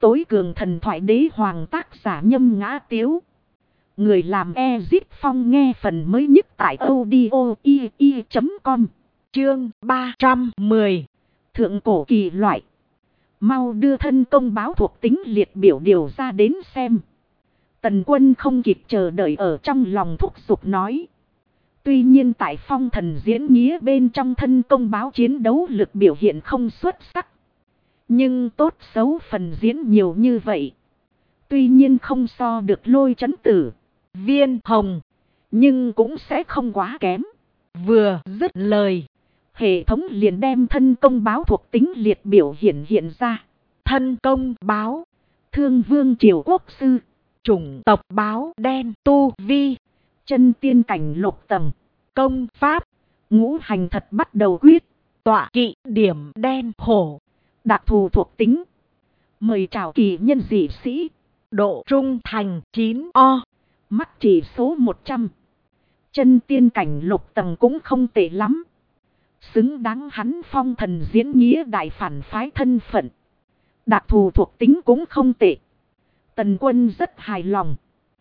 tối cường thần thoại đế hoàng tác giả Nhâm Ngã Tiếu. Người làm Ezip Phong nghe phần mới nhất tại audio.com. Chương 310. Thượng cổ kỳ loại. Mau đưa thân công báo thuộc tính liệt biểu điều ra đến xem. Tần Quân không kịp chờ đợi ở trong lòng thúc giục nói. Tuy nhiên tại phong thần diễn nghĩa bên trong thân công báo chiến đấu lực biểu hiện không xuất sắc. Nhưng tốt xấu phần diễn nhiều như vậy. Tuy nhiên không so được Lôi Chấn Tử, Viên Hồng. Nhưng cũng sẽ không quá kém. Vừa dứt lời. Hệ thống liền đem thân công báo thuộc tính liệt biểu hiện ra. Thân công báo. Thương vương triều quốc sư. Chủng tộc báo đen tu vi. Chân tiên cảnh lục tầng. Công pháp. Ngũ hành thật bắt đầu quyết. Tọa kỵ điểm đen hổ. Đặc thù thuộc tính. Mời chào kỳ nhân dị sĩ. Độ trung thành 9O. Mắt chỉ số 100. Chân tiên cảnh lục tầng cũng không tệ lắm. Xứng đáng hắn phong thần diễn nghĩa đại phản phái thân phận. Đặc thù thuộc tính cũng không tệ. Tần Quân rất hài lòng.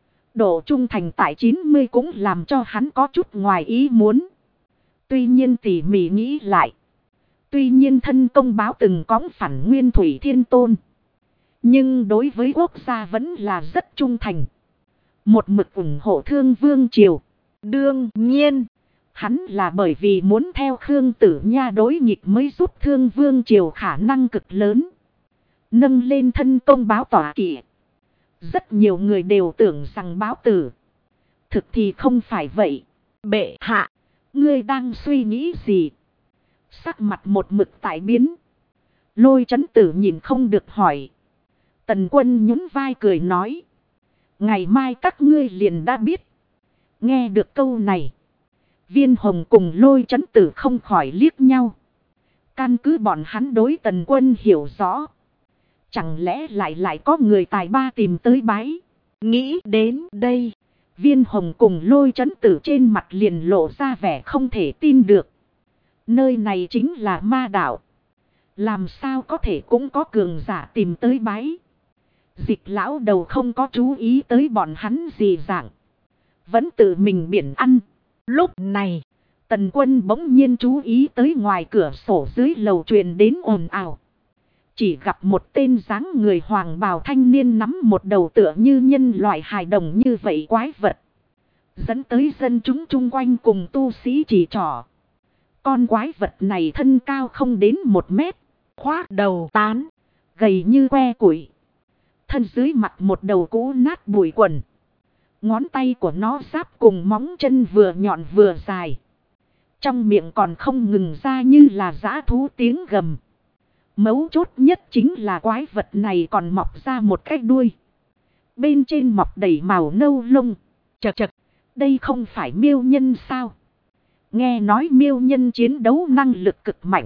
Độ trung thành tại 90 cũng làm cho hắn có chút ngoài ý muốn. Tuy nhiên tỉ mỉ nghĩ lại. Tuy nhiên thân công báo từng cõng phản Nguyên Thủy Thiên Tôn. Nhưng đối với quốc gia vẫn là rất trung thành. Một mực ủng hộ Thương Vương Triều. Đương nhiên, hắn là bởi vì muốn theo Khương Tử Nha đối nghịch mới giúp Thương Vương Triều khả năng cực lớn. Nâng lên thân công báo tỏa kỵ. Rất nhiều người đều tưởng rằng báo tử. Thực thì không phải vậy. Bệ hạ, ngươi đang suy nghĩ gì? Sắc mặt một mực tại biến. Lôi Chấn Tử nhìn không được hỏi. Tần Quân nhún vai cười nói. Ngày mai các ngươi liền đã biết. Nghe được câu này. Viên Hồng cùng Lôi Chấn Tử không khỏi liếc nhau. Căn cứ bọn hắn đối Tần Quân hiểu rõ. Chẳng lẽ lại có người tài ba tìm tới bái. Nghĩ đến đây. Viên Hồng cùng Lôi Chấn Tử trên mặt liền lộ ra vẻ không thể tin được. Nơi này chính là ma đạo. Làm sao có thể cũng có cường giả tìm tới bái. Dịch lão đầu không có chú ý tới bọn hắn gì dạng. Vẫn tự mình biển ăn. Lúc này, Tần Quân bỗng nhiên chú ý tới ngoài cửa sổ dưới lầu truyền đến ồn ào. Chỉ gặp một tên dáng người hoàng bào thanh niên nắm một đầu tựa như nhân loại hài đồng như vậy quái vật. Dẫn tới dân chúng chung quanh cùng tu sĩ chỉ trỏ. Con quái vật này thân cao không đến 1 mét. Khoác đầu tán. Gầy như que củi. Thân dưới mặt một đầu cũ nát bụi quần. Ngón tay của nó giáp cùng móng chân vừa nhọn vừa dài. Trong miệng còn không ngừng ra như là dã thú tiếng gầm. Mấu chốt nhất chính là quái vật này còn mọc ra một cái đuôi. Bên trên mọc đầy màu nâu lông. Chật chật, đây không phải miêu nhân sao? Nghe nói miêu nhân chiến đấu năng lực cực mạnh.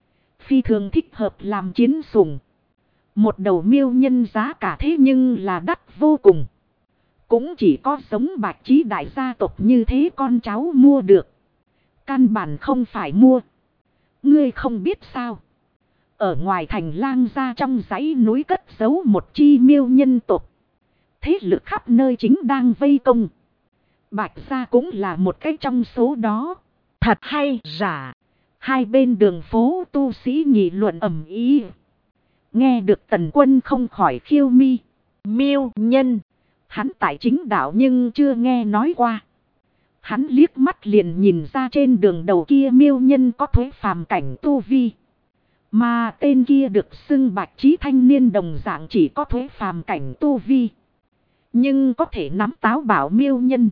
Phi thường thích hợp làm chiến sủng. Một đầu miêu nhân giá cả thế nhưng là đắt vô cùng. Cũng chỉ có giống Bạch Trí đại gia tộc như thế con cháu mua được. Căn bản không phải mua. Ngươi không biết sao. Ở ngoài thành lang gia trong dãy núi cất giấu một chi miêu nhân tộc. Thế lực khắp nơi chính đang vây công. Bạch gia cũng là một cái trong số đó. Thật hay giả. Hai bên đường phố tu sĩ nghị luận ầm ĩ. Nghe được Tần Quân không khỏi khiêu mi. Miêu nhân. Hắn tại chính đạo nhưng chưa nghe nói qua. Hắn liếc mắt liền nhìn ra trên đường đầu kia miêu nhân có thuế phàm cảnh tu vi. Mà tên kia được xưng Bạch Trí thanh niên đồng dạng chỉ có thuế phàm cảnh tu vi. Nhưng có thể nắm táo bảo miêu nhân.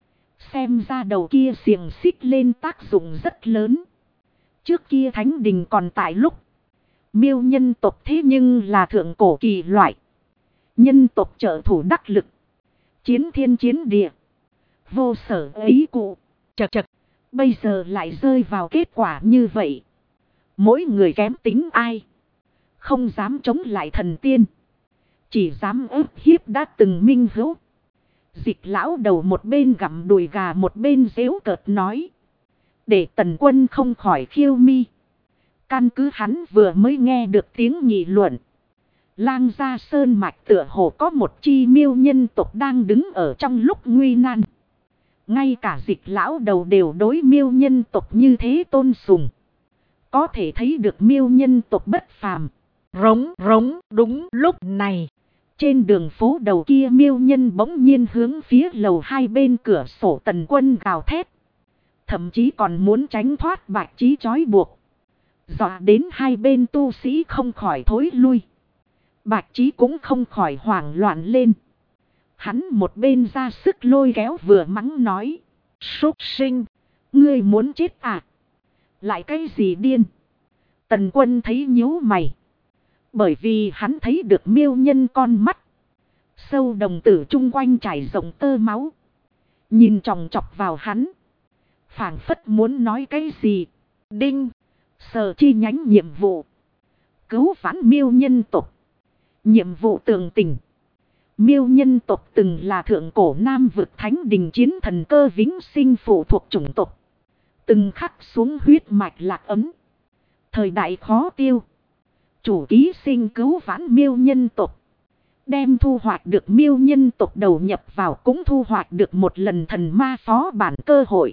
Xem ra đầu kia xiềng xích lên tác dụng rất lớn. Trước kia thánh đình còn tại lúc. Miêu nhân tộc thế nhưng là thượng cổ kỳ loại. Nhân tộc trợ thủ đắc lực. Chiến thiên chiến địa. Vô sở ấy cụ. Chật chật. Bây giờ lại rơi vào kết quả như vậy. Mỗi người kém tính ai. Không dám chống lại thần tiên. Chỉ dám ức hiếp đã từng minh hữu. Dịch lão đầu một bên gặm đùi gà một bên giễu cợt nói. Để Tần Quân không khỏi khiêu mi. Căn cứ hắn vừa mới nghe được tiếng nghị luận. Lang Gia Sơn mạch tựa hồ có một chi miêu nhân tộc đang đứng ở trong lúc nguy nan. Ngay cả Dịch lão đầu đều đối miêu nhân tộc như thế tôn sùng. Có thể thấy được miêu nhân tộc bất phàm. Rống rống, đúng lúc này. Trên đường phố đầu kia miêu nhân bỗng nhiên hướng phía lầu hai bên cửa sổ Tần Quân gào thét. Thậm chí còn muốn tránh thoát Bạch Chí trói buộc. Dọa đến hai bên tu sĩ không khỏi thối lui. Bạch Chí cũng không khỏi hoảng loạn lên. Hắn một bên ra sức lôi kéo vừa mắng nói. Súc sinh, ngươi muốn chết à? Lại cái gì điên? Tần Quân thấy nhíu mày. Bởi vì hắn thấy được miêu nhân con mắt. Sâu đồng tử chung quanh trải rộng tơ máu. Nhìn chòng chọc vào hắn. Phảng phất muốn nói cái gì. Đinh. Sở chi nhánh nhiệm vụ. Cứu vãn miêu nhân tộc. Nhiệm vụ tường tình. Miêu nhân tộc từng là thượng cổ nam vực thánh đình chiến thần Cơ Vĩnh Sinh phụ thuộc chủng tộc. Từng khắc xuống huyết mạch lạc ấm. Thời đại khó tiêu. Chủ ký sinh cứu vãn miêu nhân tộc. Đem thu hoạch được miêu nhân tộc đầu nhập vào cũng thu hoạch được một lần thần ma phó bản cơ hội.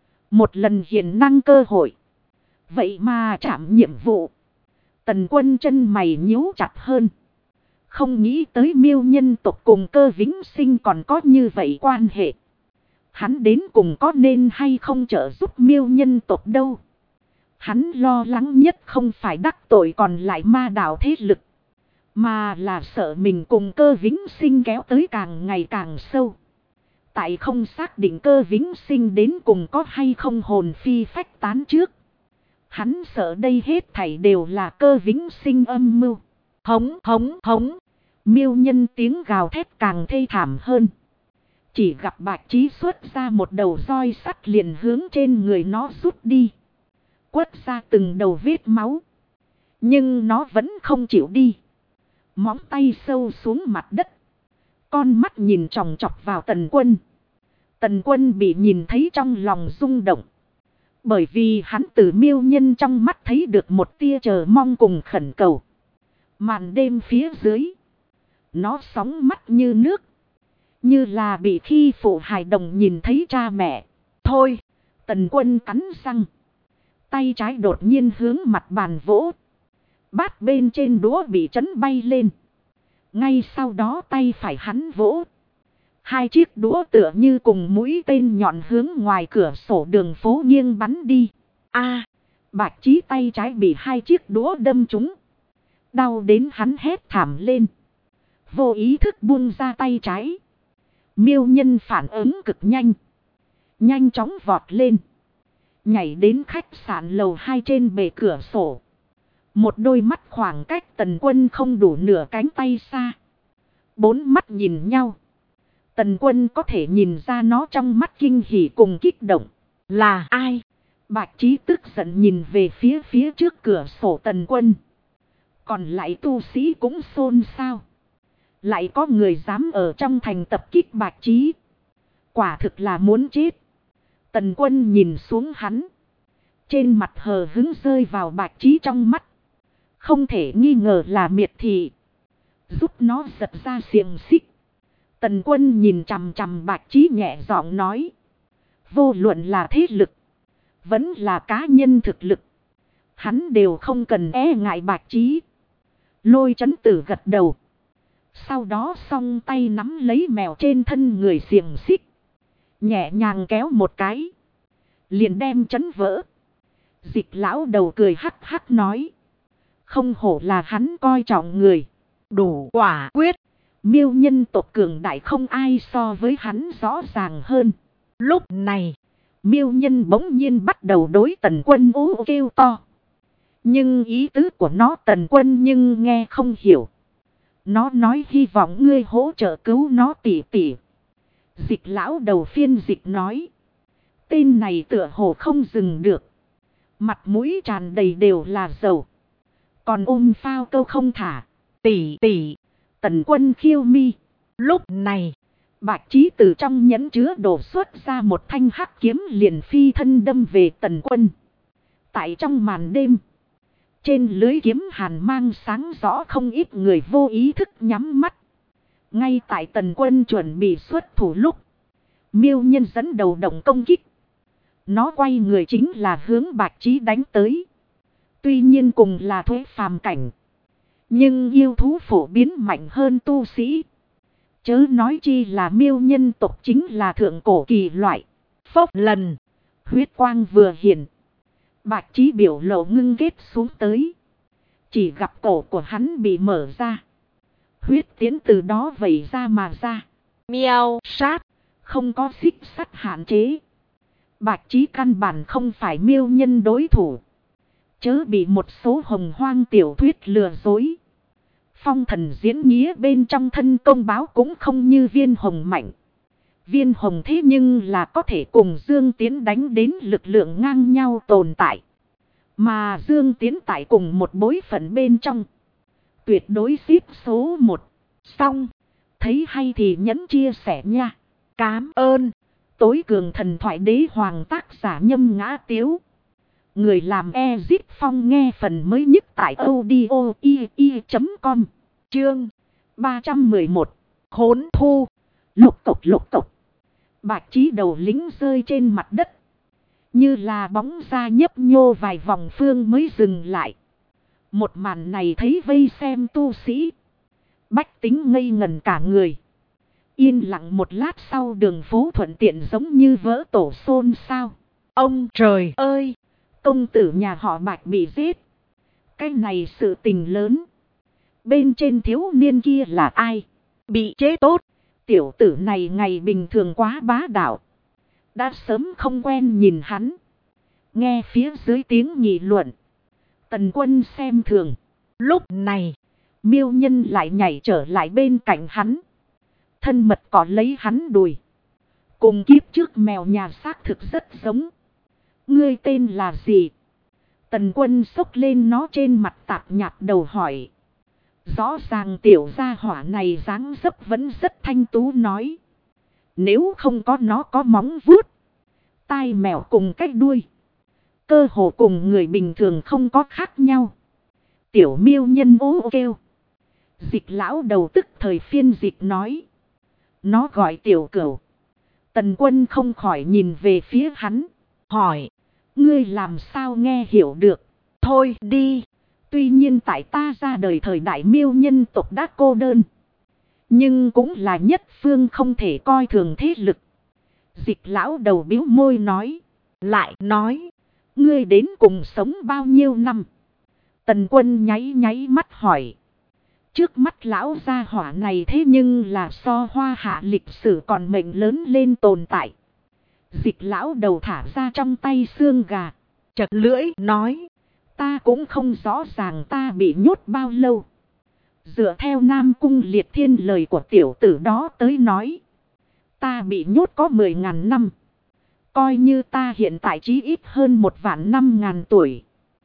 Một lần hiển năng cơ hội. Vậy mà chạm nhiệm vụ. Tần Quân chân mày nhíu chặt hơn. Không nghĩ tới miêu nhân tộc cùng Cơ Vĩnh Sinh còn có như vậy quan hệ. Hắn đến cùng có nên hay không trợ giúp miêu nhân tộc đâu. Hắn lo lắng nhất không phải đắc tội còn lại ma đạo thế lực. Mà là sợ mình cùng Cơ Vĩnh Sinh kéo tới càng ngày càng sâu. Tại không xác định Cơ Vĩnh Sinh đến cùng có hay không hồn phi phách tán trước. Hắn sợ đây hết thảy đều là Cơ Vĩnh Sinh âm mưu. Hống hống hống. Miêu nhân tiếng gào thét càng thê thảm hơn. Chỉ gặp Bạch Chí xuất ra một đầu roi sắt liền hướng trên người nó rút đi. Quất ra từng đầu vết máu. Nhưng nó vẫn không chịu đi. Móng tay sâu xuống mặt đất. Con mắt nhìn chòng chọc vào Tần Quân. Tần Quân bị nhìn thấy trong lòng rung động. Bởi vì hắn từ miêu nhân trong mắt thấy được một tia chờ mong cùng khẩn cầu. Màn đêm phía dưới. Nó sóng mắt như nước. Như là bị khi phụ hài đồng nhìn thấy cha mẹ. Thôi. Tần Quân cắn răng. Tay trái đột nhiên hướng mặt bàn vỗ. Bát bên trên đũa bị chấn bay lên. Ngay sau đó tay phải hắn vỗ. Hai chiếc đũa tựa như cùng mũi tên nhọn hướng ngoài cửa sổ đường phố nghiêng bắn đi. Bạch Chí tay trái bị hai chiếc đũa đâm trúng. Đau đến hắn hét thảm lên. Vô ý thức buông ra tay trái. Miêu nhân phản ứng cực nhanh. Nhanh chóng vọt lên. Nhảy đến khách sạn lầu 2 trên bề cửa sổ. Một đôi mắt khoảng cách Tần Quân không đủ nửa cánh tay xa. Bốn mắt nhìn nhau. Tần Quân có thể nhìn ra nó trong mắt kinh hỉ cùng kích động. Là ai? Bạch Chí tức giận nhìn về phía trước cửa sổ Tần Quân. Còn lại tu sĩ cũng xôn xao. Lại có người dám ở trong thành tập kích Bạch Chí. Quả thực là muốn chết. Tần Quân nhìn xuống hắn. Trên mặt hờ hững rơi vào Bạch Chí trong mắt. Không thể nghi ngờ là miệt thị. Giúp nó giật ra xiềng xích. Tần Quân nhìn chằm chằm Bạch Chí nhẹ giọng nói. Vô luận là thế lực. Vẫn là cá nhân thực lực. Hắn đều không cần e ngại Bạch Chí. Lôi Chấn Tử gật đầu. Sau đó song tay nắm lấy mèo trên thân người xiềng xích. Nhẹ nhàng kéo một cái. Liền đem chấn vỡ. Dịch lão đầu cười hắc hắc nói. Không hổ là hắn coi trọng người. Đủ quả quyết. Miêu nhân tộc cường đại không ai so với hắn rõ ràng hơn. Lúc này. Miêu nhân bỗng nhiên bắt đầu đối Tần Quân ú kêu to. Nhưng ý tứ của nó Tần Quân nhưng nghe không hiểu. Nó nói hy vọng ngươi hỗ trợ cứu nó tỉ tỉ. Dịch lão đầu phiên dịch nói. Tên này tựa hồ không dừng được. Mặt mũi tràn đầy đều là dầu. Còn ôm phao câu không thả. Tỉ tỉ. Tần Quân khiêu mi. Lúc này. Bạch Chí từ trong nhẫn chứa đổ xuất ra một thanh hắc kiếm liền phi thân đâm về Tần Quân. Tại trong màn đêm. Trên lưới kiếm hàn mang sáng rõ, không ít người vô ý thức nhắm mắt. Ngay tại Tần Quân chuẩn bị xuất thủ lúc, Miêu Nhân dẫn đầu động công kích. Nó quay người chính là hướng Bạch Chí đánh tới. Tuy nhiên cùng là thuế phàm cảnh, nhưng yêu thú phổ biến mạnh hơn tu sĩ. Chớ nói chi là miêu nhân tộc chính là thượng cổ kỳ loại. Phốc lần, huyết quang vừa hiện, Bạch Chí biểu lộ ngưng ghét xuống tới. Chỉ gặp cổ của hắn bị mở ra, huyết tiến từ đó vẩy ra mà ra. Miao sát, không có xích sắt hạn chế. Bạch Chí căn bản không phải miêu nhân đối thủ. Chớ bị một số hồng hoang tiểu thuyết lừa dối. Phong thần diễn nghĩa bên trong thân công báo cũng không như Viên Hồng mạnh. Viên Hồng thế nhưng là có thể cùng Dương Tiến đánh đến lực lượng ngang nhau tồn tại. Mà Dương Tiến tại cùng một bối phận bên trong, tuyệt đối xếp số 1. Xong, thấy hay thì nhấn chia sẻ nha. Cám ơn. Tối cường thần thoại đế hoàng tác giả Nhâm Ngã Tiếu. Người làm Ezip Phong nghe phần mới nhất tại audio.com. Chương 311. Hỗn thu. Lục cộc. Bạch Chí đầu lính rơi trên mặt đất, như là bóng ra nhấp nhô vài vòng phương mới dừng lại. Một màn này thấy vây xem tu sĩ, bách tính ngây ngẩn cả người. Yên lặng một lát sau, đường phố thuận tiện giống như vỡ tổ xôn xao. Ông trời ơi! Công tử nhà họ Bạch bị giết. Cái này sự tình lớn. Bên trên thiếu niên kia là ai? Bị chế tốt. Tiểu tử này ngày bình thường quá bá đạo. Đã sớm không quen nhìn hắn. Nghe phía dưới tiếng nghị luận, Tần Quân xem thường. Lúc này, Miêu Nhân lại nhảy trở lại bên cạnh hắn, thân mật cọ lấy hắn đùi. Cùng kiếp trước mèo nhà xác thực rất giống. Ngươi tên là gì? Tần Quân xốc lên nó trên mặt tạp nhạp đầu hỏi. Rõ ràng tiểu gia hỏa này dáng dấp vẫn rất thanh tú nói. Nếu không có nó có móng vuốt, tai mèo cùng cách đuôi, cơ hồ cùng người bình thường không có khác nhau. Tiểu Miêu Nhân ố kêu. Dịch lão đầu tức thời phiên dịch nói. Nó gọi Tiểu Cửu. Tần Quân không khỏi nhìn về phía hắn, hỏi. Ngươi làm sao nghe hiểu được? Thôi đi. Tuy nhiên tại ta ra đời thời đại miêu nhân tộc đã cô đơn, nhưng cũng là nhất phương không thể coi thường thế lực. Dịch lão đầu bĩu môi nói. Lại nói. Ngươi đến cùng sống bao nhiêu năm? Tần Quân nháy mắt hỏi. Trước mắt lão gia hỏa này thế nhưng là so hoa hạ lịch sử còn mệnh lớn lên tồn tại. Dịch lão đầu thả ra trong tay xương gà, chật lưỡi nói. Ta cũng không rõ ràng ta bị nhốt bao lâu. Dựa theo Nam Cung Liệt Thiên lời của tiểu tử đó tới nói, ta bị nhốt có 10.000 năm. Coi như ta hiện tại chí ít hơn 1.500.000 tuổi.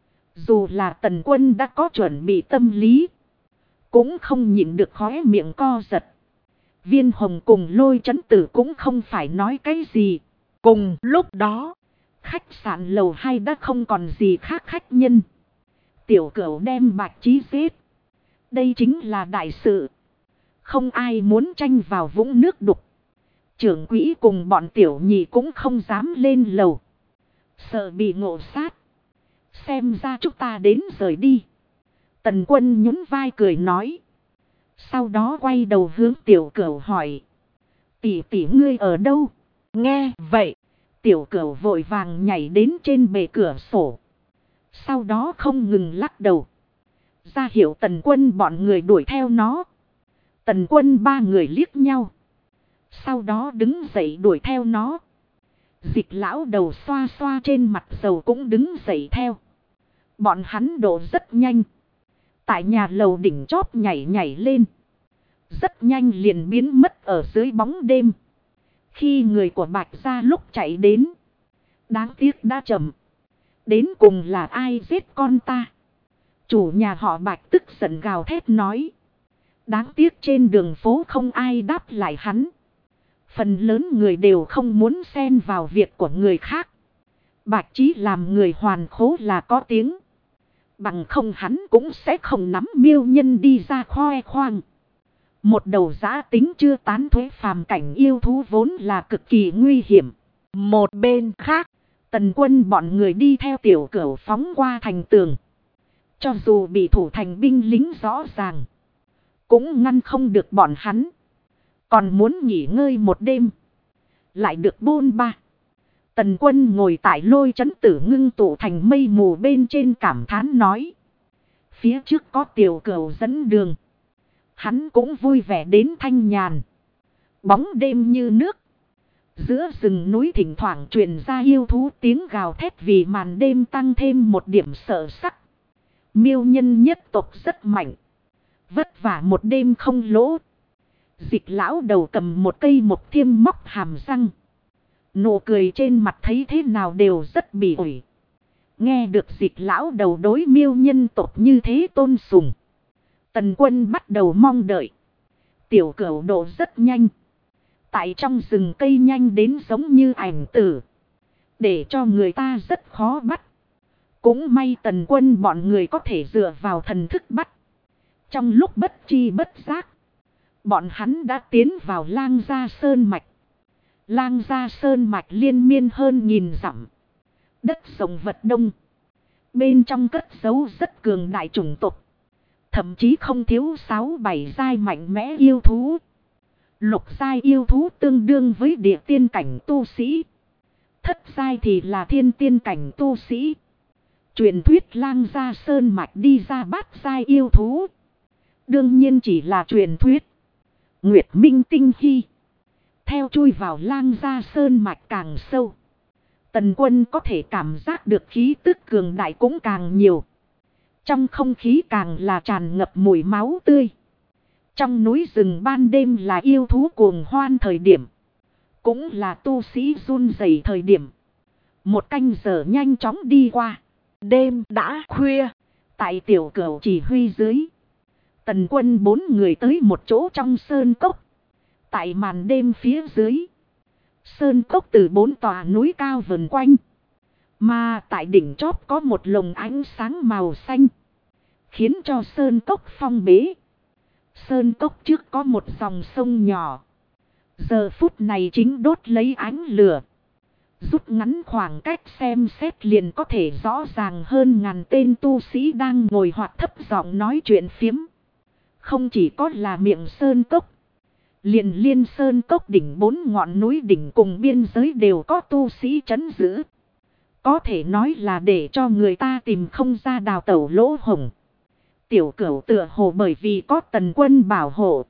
Dù là Tần Quân đã có chuẩn bị tâm lý, cũng không nhịn được khóe miệng co giật. Viên Hồng cùng Lôi Chấn Tử cũng không phải nói cái gì. Cùng lúc đó, khách sạn lầu 2 đã không còn gì khác khách nhân. Tiểu Cửu đem Bạch Chí giết. Đây chính là đại sự. Không ai muốn tranh vào vũng nước đục. Trưởng quỹ cùng bọn tiểu nhị cũng không dám lên lầu, sợ bị ngộ sát. Xem ra chúng ta đến rời đi. Tần Quân nhún vai cười nói. Sau đó quay đầu hướng Tiểu Cửu hỏi. Tỷ tỷ ngươi ở đâu? Nghe vậy, Tiểu Cửu vội vàng nhảy đến trên bệ cửa sổ. Sau đó không ngừng lắc đầu, ra hiệu Tần Quân bọn người đuổi theo nó. Tần Quân ba người liếc nhau, sau đó đứng dậy đuổi theo nó. Dịch lão đầu xoa xoa trên mặt dầu cũng đứng dậy theo. Bọn hắn đổ rất nhanh, tại nhà lầu đỉnh chóp nhảy lên. Rất nhanh liền biến mất ở dưới bóng đêm. Khi người của Bạch gia lúc chạy đến, đáng tiếc đã chậm. Đến cùng là ai giết con ta? Chủ nhà họ Bạch tức giận gào thét nói. Đáng tiếc trên đường phố không ai đáp lại hắn. Phần lớn người đều không muốn xen vào việc của người khác. Bạch Chí làm người hoàn khố là có tiếng. Bằng không hắn cũng sẽ không nắm miêu nhân đi ra khoe khoang. Một đầu giã tính chưa tán thuế phàm cảnh yêu thú vốn là cực kỳ nguy hiểm. Một bên khác, Tần Quân bọn người đi theo tiểu cửu phóng qua thành tường. Cho dù bị thủ thành binh lính rõ ràng, cũng ngăn không được bọn hắn. Còn muốn nghỉ ngơi một đêm, lại được bôn ba. Tần Quân ngồi tại lôi trấn tử ngưng tụ thành mây mù bên trên cảm thán nói. Phía trước có tiểu cửu dẫn đường, hắn cũng vui vẻ đến thanh nhàn. Bóng đêm như nước. Giữa rừng núi thỉnh thoảng truyền ra yêu thú tiếng gào thét vì màn đêm tăng thêm một điểm sợ sắc. Miêu nhân nhất tộc rất mạnh. Vất vả một đêm không lỗ. Dịch lão đầu cầm một cây mộc thiêm móc hàm răng. Nụ cười trên mặt thấy thế nào đều rất bỉ ổi. Nghe được dịch lão đầu đối miêu nhân tộc như thế tôn sùng. Tần Quân bắt đầu mong đợi. Tiểu cửu độ rất nhanh. Tại trong rừng cây nhanh đến giống như ảnh tử. Để cho người ta rất khó bắt. Cũng may Tần Quân bọn người có thể dựa vào thần thức bắt. Trong lúc bất chi bất giác, bọn hắn đã tiến vào Lang Gia Sơn Mạch. Lang Gia Sơn Mạch liên miên hơn 1000 dặm. Đất rộng vật đông. Bên trong cất giấu rất cường đại chủng tộc. Thậm chí không thiếu 6-7 giai mạnh mẽ yêu thú. Lục giai yêu thú tương đương với địa tiên cảnh tu sĩ. Thất giai thì là thiên tiên cảnh tu sĩ. Truyền thuyết Lang Gia Sơn Mạch đi ra bát giai yêu thú. Đương nhiên chỉ là truyền thuyết. Nguyệt Minh Tinh Hy. Theo chui vào Lang Gia Sơn Mạch càng sâu, Tần Quân có thể cảm giác được khí tức cường đại cũng càng nhiều. Trong không khí càng là tràn ngập mùi máu tươi. Trong núi rừng ban đêm là yêu thú cuồng hoan thời điểm. Cũng là tu sĩ run rẩy thời điểm. Một canh giờ nhanh chóng đi qua. Đêm đã khuya. Tại tiểu cửu chỉ huy dưới, Tần Quân 4 người tới một chỗ trong sơn cốc. Tại màn đêm phía dưới, sơn cốc từ 4 tòa núi cao vần quanh. Mà tại đỉnh chóp có một lồng ánh sáng màu xanh, khiến cho sơn cốc phong bế. Sơn cốc trước có một dòng sông nhỏ. Giờ phút này chính đốt lấy ánh lửa. Rút ngắn khoảng cách xem xét liền có thể rõ ràng hơn ngàn tên tu sĩ đang ngồi hoặc thấp giọng nói chuyện phiếm. Không chỉ có là miệng sơn cốc, liền liên sơn cốc đỉnh 4 ngọn núi đỉnh cùng biên giới đều có tu sĩ trấn giữ. Có thể nói là để cho người ta tìm không ra đào tẩu lỗ hổng. Tiểu cửu tựa hồ bởi vì có Tần Quân bảo hộ,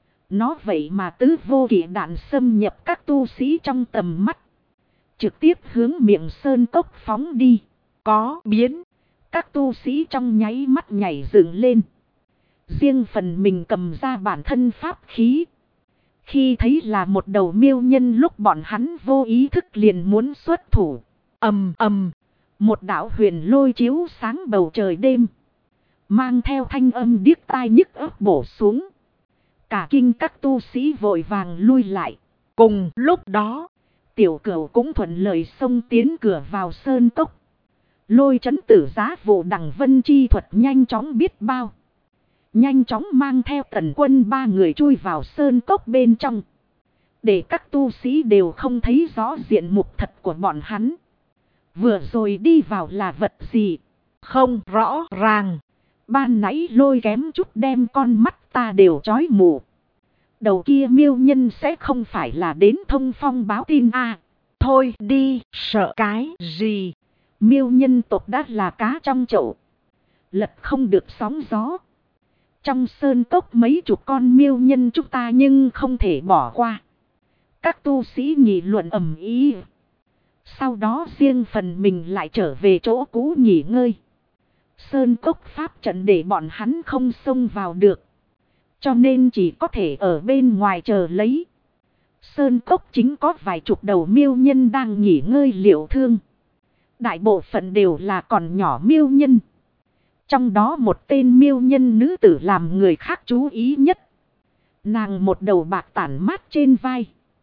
nó vậy mà tứ vô kỵ đạn xâm nhập các tu sĩ trong tầm mắt. Trực tiếp hướng miệng sơn cốc phóng đi. Có biến. Các tu sĩ trong nháy mắt nhảy dựng lên. Riêng phần mình cầm ra bản thân pháp khí. Khi thấy là một đầu miêu nhân lúc bọn hắn vô ý thức liền muốn xuất thủ. Ầm ầm. Một đạo huyền lôi chiếu sáng bầu trời đêm. Mang theo thanh âm điếc tai nhức óc bổ xuống. Cả kinh các tu sĩ vội vàng lui lại. Cùng lúc đó, tiểu cửu cũng thuận lời xông tiến cửa vào sơn cốc. Lôi trấn tử giá vụ đằng vân chi thuật nhanh chóng biết bao. Nhanh chóng mang theo Tần Quân 3 người chui vào sơn cốc bên trong. Để các tu sĩ đều không thấy rõ diện mục thật của bọn hắn. Vừa rồi đi vào là vật gì? Không rõ ràng. Ban nãy lôi kém chút đem con mắt ta đều chói mù. Đầu kia miêu nhân sẽ không phải là đến thông phong báo tin à? Thôi đi, sợ cái gì? Miêu nhân tộc đã là cá trong chậu, lật không được sóng gió. Trong sơn cốc mấy chục con miêu nhân chúng ta nhưng không thể bỏ qua. Các tu sĩ nghị luận ầm ĩ. Sau đó riêng phần mình lại trở về chỗ cũ nghỉ ngơi. Sơn cốc pháp trận để bọn hắn không xông vào được, cho nên chỉ có thể ở bên ngoài chờ lấy. Sơn cốc chính có vài chục đầu miêu nhân đang nghỉ ngơi liệu thương. Đại bộ phận đều là còn nhỏ miêu nhân. Trong đó một tên miêu nhân nữ tử làm người khác chú ý nhất. Nàng một đầu bạc tản mát trên vai,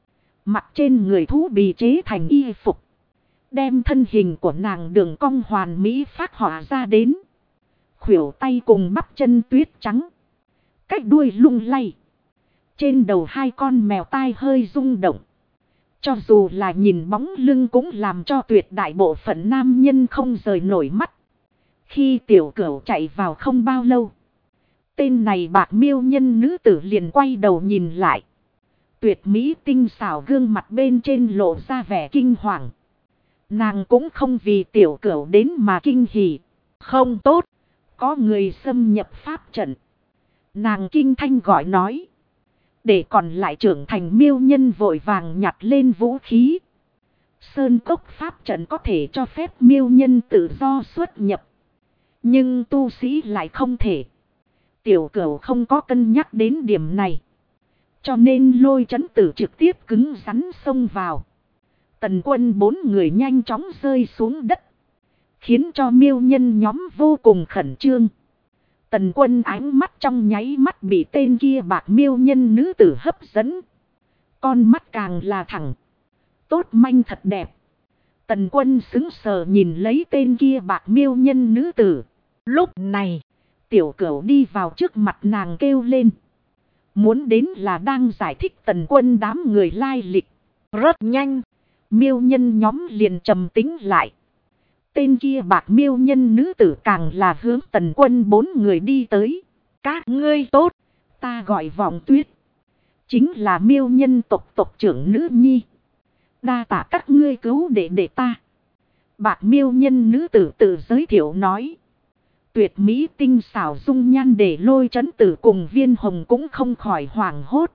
mặc trên người thú bì chế thành y phục, đem thân hình của nàng đường cong hoàn mỹ phác họa ra đến. khuỷu tay cùng bắp chân tuyết trắng. Cách đuôi lung lay. Trên đầu hai con mèo tai hơi rung động. Cho dù là nhìn bóng lưng cũng làm cho tuyệt đại bộ phận nam nhân không rời nổi mắt. Khi tiểu cửu chạy vào không bao lâu. Tên này bạc miêu nhân nữ tử liền quay đầu nhìn lại. Tuyệt mỹ tinh xảo gương mặt bên trên lộ ra vẻ kinh hoàng. Nàng cũng không vì tiểu cửu đến mà kinh hỉ. Không tốt, có người xâm nhập pháp trận. Nàng kinh thanh gọi nói. Để còn lại trưởng thành miêu nhân vội vàng nhặt lên vũ khí. Sơn cốc pháp trận có thể cho phép miêu nhân tự do xuất nhập. Nhưng tu sĩ lại không thể. Tiểu cửu không có cân nhắc đến điểm này. Cho nên lôi trấn tử trực tiếp cứng rắn xông vào. Tần quân 4 người nhanh chóng rơi xuống đất. Khiến cho miêu nhân nhóm vô cùng khẩn trương. Tần quân ánh mắt trong nháy mắt bị tên kia bạc miêu nhân nữ tử hấp dẫn. Con mắt càng là thẳng. Tốt manh thật đẹp. Tần quân sững sờ nhìn lấy tên kia bạc miêu nhân nữ tử. Lúc này, tiểu cửu đi vào trước mặt nàng kêu lên. Muốn đến là đang giải thích tần quân đám người lai lịch. Rất nhanh, miêu nhân nhóm liền trầm tính lại. Tên kia bạc miêu nhân nữ tử càng là hướng tần quân 4 người đi tới. Các ngươi tốt, ta gọi Vọng Tuyết. Chính là miêu nhân tộc trưởng nữ nhi. Đa tạ các ngươi cứu để ta. Bạc miêu nhân nữ tử tự giới thiệu nói. Tuyệt mỹ tinh xảo dung nhan để lôi trấn tử cùng Viên Hồng cũng không khỏi hoảng hốt.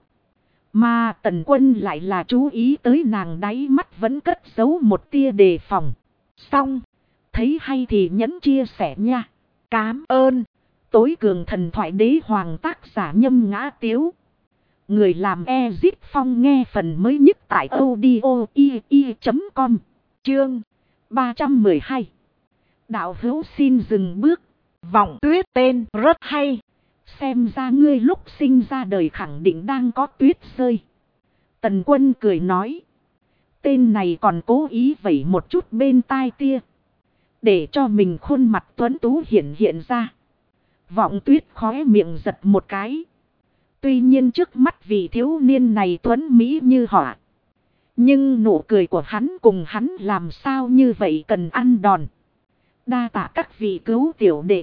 Mà tần quân lại là chú ý tới nàng đáy mắt vẫn cất giấu một tia đề phòng. Xong, thấy hay thì nhẫn chia sẻ nha. Cám ơn. Tối cường thần thoại đế hoàng tác giả Nhâm Ngã Tiếu. Người làm Ezip Phong nghe phần mới nhất tại audio.com. Chương 312. Đạo hữu xin dừng bước. Vọng Tuyết tên rất hay. Xem ra ngươi lúc sinh ra đời khẳng định đang có tuyết rơi. Tần quân cười nói. Tên này còn cố ý vẩy một chút bên tai tia. Để cho mình khuôn mặt tuấn tú hiện ra. Vọng Tuyết khóe miệng giật một cái. Tuy nhiên trước mắt vị thiếu niên này tuấn mỹ như họa. Nhưng nụ cười của hắn cùng hắn làm sao như vậy cần ăn đòn. Đa tạ các vị cứu tiểu đệ.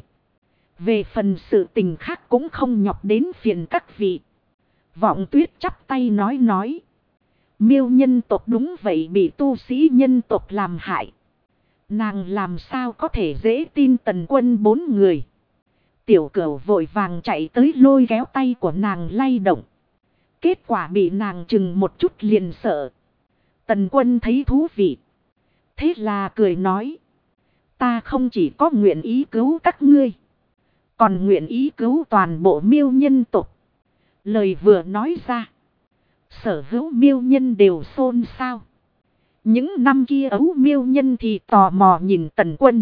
Về phần sự tình khác cũng không nhọc đến phiền các vị. Vọng Tuyết chắp tay nói. Miêu nhân tộc đúng vậy bị tu sĩ nhân tộc làm hại. Nàng làm sao có thể dễ tin tần quân 4 người. Tiểu cửu vội vàng chạy tới lôi kéo tay của nàng lay động. Kết quả bị nàng chừng một chút liền sợ. Tần quân thấy thú vị. Thế là cười nói. Ta không chỉ có nguyện ý cứu các ngươi. Còn nguyện ý cứu toàn bộ miêu nhân tộc. Lời vừa nói ra. Sở hữu miêu nhân đều xôn xao. Những năm kia ấu miêu nhân thì tò mò nhìn tần quân.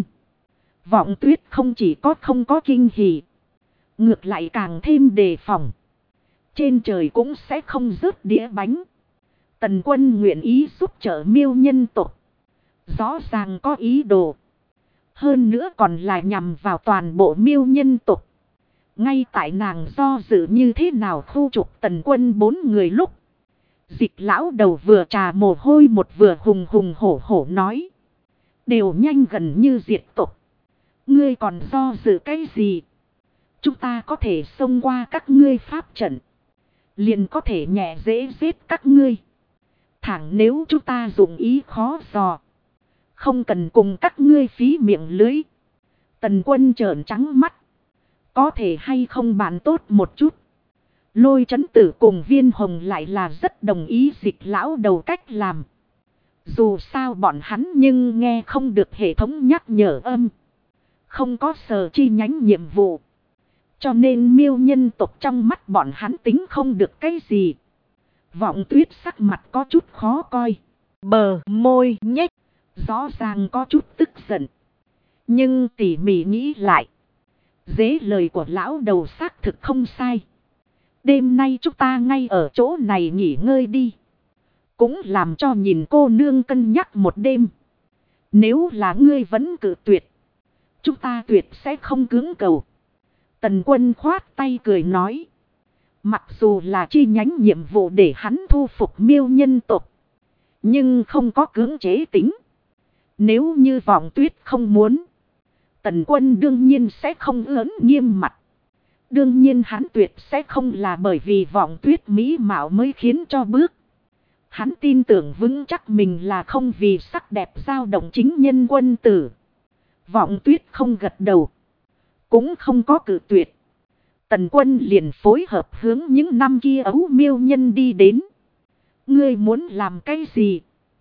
Vọng Tuyết không chỉ không có kinh hỉ. Ngược lại càng thêm đề phòng. Trên trời cũng sẽ không rớt đĩa bánh. Tần quân nguyện ý giúp trợ miêu nhân tộc. Rõ ràng có ý đồ. Hơn nữa còn là nhằm vào toàn bộ miêu nhân tộc. Ngay tại nàng do dự như thế nào khu trục tần quân 4 người lúc. Dịch lão đầu vừa trà mồ hôi một vừa hùng hổ nói. Đều nhanh gần như diệt tộc. Ngươi còn do dự cái gì? Chúng ta có thể xông qua các ngươi pháp trận. Liền có thể nhẹ dễ giết các ngươi. Thẳng nếu chúng ta dùng ý khó dò. Không cần cùng các ngươi phí miệng lưới. Tần quân trợn trắng mắt. Có thể hay không bàn tốt một chút. Lôi trấn tử cùng Viên Hồng lại là rất đồng ý dịch lão đầu cách làm. Dù sao bọn hắn nhưng nghe không được hệ thống nhắc nhở âm. Không có sở chi nhánh nhiệm vụ. Cho nên miêu nhân tộc trong mắt bọn hắn tính không được cái gì. Vọng Tuyết sắc mặt có chút khó coi. Bờ môi nhếch. Rõ ràng có chút tức giận. Nhưng tỉ mỉ nghĩ lại. Dế lời của lão đầu xác thực không sai. Đêm nay chúng ta ngay ở chỗ này nghỉ ngơi đi. Cũng làm cho nhìn cô nương cân nhắc một đêm. Nếu là ngươi vẫn cự tuyệt. Chúng ta tuyệt sẽ không cưỡng cầu. Tần Quân khoát tay cười nói. Mặc dù là chi nhánh nhiệm vụ để hắn thu phục miêu nhân tộc, nhưng không có cưỡng chế tính. Nếu như Vọng Tuyết không muốn, Tần Quân đương nhiên sẽ không ớn nghiêm mặt. Đương nhiên hắn tuyệt sẽ không là bởi vì Vọng Tuyết mỹ mạo mới khiến cho bước. Hắn tin tưởng vững chắc mình là không vì sắc đẹp dao động chính nhân quân tử. Vọng Tuyết không gật đầu, cũng không có cự tuyệt. Tần Quân liền phối hợp hướng những năm kia ấu miêu nhân đi đến. Ngươi muốn làm cái gì?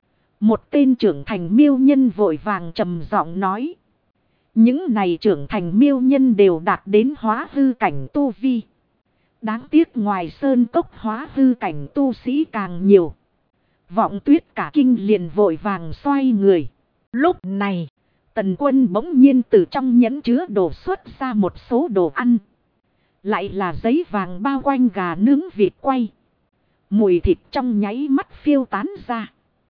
Một tên trưởng thành miêu nhân vội vàng trầm giọng nói. Những này trưởng thành miêu nhân đều đạt đến hóa hư cảnh tu vi. Đáng tiếc ngoài sơn cốc hóa hư cảnh tu sĩ càng nhiều. Vọng Tuyết cả kinh liền vội vàng xoay người. Lúc này, Tần Quân bỗng nhiên từ trong nhẫn chứa đổ xuất ra một số đồ ăn. Lại là giấy vàng bao quanh gà nướng vịt quay. Mùi thịt trong nháy mắt phiêu tán ra.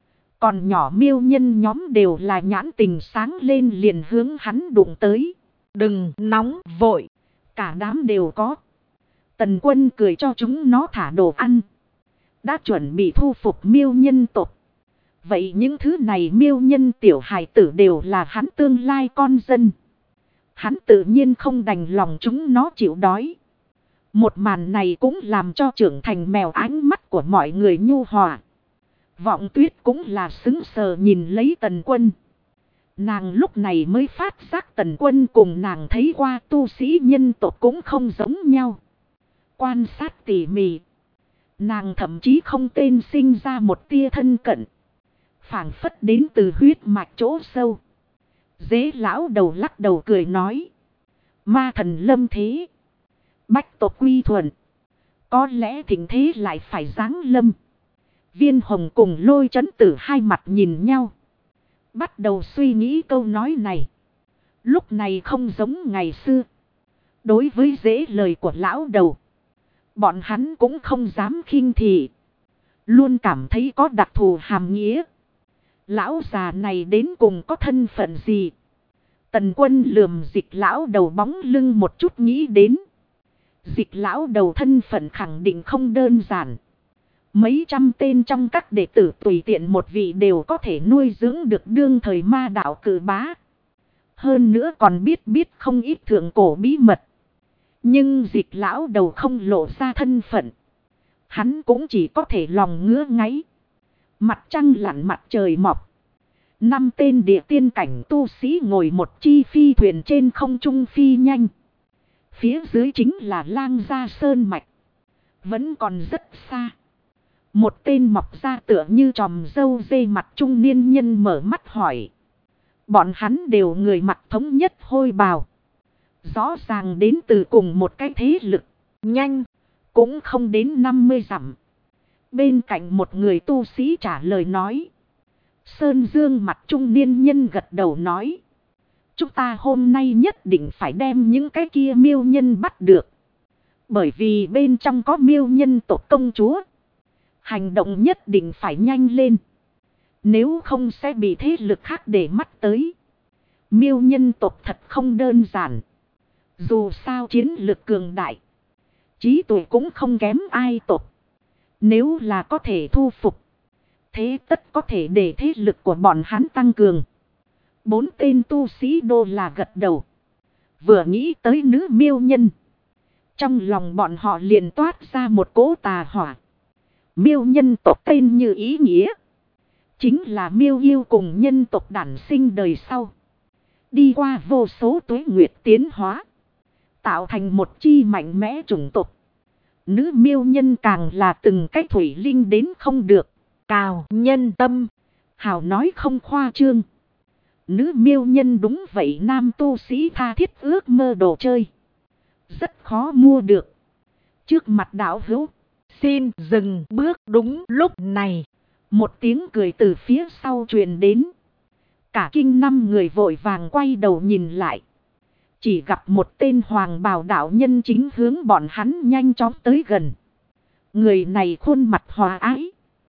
Còn nhỏ miêu nhân nhóm đều là nhãn tình sáng lên liền hướng hắn đụng tới. Đừng nóng vội, cả đám đều có. Tần Quân cười cho chúng nó thả đồ ăn. Đã chuẩn bị thu phục miêu nhân tộc. Vậy những thứ này miêu nhân tiểu hài tử đều là hắn tương lai con dân. Hắn tự nhiên không đành lòng chúng nó chịu đói. Một màn này cũng làm cho trưởng thành mèo ánh mắt của mọi người nhu hòa. Vọng Tuyết cũng là sững sờ nhìn lấy Tần Quân. Nàng lúc này mới phát giác Tần Quân cùng nàng thấy qua tu sĩ nhân tộc cũng không giống nhau. Quan sát tỉ mỉ, nàng thậm chí không tên sinh ra một tia thân cận. Phảng phất đến từ huyết mạch chỗ sâu. Dế lão đầu lắc đầu cười nói. Ma thần lâm thế, bách tộc quy thuận. Có lẽ thịnh thế lại phải giáng lâm. Viên Hồng cùng Lôi Chấn Tử hai mặt nhìn nhau. Bắt đầu suy nghĩ câu nói này. Lúc này không giống ngày xưa. Đối với dễ lời của lão đầu, bọn hắn cũng không dám khinh thị. Luôn cảm thấy có đặc thù hàm nghĩa. Lão già này đến cùng có thân phận gì? Tần Quân lườm Dịch lão đầu bóng lưng một chút nghĩ đến. Dịch lão đầu thân phận khẳng định không đơn giản. Mấy trăm tên trong các đệ tử tùy tiện một vị đều có thể nuôi dưỡng được đương thời ma đạo cử bá. Hơn nữa còn biết không ít thượng cổ bí mật. Nhưng Dịch lão đầu không lộ ra thân phận. Hắn cũng chỉ có thể lòng ngứa ngáy. Mặt trăng lặn mặt trời mọc. 5 tên địa tiên cảnh tu sĩ ngồi một chi phi thuyền trên không trung phi nhanh. Phía dưới chính là Lang Gia Sơn Mạch. Vẫn còn rất xa. Một tên mọc ra tựa như tròm râu dê mặt trung niên nhân mở mắt hỏi. Bọn hắn đều người mặc thống nhất hôi bào. Rõ ràng đến từ cùng một cái thế lực. Nhanh, cũng không đến 50 dặm. Bên cạnh một người tu sĩ trả lời nói. Sơn Dương mặt trung niên nhân gật đầu nói. Chúng ta hôm nay nhất định phải đem những cái kia miêu nhân bắt được. Bởi vì bên trong có miêu nhân tộc công chúa. Hành động nhất định phải nhanh lên. Nếu không sẽ bị thế lực khác để mắt tới. Miêu nhân tộc thật không đơn giản. Dù sao chiến lực cường đại, trí tuệ cũng không kém ai tộc. Nếu là có thể thu phục, thế tất có thể để thế lực của bọn hắn tăng cường. 4 tên tu sĩ đô là gật đầu. Vừa nghĩ tới nữ miêu nhân, trong lòng bọn họ liền toát ra một cỗ tà hỏa. Miêu nhân tộc tên như ý nghĩa, chính là miêu yêu cùng nhân tộc đản sinh đời sau. Đi qua vô số tuế nguyệt tiến hóa, tạo thành một chi mạnh mẽ chủng tộc. Nữ miêu nhân càng là từng cái thủy linh đến không được. Cào nhân tâm, hào nói không khoa trương. Nữ miêu nhân đúng vậy, nam tu sĩ tha thiết ước mơ đồ chơi. Rất khó mua được. Trước mặt đạo hữu, xin dừng bước. Đúng lúc này, một tiếng cười từ phía sau truyền đến. Cả kinh 5 người vội vàng quay đầu nhìn lại. Chỉ gặp một tên hoàng bào đạo nhân chính hướng bọn hắn nhanh chóng tới gần. Người này khuôn mặt hòa ái,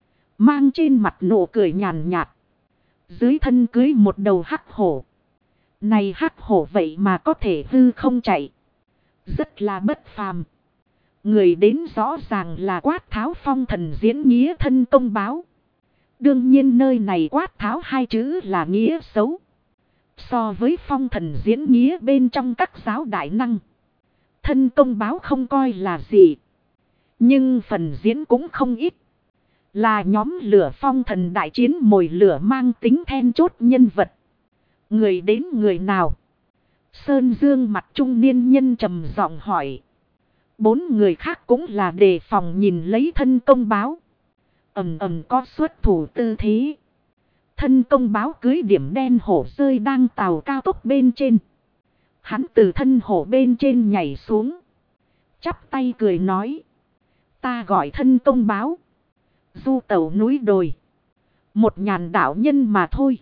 mang trên mặt nụ cười nhàn nhạt. Dưới thân cưới một đầu hắc hổ. Này hắc hổ vậy mà có thể hư không chạy. Rất là bất phàm. Người đến rõ ràng là Quát Tháo phong thần diễn nghĩa thân công báo. Đương nhiên nơi này Quát Tháo hai chữ là nghĩa xấu. So với phong thần diễn nghĩa bên trong các giáo đại năng, thân công báo không coi là gì. Nhưng phần diễn cũng không ít. Là nhóm lửa phong thần đại chiến mồi lửa mang tính then chốt nhân vật. Người đến người nào? Sơn Dương mặt trung niên nhân trầm giọng hỏi. 4 người khác cũng là đề phòng nhìn lấy thân công báo. Ầm ầm có xuất thủ tư thế. Thân công báo cưới điểm đen hổ rơi đang tàu cao tốc bên trên. Hắn từ thân hổ bên trên nhảy xuống. Chắp tay cười nói. Ta gọi thân công báo. Du tẩu núi đồi. Một nhàn đạo nhân mà thôi.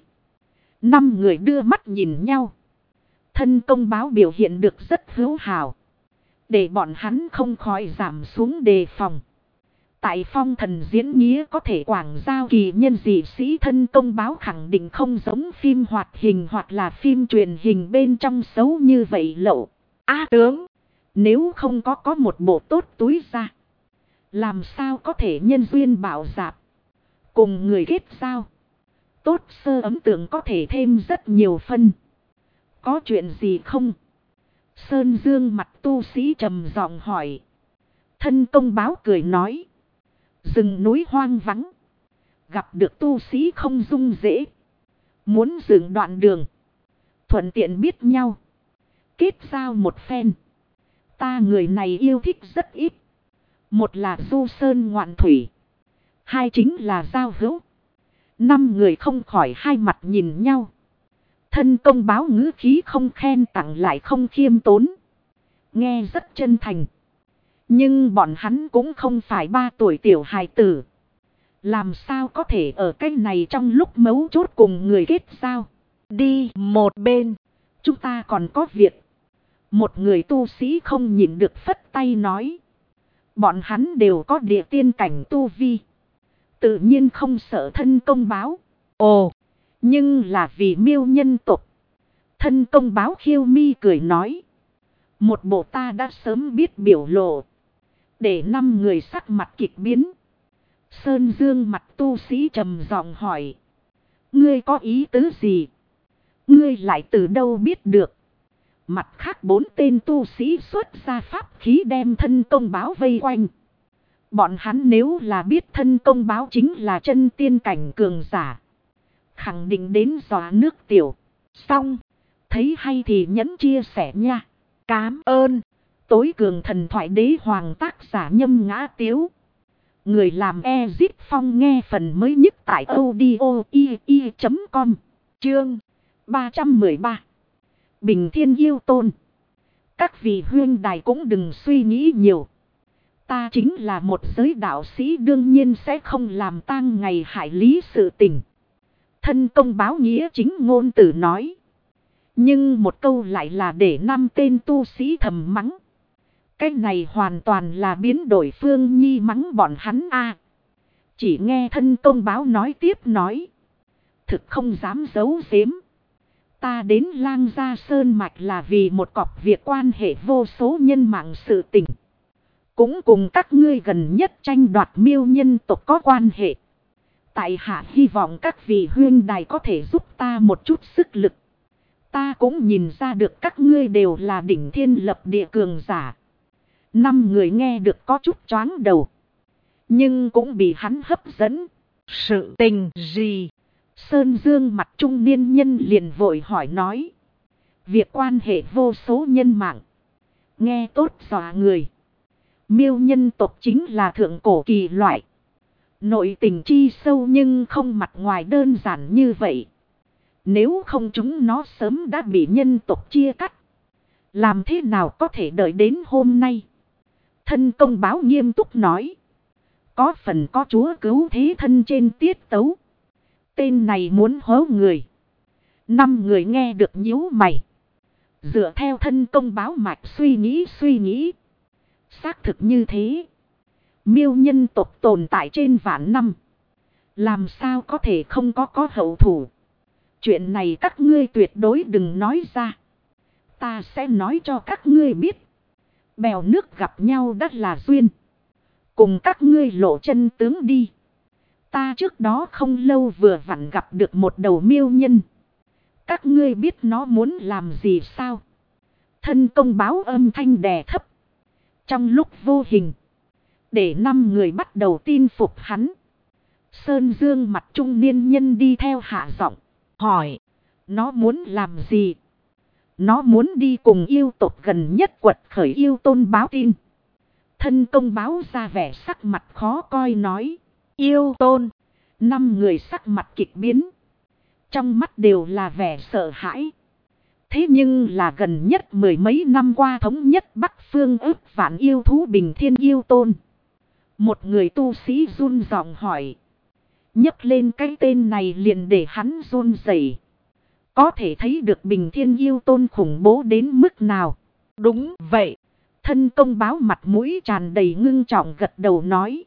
5 người đưa mắt nhìn nhau. Thân công báo biểu hiện được rất hữu hảo. Để bọn hắn không khỏi giảm xuống đề phòng. Tại phong thần diễn nghĩa có thể quảng giao kỳ nhân dị sĩ, thân công báo khẳng định không giống phim hoạt hình hoặc là phim truyền hình bên trong xấu như vậy lậu. Tướng, nếu không có một bộ tốt túi ra, làm sao có thể nhân duyên bảo dạp, cùng người kết giao. Tốt sơ ấm tượng có thể thêm rất nhiều phân. Có chuyện gì không? Sơn Dương mặt tu sĩ trầm giọng hỏi. Thân công báo cười nói. Rừng núi hoang vắng. Gặp được tu sĩ không dung dễ. Muốn dựng đoạn đường. Thuận tiện biết nhau. Kết giao một phen. Ta người này yêu thích rất ít. Một là du sơn ngoạn thủy. 2 chính là giao hữu. 5 người không khỏi hai mặt nhìn nhau. Thân công báo ngữ khí không khen tặng lại không khiêm tốn. Nghe rất chân thành. Nhưng bọn hắn cũng không phải 3 tuổi tiểu hài tử. Làm sao có thể ở cái này trong lúc mấu chốt cùng người kết giao. Đi một bên. Chúng ta còn có việc. Một người tu sĩ không nhịn được phất tay nói. Bọn hắn đều có địa tiên cảnh tu vi. Tự nhiên không sợ thân công báo. Ồ, nhưng là vì miêu nhân tộc. Thân công báo khiêu mi cười nói. Một bộ ta đã sớm biết biểu lộ. Để 5 người sắc mặt kịch biến. Sơn Dương mặt tu sĩ trầm giọng hỏi. Ngươi có ý tứ gì? Ngươi lại từ đâu biết được? Mặt khác 4 tên tu sĩ xuất ra pháp khí đem thân công báo vây quanh. Bọn hắn nếu là biết thân công báo chính là chân tiên cảnh cường giả, khẳng định đến dọa nước tiểu. Xong, thấy hay thì nhấn chia sẻ nha. Cám ơn. Tối cường thần thoại đế hoàng tác giả Nhâm Ngã Tiếu. Người làm Ezip Phong nghe phần mới nhất tại audio.com. Chương 313. Bình Thiên Yêu Tôn. Các vị huyên đài cũng đừng suy nghĩ nhiều. Ta chính là một giới đạo sĩ, đương nhiên sẽ không làm tang ngày hại lý sự tình. Thân công báo nghĩa chính ngôn tử nói. Nhưng một câu lại là để 5 tên tu sĩ thầm mắng. Cái này hoàn toàn là biến đổi Phương Nhi mắng bọn hắn a. Chỉ nghe thân công báo nói tiếp nói. Thực không dám giấu giếm. Ta đến Lang Gia Sơn Mạch là vì một cọc việc quan hệ vô số nhân mạng sự tình. Cũng cùng các ngươi gần nhất tranh đoạt miêu nhân tộc có quan hệ. Tại hạ hy vọng các vị huyên đài có thể giúp ta một chút sức lực. Ta cũng nhìn ra được các ngươi đều là đỉnh thiên lập địa cường giả. 5 người nghe được có chút choáng đầu. Nhưng cũng bị hắn hấp dẫn. Sự tình gì? Sơn Dương mặt trung niên nhân liền vội hỏi nói. Việc quan hệ vô số nhân mạng. Nghe tốt dọa người. Miêu nhân tộc chính là thượng cổ kỳ loại. Nội tình chi sâu nhưng không mặt ngoài đơn giản như vậy. Nếu không chúng nó sớm đã bị nhân tộc chia cắt. Làm thế nào có thể đợi đến hôm nay? Thân công báo nghiêm túc nói. Có phần có chúa cứu thế thân trên tiết tấu. Tên này muốn hố người. 5 người nghe được nhíu mày. Dựa theo thân công báo mạch suy nghĩ. Xác thực như thế. Miêu nhân tộc tồn tại trên vạn năm. Làm sao có thể không có hậu thủ. Chuyện này các ngươi tuyệt đối đừng nói ra. Ta sẽ nói cho các ngươi biết. Bèo nước gặp nhau đắt là duyên. Cùng các ngươi lộ chân tướng đi. Ta trước đó không lâu vừa vặn gặp được một đầu miêu nhân. Các ngươi biết nó muốn làm gì sao? Thân công báo âm thanh đè thấp. Trong lúc vô hình. Để 5 người bắt đầu tin phục hắn. Sơn Dương mặt trung niên nhân đi theo hạ giọng. Hỏi. Nó muốn làm gì? Nó muốn đi cùng yêu tộc gần nhất quật khởi yêu tôn báo tin. Thân công báo ra vẻ sắc mặt khó coi nói. Yêu tôn. 5 người sắc mặt kịch biến. Trong mắt đều là vẻ sợ hãi. Thế nhưng là gần nhất 10 mấy năm qua thống nhất Bắc Phương ước vạn yêu thú Bình Thiên yêu tôn. Một người tu sĩ run giọng hỏi. Nhấc lên cái tên này liền để hắn run rẩy. Có thể thấy được Bình Thiên yêu tôn khủng bố đến mức nào. Đúng vậy. Thân công báo mặt mũi tràn đầy ngưng trọng gật đầu nói.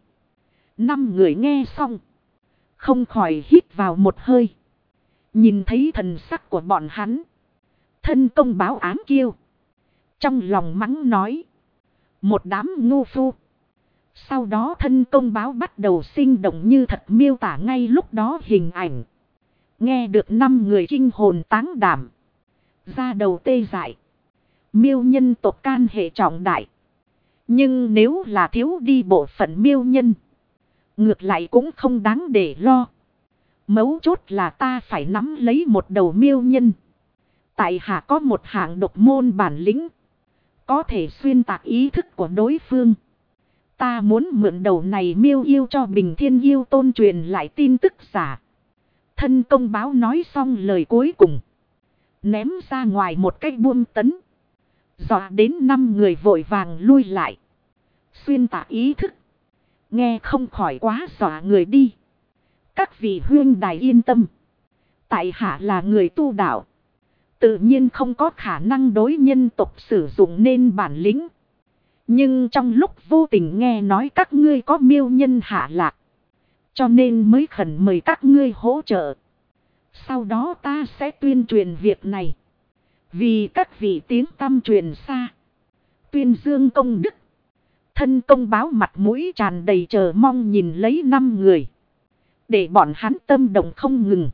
5 người nghe xong. Không khỏi hít vào một hơi. Nhìn thấy thần sắc của bọn hắn. Thân công báo ám kiêu. Trong lòng mắng nói. Một đám ngu phu. Sau đó thân công báo bắt đầu sinh động như thật miêu tả ngay lúc đó hình ảnh. Nghe được 5 người kinh hồn táng đảm. Da đầu tê dại. Miêu nhân tộc can hệ trọng đại. Nhưng nếu là thiếu đi bộ phận miêu nhân. Ngược lại cũng không đáng để lo. Mấu chốt là ta phải nắm lấy một đầu miêu nhân. Tại hạ có một hạng độc môn bản lĩnh. Có thể xuyên tạc ý thức của đối phương. Ta muốn mượn đầu này miêu yêu cho Bình Thiên yêu tôn truyền lại tin tức giả. Thân công báo nói xong lời cuối cùng. Ném ra ngoài một cái buông tấn. Dọa đến 5 người vội vàng lui lại. Xuyên tạc ý thức. Nghe không khỏi quá dọa người đi. Các vị huynh đài yên tâm. Tại hạ là người tu đạo. Tự nhiên không có khả năng đối nhân tộc sử dụng nên bản lĩnh. Nhưng trong lúc vô tình nghe nói các ngươi có miêu nhân hạ lạc. Cho nên mới khẩn mời các ngươi hỗ trợ. Sau đó ta sẽ tuyên truyền việc này. Vì các vị tiếng tăm truyền xa. Tuyên dương công đức. Thân công báo mặt mũi tràn đầy chờ mong nhìn lấy 5 người. Để bọn hắn tâm động không ngừng.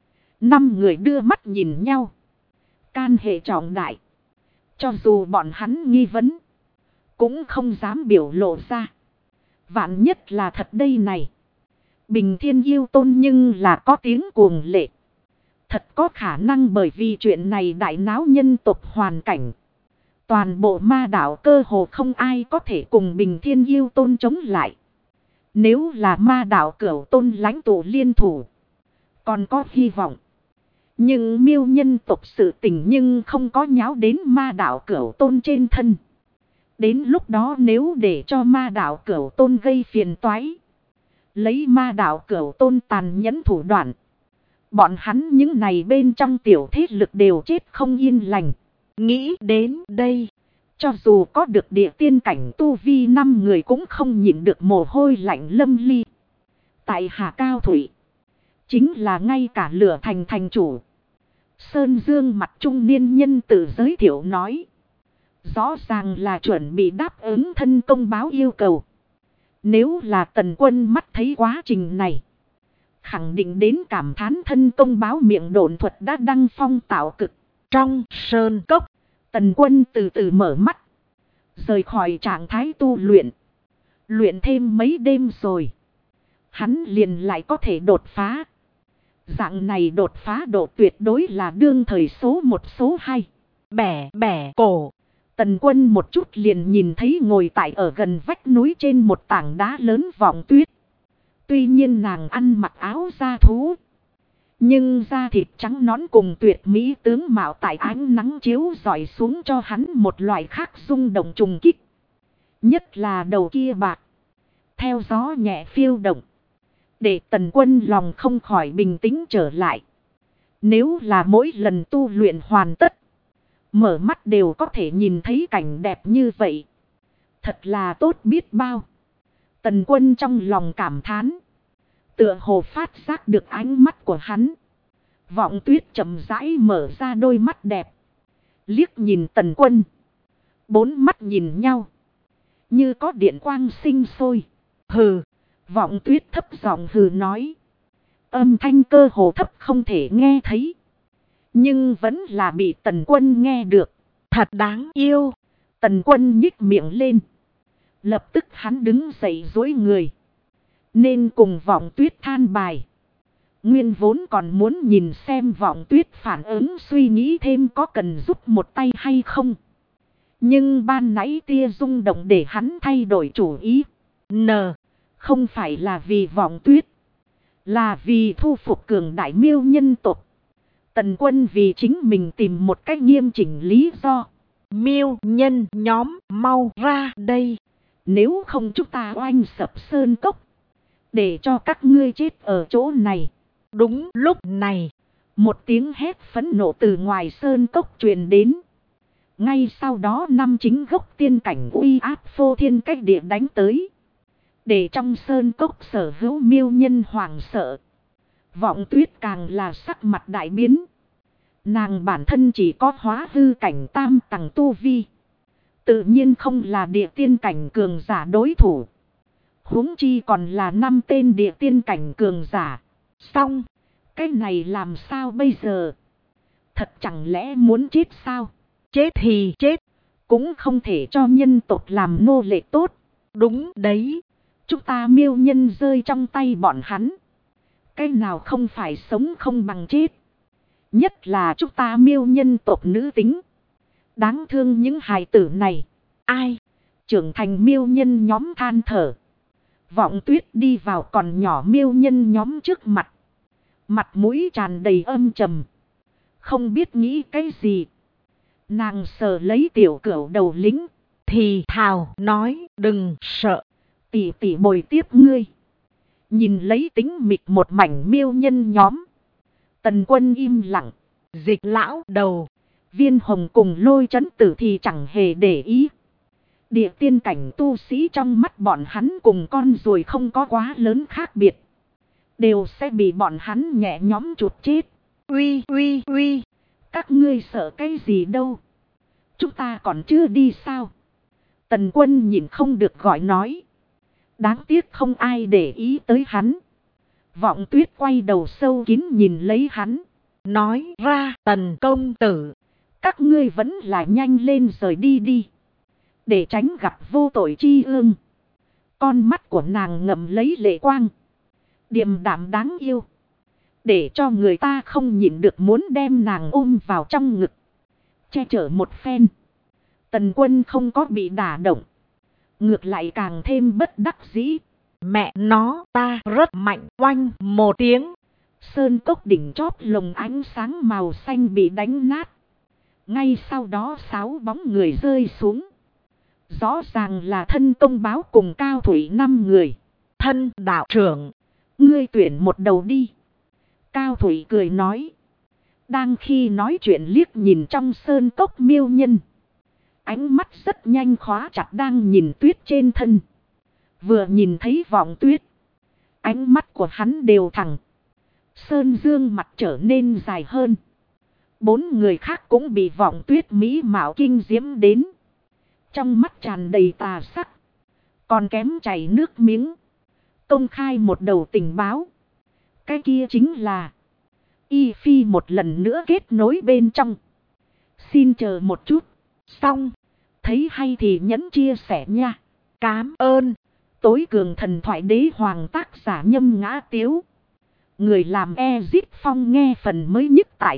5 người đưa mắt nhìn nhau. Can hệ trọng đại. Cho dù bọn hắn nghi vấn. Cũng không dám biểu lộ ra. Vạn nhất là thật đây này. Bình Thiên yêu tôn nhưng là có tiếng cuồng lệ. Thật có khả năng bởi vì chuyện này đại náo nhân tộc hoàn cảnh. Toàn bộ ma đảo cơ hồ không ai có thể cùng Bình Thiên yêu tôn chống lại. Nếu là ma đảo Cửu tôn lãnh tụ liên thủ. Còn có hy vọng. Nhưng miêu nhân tộc sự tình nhưng không có nháo đến ma đảo Cửu tôn trên thân. Đến lúc đó nếu để cho ma đảo Cửu tôn gây phiền toái. Lấy ma đảo Cửu tôn tàn nhẫn thủ đoạn. Bọn hắn những này bên trong tiểu thế lực đều chết không yên lành. Nghĩ đến đây. Cho dù có được địa tiên cảnh tu vi 5 người cũng không nhịn được mồ hôi lạnh lâm ly. Tại Hà Cao Thủy. Chính là ngay cả lửa thành thành chủ. Sơn Dương mặt trung niên nhân tự giới thiệu nói. Rõ ràng là chuẩn bị đáp ứng thân công báo yêu cầu. Nếu là Tần Quân mắt thấy quá trình này. Khẳng định đến cảm thán thân công báo miệng độn thuật đã đăng phong tạo cực. Trong sơn cốc. Tần Quân từ từ mở mắt. Rời khỏi trạng thái tu luyện. Luyện thêm mấy đêm rồi. Hắn liền lại có thể đột phá. Dạng này đột phá độ tuyệt đối là đương thời số 1 số 2. Bẻ bẻ cổ. Tần Quân một chút liền nhìn thấy ngồi tại ở gần vách núi trên một tảng đá lớn Vọng Tuyết. Tuy nhiên nàng ăn mặc áo da thú. Nhưng da thịt trắng nõn cùng tuyệt mỹ tướng mạo tại ánh nắng chiếu rọi xuống cho hắn một loại khác rung động trùng kích. Nhất là đầu kia bạc. Theo gió nhẹ phiêu động. Để Tần Quân lòng không khỏi bình tĩnh trở lại. Nếu là mỗi lần tu luyện hoàn tất. Mở mắt đều có thể nhìn thấy cảnh đẹp như vậy. Thật là tốt biết bao. Tần Quân trong lòng cảm thán. Tựa hồ phát giác được ánh mắt của hắn. Vọng Tuyết chậm rãi mở ra đôi mắt đẹp. Liếc nhìn Tần Quân. Bốn mắt nhìn nhau. Như có điện quang sinh sôi. Hừ. Vọng Tuyết thấp giọng hừ nói. Âm thanh cơ hồ thấp không thể nghe thấy. Nhưng vẫn là bị Tần Quân nghe được. Thật đáng yêu. Tần Quân nhích miệng lên. Lập tức hắn đứng dậy duỗi người. Nên cùng Vọng Tuyết than bài. Nguyên vốn còn muốn nhìn xem Vọng Tuyết phản ứng, suy nghĩ thêm có cần giúp một tay hay không. Nhưng ban nãy tia rung động để hắn thay đổi chủ ý. Không phải là vì Vọng Tuyết. Là vì thu phục cường đại miêu nhân tộc. Tần Quân vì chính mình tìm một cách nghiêm chỉnh lý do. Miêu nhân nhóm mau ra đây. Nếu không chúng ta oanh sập sơn cốc. Để cho các ngươi chết ở chỗ này. Đúng lúc này. Một tiếng hét phẫn nộ từ ngoài sơn cốc truyền đến. Ngay sau đó năm chính gốc tiên cảnh uy áp phô thiên cách địa đánh tới. Để trong sơn cốc sở hữu miêu nhân hoảng sợ. Vọng Tuyết càng là sắc mặt đại biến. Nàng bản thân chỉ có hóa hư cảnh tam tầng tu vi. Tự nhiên không là địa tiên cảnh cường giả đối thủ. Huống chi còn là 5 tên địa tiên cảnh cường giả. Xong, cái này làm sao bây giờ? Thật chẳng lẽ muốn chết sao? Chết thì chết, cũng không thể cho nhân tộc làm nô lệ tốt. Đúng đấy, chúng ta miêu nhân rơi trong tay bọn hắn. Cái nào không phải sống không bằng chết. Nhất là chúng ta miêu nhân tộc nữ tính. Đáng thương những hài tử này. Ai? Trưởng thành miêu nhân nhóm than thở. Vọng Tuyết đi vào còn nhỏ miêu nhân nhóm trước mặt. Mặt mũi tràn đầy âm trầm. Không biết nghĩ cái gì. Nàng sờ lấy tiểu cửu đầu lính. Thì thào nói đừng sợ. Tỷ tỷ bồi tiếp ngươi. Nhìn lấy tính mịt một mảnh miêu nhân nhóm. Tần Quân im lặng. Dịch lão đầu. Viên Hồng cùng Lôi Chấn Tử thì chẳng hề để ý. Địa tiên cảnh tu sĩ trong mắt bọn hắn cùng con ruồi không có quá lớn khác biệt. Đều sẽ bị bọn hắn nhẹ nhõm chuột chết. Uy. Các ngươi sợ cái gì đâu. Chúng ta còn chưa đi sao. Tần Quân nhìn không được gọi nói. Đáng tiếc không ai để ý tới hắn. Vọng Tuyết quay đầu sâu kín nhìn lấy hắn. Nói ra Tần công tử. Các ngươi vẫn là nhanh lên rời đi đi. Để tránh gặp vô tội chi ương. Con mắt của nàng ngậm lấy lệ quang. Điềm đạm đáng yêu. Để cho người ta không nhịn được muốn đem nàng ôm vào trong ngực. Che chở một phen. Tần Quân không có bị đả động. Ngược lại càng thêm bất đắc dĩ. Mẹ nó ta rất mạnh, oanh một tiếng. Sơn cốc đỉnh chóp lồng ánh sáng màu xanh bị đánh nát. Ngay sau đó 6 bóng người rơi xuống. Rõ ràng là Thân Công Báo cùng Cao Thủy 5 người. Thân đạo trưởng, ngươi tuyển một đầu đi. Cao Thủy cười nói. Đang khi nói chuyện liếc nhìn trong sơn cốc miêu nhân. Ánh mắt rất nhanh khóa chặt đang nhìn Tuyết trên thân. Vừa nhìn thấy Vọng Tuyết. Ánh mắt của hắn đều thẳng. Sơn dương mặt trở nên dài hơn. 4 người khác cũng bị Vọng Tuyết mỹ mạo kinh diễm đến. Trong mắt tràn đầy tà sắc. Còn kém chảy nước miếng. Công khai một đầu tình báo. Cái kia chính là. Y Phi một lần nữa kết nối bên trong. Xin chờ một chút. Xong. Thấy hay thì nhấn chia sẻ nha. Cám ơn. Tối cường thần thoại đế hoàng tác giả Nhâm Ngã Tiếu. Người làm Ezit Phong nghe phần mới nhất tại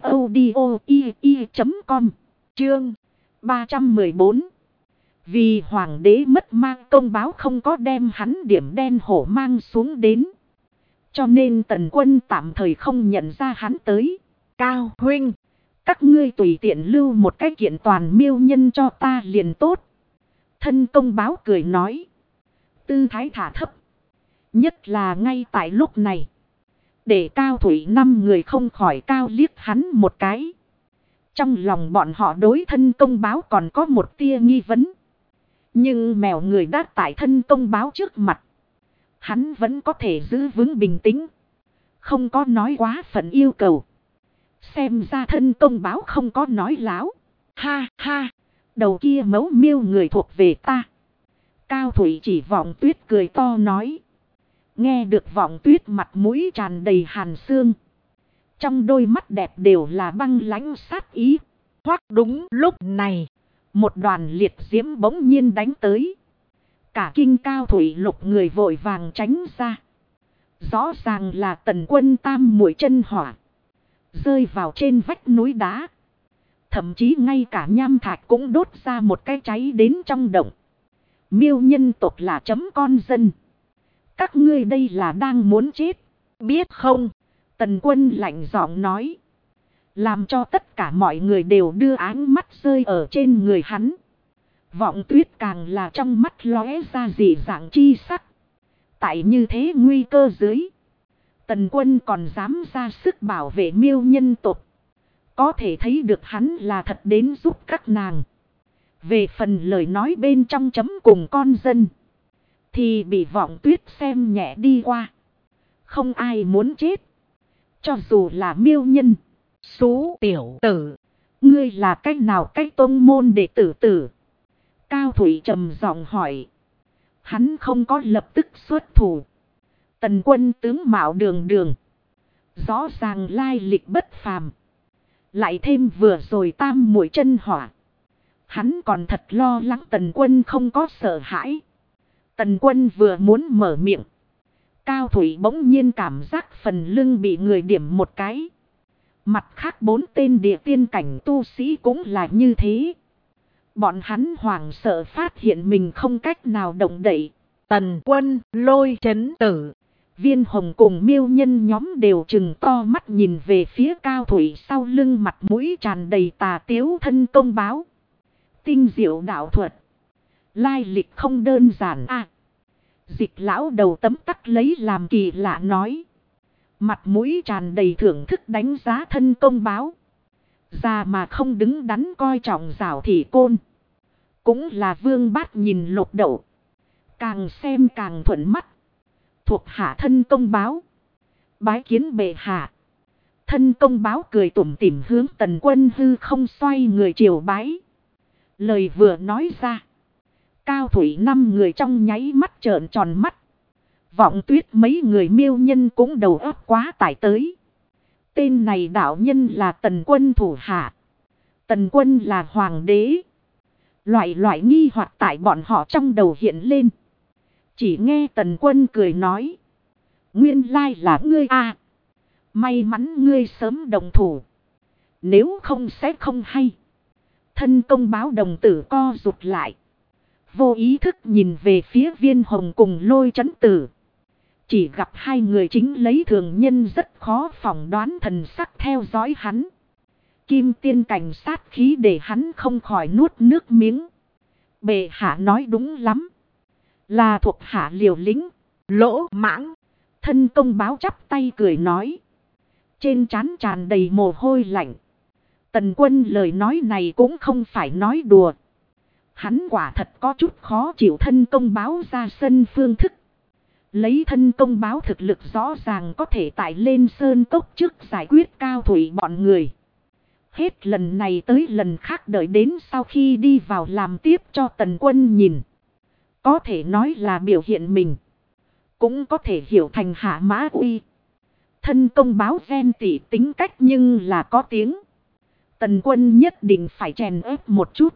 audio.com. Chương 314. Vì hoàng đế mất mang công báo không có đem hắn điểm đen hổ mang xuống đến. Cho nên Tần Quân tạm thời không nhận ra hắn tới. Cao huynh, các ngươi tùy tiện lưu một cái kiện toàn miêu nhân cho ta liền tốt. Thân Công Báo cười nói. Tư thái thả thấp. Nhất là ngay tại lúc này. Để Cao Thủy 5 người không khỏi cao liếc hắn một cái. Trong lòng bọn họ đối Thân Công Báo còn có một tia nghi vấn. Nhưng mèo người đã tại Thân Công Báo trước mặt. Hắn vẫn có thể giữ vững bình tĩnh. Không có nói quá phận yêu cầu. Xem ra Thân Công Báo không có nói láo. Ha ha. Đầu kia mấu miêu người thuộc về ta. Cao Thủy chỉ Vọng Tuyết cười to nói. Nghe được Vọng Tuyết mặt mũi tràn đầy hàn xương. Trong đôi mắt đẹp đều là băng lãnh sát ý. Hoặc đúng lúc này, một đoàn liệt diễm bỗng nhiên đánh tới. Cả kinh Cao Thủy Lục người vội vàng tránh ra. Rõ ràng là Tần Quân tam muội chân hỏa. Rơi vào trên vách núi đá. Thậm chí ngay cả nham thạch cũng đốt ra một cái cháy đến trong động. Miêu nhân tộc là chấm con dân. Các ngươi đây là đang muốn chết. Biết không? Tần Quân lạnh giọng nói. Làm cho tất cả mọi người đều đưa ánh mắt rơi ở trên người hắn. Vọng Tuyết càng là trong mắt lóe ra dị dạng chi sắc. Tại như thế nguy cơ dưới. Tần Quân còn dám ra sức bảo vệ miêu nhân tộc. Có thể thấy được hắn là thật đến giúp các nàng. Về phần lời nói bên trong chấm cùng con dân. Thì bị Vọng Tuyết xem nhẹ đi qua. Không ai muốn chết. Cho dù là miêu nhân. Xú tiểu tử. Ngươi là cách nào cách tôn môn đệ tử tử? Cao Thủy trầm giọng hỏi. Hắn không có lập tức xuất thủ. Tần Quân tướng mạo đường đường. Rõ ràng lai lịch bất phàm. Lại thêm vừa rồi tam muội chân hỏa. Hắn còn thật lo lắng Tần Quân không có sợ hãi. Tần Quân vừa muốn mở miệng. Cao Thủy bỗng nhiên cảm giác phần lưng bị người điểm một cái. Mặt khác 4 tên địa tiên cảnh tu sĩ cũng là như thế. Bọn hắn hoảng sợ phát hiện mình không cách nào động đậy. Tần Quân, Lôi Chấn Tử, Viên Hồng cùng miêu nhân nhóm đều trừng to mắt nhìn về phía Cao Thủy sau lưng mặt mũi tràn đầy tà tiếu thân công báo. Tinh diệu đạo thuật. Lai lịch không đơn giản à. Dịch lão đầu tấm tắc lấy làm kỳ lạ nói. Mặt mũi tràn đầy thưởng thức đánh giá thân công báo. Già mà không đứng đắn coi trọng rảo thị côn. Cũng là Vương Bát nhìn Lục Đậu. Càng xem càng thuận mắt. Thuộc hạ thân công báo. Bái kiến bệ hạ. Thân công báo cười tủm tỉm hướng Tần Quân hư không xoay người triều bái. Lời vừa nói ra. Cao Thủy 5 người trong nháy mắt trợn tròn mắt. Vọng Tuyết mấy người miêu nhân cũng đầu óc quá tải tới. Tên này đạo nhân là Tần Quân thủ hạ. Tần Quân là hoàng đế. Loại nghi hoặc tại bọn họ trong đầu hiện lên. Chỉ nghe Tần Quân cười nói. Nguyên lai là ngươi à. May mắn ngươi sớm đồng thủ. Nếu không sẽ không hay. Thân công báo đồng tử co rụt lại. Vô ý thức nhìn về phía Viên Hồng cùng Lôi Chấn Tử. Chỉ gặp hai người chính lấy thường nhân rất khó phỏng đoán thần sắc theo dõi hắn. Kim tiên cảnh sát khí để hắn không khỏi nuốt nước miếng. Bệ hạ nói đúng lắm. Là thuộc hạ liều lĩnh. Lỗ mãng. Thân công báo chắp tay cười nói. Trên trán tràn đầy mồ hôi lạnh. Tần Quân lời nói này cũng không phải nói đùa. Hắn quả thật có chút khó chịu thân công báo ra sân phương thức. Lấy thân công báo thực lực rõ ràng có thể tại lên sơn cốc trước giải quyết Cao Thủy bọn người. Hết lần này tới lần khác đợi đến sau khi đi vào làm tiếp cho Tần Quân nhìn. Có thể nói là biểu hiện mình. Cũng có thể hiểu thành hạ mã uy. Thân công báo ghen tị tính cách nhưng là có tiếng. Tần Quân nhất định phải chèn ép một chút.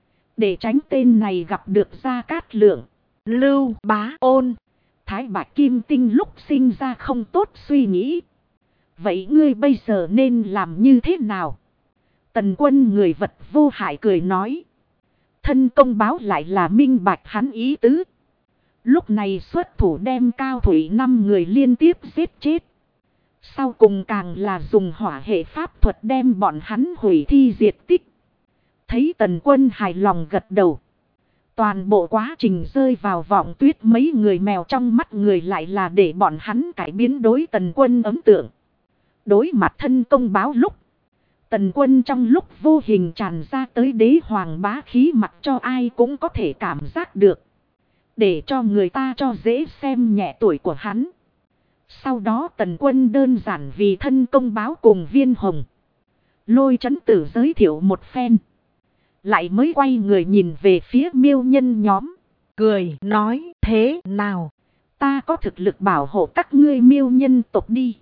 Để tránh tên này gặp được Gia Cát Lượng, Lưu Bá Ôn, Thái Bạch Kim Tinh lúc sinh ra không tốt suy nghĩ. Vậy ngươi bây giờ nên làm như thế nào? Tần Quân người vật vô hại cười nói. Thân công báo lại là minh bạch hắn ý tứ. Lúc này xuất thủ đem Cao Thủy 5 người liên tiếp giết chết. Sau cùng càng là dùng hỏa hệ pháp thuật đem bọn hắn hủy thi diệt tích. Thấy Tần Quân hài lòng gật đầu. Toàn bộ quá trình rơi vào Vọng Tuyết mấy người mèo trong mắt người lại là để bọn hắn cải biến đối Tần Quân ấn tượng. Đối mặt thân công báo lúc. Tần Quân trong lúc vô hình tràn ra tới đế hoàng bá khí mặc cho ai cũng có thể cảm giác được. Để cho người ta cho dễ xem nhẹ tuổi của hắn. Sau đó Tần Quân đơn giản vì thân công báo cùng Viên Hồng, Lôi Chấn Tử giới thiệu một phen. Lại mới quay người nhìn về phía miêu nhân nhóm. Cười nói thế nào. Ta có thực lực bảo hộ các ngươi miêu nhân tộc đi.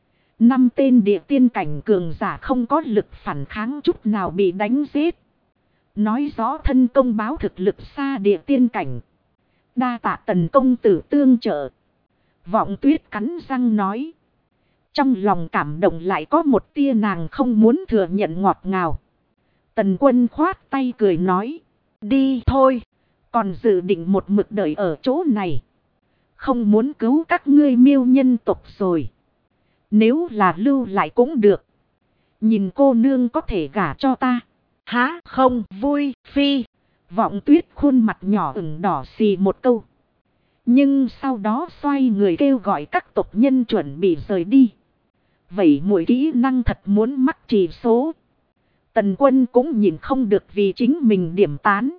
5 tên địa tiên cảnh cường giả không có lực phản kháng chút nào bị đánh giết. Nói rõ thân công báo thực lực xa địa tiên cảnh. Đa tạ Tần công tử tương trợ. Vọng Tuyết cắn răng nói. Trong lòng cảm động lại có một tia nàng không muốn thừa nhận ngọt ngào. Tần Quân khoát tay cười nói. Đi thôi. Còn dự định một mực đợi ở chỗ này. Không muốn cứu các ngươi miêu nhân tộc rồi. Nếu là lưu lại cũng được. Nhìn cô nương có thể gả cho ta. Há không vui phi. Vọng Tuyết khuôn mặt nhỏ ửng đỏ xì một câu. Nhưng sau đó xoay người kêu gọi các tộc nhân chuẩn bị rời đi. Vậy mỗi kỹ năng thật muốn mắc chỉ số. Tần Quân cũng nhìn không được vì chính mình điểm tán.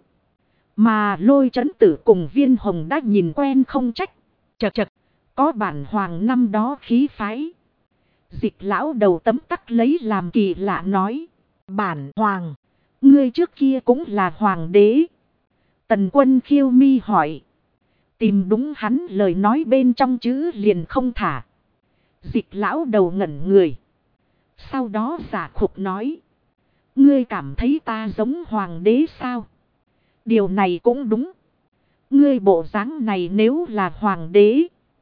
Mà Lôi Chấn Tử cùng Viên Hồng đã nhìn quen không trách. Chật chật, có bản hoàng năm đó khí phái. Dịch lão đầu tấm tắc lấy làm kỳ lạ nói. Bản hoàng, ngươi trước kia cũng là hoàng đế. Tần Quân khiêu mi hỏi. Tìm đúng hắn lời nói bên trong chữ liền không thả. Dịch lão đầu ngẩn người. Sau đó giả khục nói. Ngươi cảm thấy ta giống hoàng đế sao? Điều này cũng đúng. Ngươi bộ dáng này nếu là hoàng đế.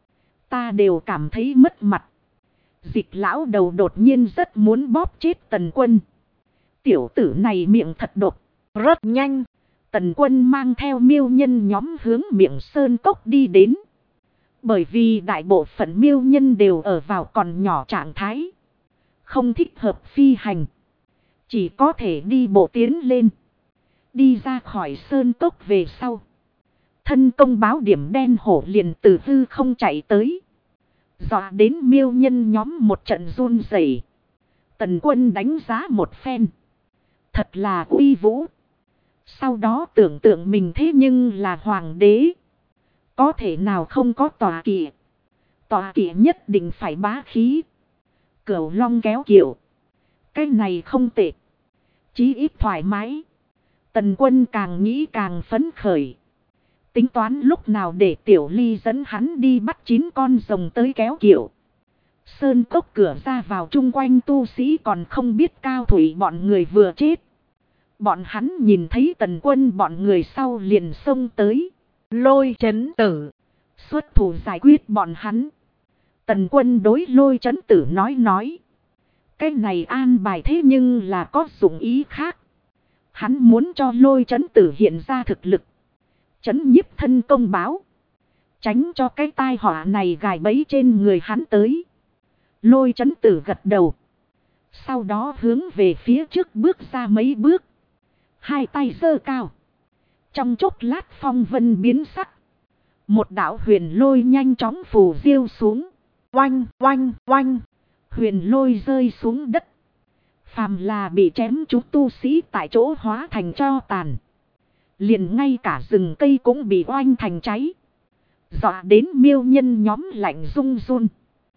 Ta đều cảm thấy mất mặt. Dịch lão đầu đột nhiên rất muốn bóp chết Tần Quân. Tiểu tử này miệng thật độc. Rất nhanh. Tần Quân mang theo miêu nhân nhóm hướng miệng sơn cốc đi đến. Bởi vì đại bộ phận miêu nhân đều ở vào còn nhỏ trạng thái. Không thích hợp phi hành. Chỉ có thể đi bộ tiến lên. Đi ra khỏi sơn cốc về sau. Thân công báo điểm đen hổ liền từ hư không chạy tới. Dọa đến miêu nhân nhóm một trận run rẩy. Tần Quân đánh giá một phen. Thật là uy vũ. Sau đó tưởng tượng mình thế nhưng là hoàng đế. Có thể nào không có tọa kỵ. Tọa kỵ nhất định phải bá khí. Cửu long kéo kiệu. Cái này không tệ. Chí ít thoải mái. Tần Quân càng nghĩ càng phấn khởi. Tính toán lúc nào để Tiểu Ly dẫn hắn đi bắt 9 con rồng tới kéo kiệu. Sơn cốc cửa ra vào chung quanh tu sĩ còn không biết cao thủy bọn người vừa chết. Bọn hắn nhìn thấy Tần Quân bọn người sau liền xông tới. Lôi Chấn Tử xuất thủ giải quyết bọn hắn. Tần Quân đối Lôi Chấn Tử nói. Cái này an bài thế nhưng là có dụng ý khác. Hắn muốn cho Lôi Chấn Tử hiện ra thực lực. Chấn nhiếp thân công báo. Tránh cho cái tai họa này gài bẫy trên người hắn tới. Lôi Chấn Tử gật đầu. Sau đó hướng về phía trước bước ra mấy bước. Hai tay giơ cao. Trong chốc lát phong vân biến sắc. Một đạo huyền lôi nhanh chóng phù diêu xuống. Oanh oanh oanh. Huyền lôi rơi xuống đất. Phàm là bị chém chúng tu sĩ tại chỗ hóa thành tro tàn. Liền ngay cả rừng cây cũng bị oanh thành cháy. Dọa đến miêu nhân nhóm lạnh run run.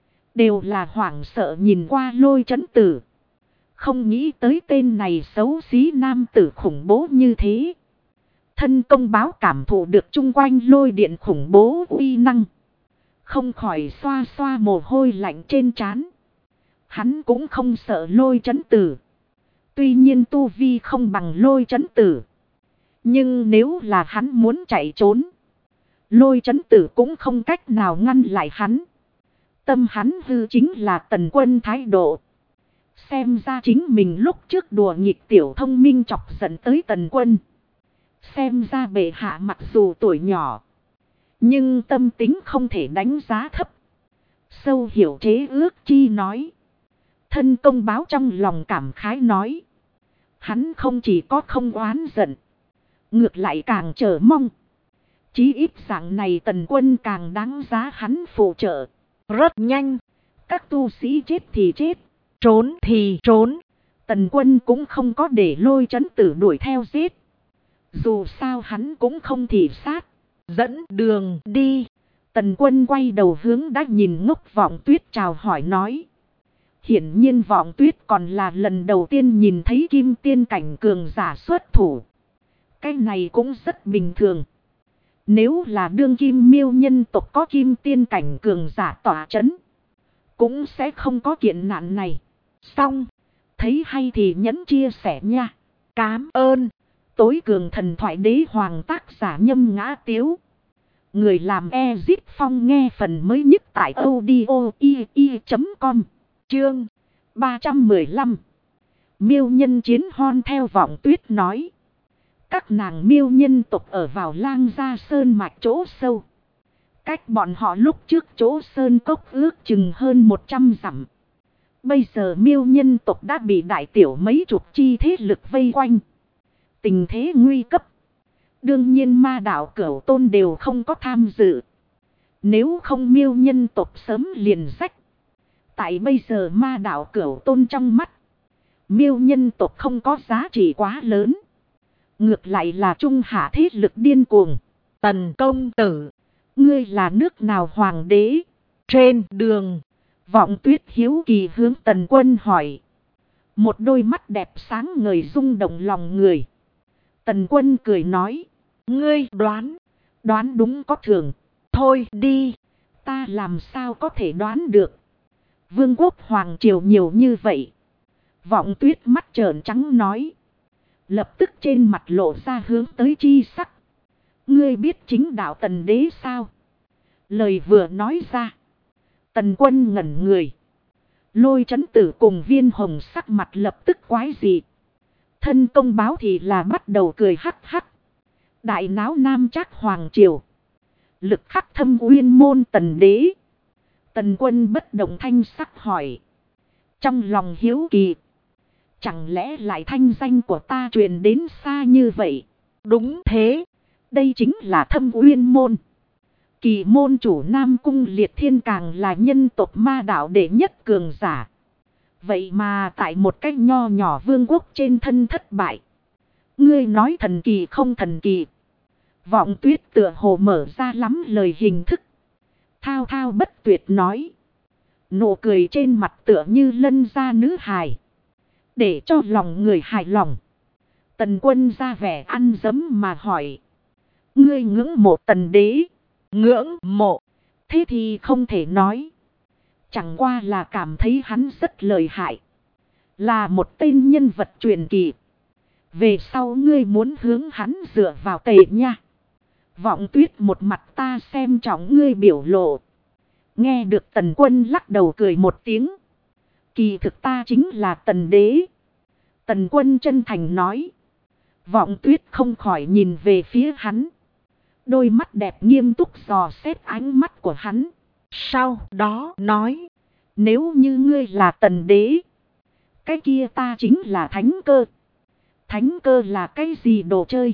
Đều là hoảng sợ nhìn qua Lôi Chấn Tử. Không nghĩ tới tên này xấu xí nam tử khủng bố như thế. Thân công báo cảm thụ được chung quanh lôi điện khủng bố uy năng. Không khỏi xoa xoa mồ hôi lạnh trên trán. Hắn cũng không sợ Lôi Chấn Tử. Tuy nhiên tu vi không bằng Lôi Chấn Tử. Nhưng nếu là hắn muốn chạy trốn. Lôi Chấn Tử cũng không cách nào ngăn lại hắn. Tâm hắn hư chính là Tần Quân thái độ. Xem ra chính mình lúc trước đùa nghịch tiểu thông minh chọc giận tới Tần Quân. Xem ra bệ hạ mặc dù tuổi nhỏ. Nhưng tâm tính không thể đánh giá thấp. Sâu hiểu chế ước chi nói. Thân công báo trong lòng cảm khái nói. Hắn không chỉ có không oán giận. Ngược lại càng chờ mong. Chí ít dạng này Tần Quân càng đáng giá hắn phụ trợ. Rất nhanh. Các tu sĩ chết thì chết. Trốn thì trốn. Tần Quân cũng không có để Lôi Chấn Tử đuổi theo giết. Dù sao hắn cũng không thị sát. Dẫn đường đi. Tần Quân quay đầu hướng đã nhìn ngốc Vọng Tuyết chào hỏi nói. Hiển nhiên Vọng Tuyết còn là lần đầu tiên nhìn thấy kim tiên cảnh cường giả xuất thủ. Cái này cũng rất bình thường. Nếu là đương kim miêu nhân tộc có kim tiên cảnh cường giả tỏa chấn, cũng sẽ không có kiện nạn này. Xong, thấy hay thì nhấn chia sẻ nha. Cám ơn. Tối cường thần thoại đế hoàng tác giả Nhâm Ngã Tiếu. Người làm Ezip Phong nghe phần mới nhất tại audio.com. Chương 315. Miêu nhân chiến hon theo Vọng Tuyết nói. Các nàng miêu nhân tộc ở vào Lang Gia Sơn mạch chỗ sâu. Cách bọn họ lúc trước chỗ Sơn Cốc ước chừng hơn 100 dặm. Bây giờ miêu nhân tộc đã bị đại tiểu mấy chục chi thế lực vây quanh. Tình thế nguy cấp. Đương nhiên ma đạo Cửu Tôn đều không có tham dự. Nếu không miêu nhân tộc sớm liền rách. Tại bây giờ ma đạo Cửu Tôn trong mắt, miêu nhân tộc không có giá trị quá lớn. Ngược lại là trung hạ thế lực điên cuồng. Tần công tử, ngươi là nước nào hoàng đế? Trên đường, Vọng Tuyết hiếu kỳ hướng Tần Quân hỏi. Một đôi mắt đẹp sáng ngời rung động lòng người. Tần Quân cười nói. Ngươi đoán đúng có thường. Thôi đi, ta làm sao có thể đoán được. Vương quốc hoàng triều nhiều như vậy. Vọng Tuyết mắt trợn trắng nói. Lập tức trên mặt lộ ra hướng tới chi sắc. Ngươi biết chính đạo Tần đế sao? Lời vừa nói ra, Tần Quân ngẩn người. Lôi Chấn Tử cùng Viên Hồng sắc mặt lập tức quái dị. Thân công báo thì là bắt đầu cười hắc hắc. Đại náo Nam Trác hoàng triều, lực khắc thâm uyên môn Tần đế. Tần Quân bất động thanh sắc hỏi. Trong lòng hiếu kỳ, chẳng lẽ lại thanh danh của ta truyền đến xa như vậy? Đúng thế, đây chính là Thâm Uyên môn. Kỳ môn chủ Nam Cung Liệt Thiên càng là nhân tộc ma đạo đệ nhất cường giả. Vậy mà tại một cách nho nhỏ vương quốc trên thân thất bại. Ngươi nói thần kỳ không thần kỳ? Vọng Tuyết tựa hồ mở ra lắm lời hình thức. Thao thao bất tuyệt nói. Nụ cười trên mặt tựa như lân gia nữ hài. Để cho lòng người hài lòng. Tần Quân ra vẻ ăn dấm mà hỏi. Ngươi ngưỡng mộ Tần đế? Ngưỡng mộ? Thế thì không thể nói. Chẳng qua là cảm thấy hắn rất lợi hại. Là một tên nhân vật truyền kỳ. Về sau ngươi muốn hướng hắn dựa vào tề nha. Vọng Tuyết một mặt ta xem trọng ngươi biểu lộ. Nghe được Tần Quân lắc đầu cười một tiếng. Kỳ thực ta chính là Tần đế. Tần Quân chân thành nói. Vọng Tuyết không khỏi nhìn về phía hắn. Đôi mắt đẹp nghiêm túc dò xét ánh mắt của hắn. Sau đó nói. Nếu như ngươi là Tần đế, cái kia ta chính là Thánh Cơ. Thánh Cơ là cái gì đồ chơi?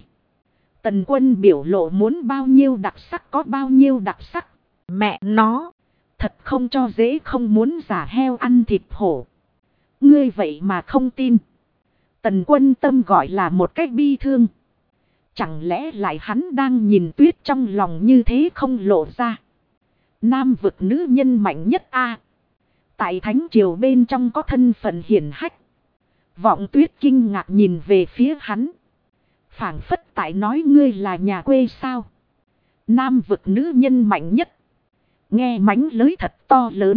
Tần Quân biểu lộ muốn bao nhiêu đặc sắc có bao nhiêu đặc sắc. Mẹ nó, thật không cho dễ, không muốn giả heo ăn thịt hổ. Ngươi vậy mà không tin. Tần Quân tâm gọi là một cách bi thương. Chẳng lẽ lại hắn đang nhìn Tuyết trong lòng như thế không lộ ra. Nam vực nữ nhân mạnh nhất a. Tại Thánh triều bên trong có thân phận hiển hách. Vọng Tuyết kinh ngạc nhìn về phía hắn. Phảng phất tại nói ngươi là nhà quê sao? Nam vực nữ nhân mạnh nhất. Nghe mánh lới thật to lớn.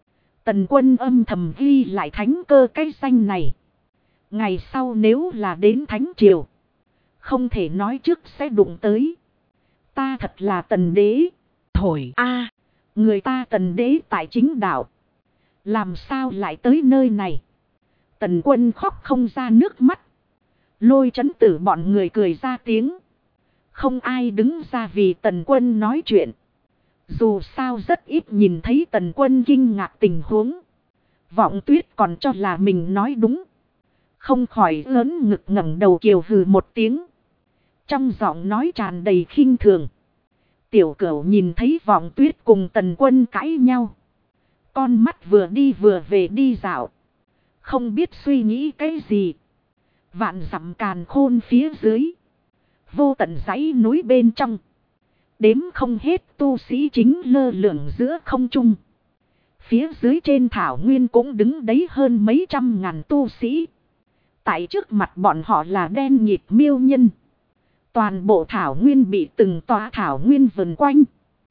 Tần Quân âm thầm ghi lại Thánh Cơ cái danh này. Ngày sau nếu là đến Thánh triều, không thể nói trước sẽ đụng tới. Ta thật là Tần đế. Thổi a, người ta Tần đế tại chính đạo. Làm sao lại tới nơi này? Tần Quân khóc không ra nước mắt. Lôi Chấn Tử bọn người cười ra tiếng. Không ai đứng ra vì Tần Quân nói chuyện. Dù sao rất ít nhìn thấy Tần Quân kinh ngạc tình huống. Vọng Tuyết còn cho là mình nói đúng. Không khỏi lớn ngực ngẩng đầu kiều hừ một tiếng. Trong giọng nói tràn đầy khinh thường. Tiểu Cửu nhìn thấy Vọng Tuyết cùng Tần Quân cãi nhau. Con mắt vừa đi vừa về đi dạo. Không biết suy nghĩ cái gì. Vạn dặm càn khôn phía dưới. Vô tận dãy núi bên trong. Đếm không hết tu sĩ chính lơ lửng giữa không trung. Phía dưới trên thảo nguyên cũng đứng đấy hơn mấy trăm ngàn tu sĩ. Tại trước mặt bọn họ là đen nhịp miêu nhân. Toàn bộ thảo nguyên bị từng tòa thảo nguyên vần quanh.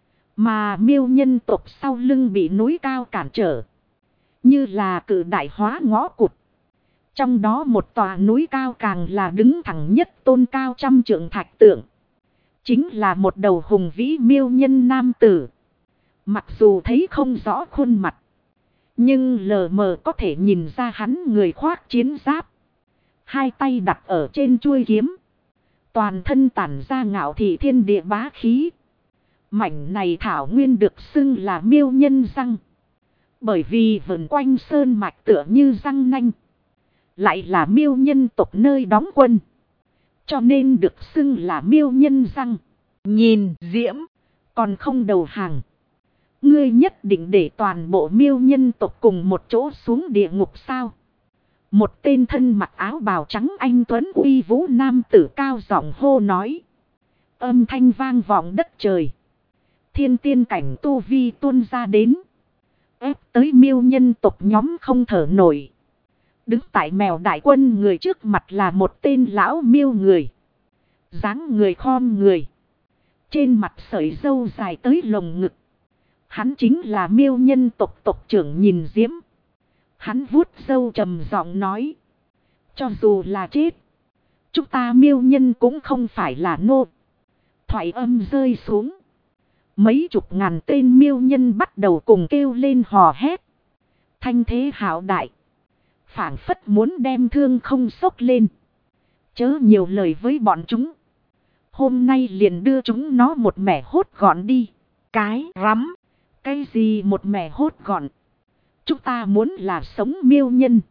Mà miêu nhân tộc sau lưng bị núi cao cản trở. Như là cự đại hóa ngõ cụt. Trong đó một tòa núi cao càng là đứng thẳng nhất tôn cao trăm trượng thạch tượng. Chính là một đầu hùng vĩ miêu nhân nam tử. Mặc dù thấy không rõ khuôn mặt. Nhưng lờ mờ có thể nhìn ra hắn người khoác chiến giáp. Hai tay đặt ở trên chuôi kiếm. Toàn thân tản ra ngạo thị thiên địa bá khí. Mảnh này thảo nguyên được xưng là miêu nhân răng. Bởi vì vần quanh sơn mạch tựa như răng nanh. Lại là miêu nhân tộc nơi đóng quân. Cho nên được xưng là miêu nhân răng. Nhìn Diễm còn không đầu hàng. Ngươi nhất định để toàn bộ miêu nhân tộc cùng một chỗ xuống địa ngục sao? Một tên thân mặc áo bào trắng anh tuấn uy vũ nam tử cao giọng hô nói. Âm thanh vang vọng đất trời. Thiên tiên cảnh tu vi tuôn ra đến. Ép tới miêu nhân tộc nhóm không thở nổi. Đứng tại mèo đại quân người trước mặt là một tên lão miêu người. Dáng người khom người. Trên mặt sợi râu dài tới lồng ngực. Hắn chính là miêu nhân tộc tộc trưởng Nhìn Diễm. Hắn vuốt râu trầm giọng nói. Cho dù là chết. Chúng ta miêu nhân cũng không phải là nô. Thoại âm rơi xuống. Mấy chục ngàn tên miêu nhân bắt đầu cùng kêu lên hò hét. Thanh thế hạo đại. Phảng phất muốn đem thương không sốc lên. Chớ nhiều lời với bọn chúng. Hôm nay liền đưa chúng nó một mẻ hốt gọn đi. Cái rắm. Cái gì một mẻ hốt gọn. Chúng ta muốn là sống miêu nhân.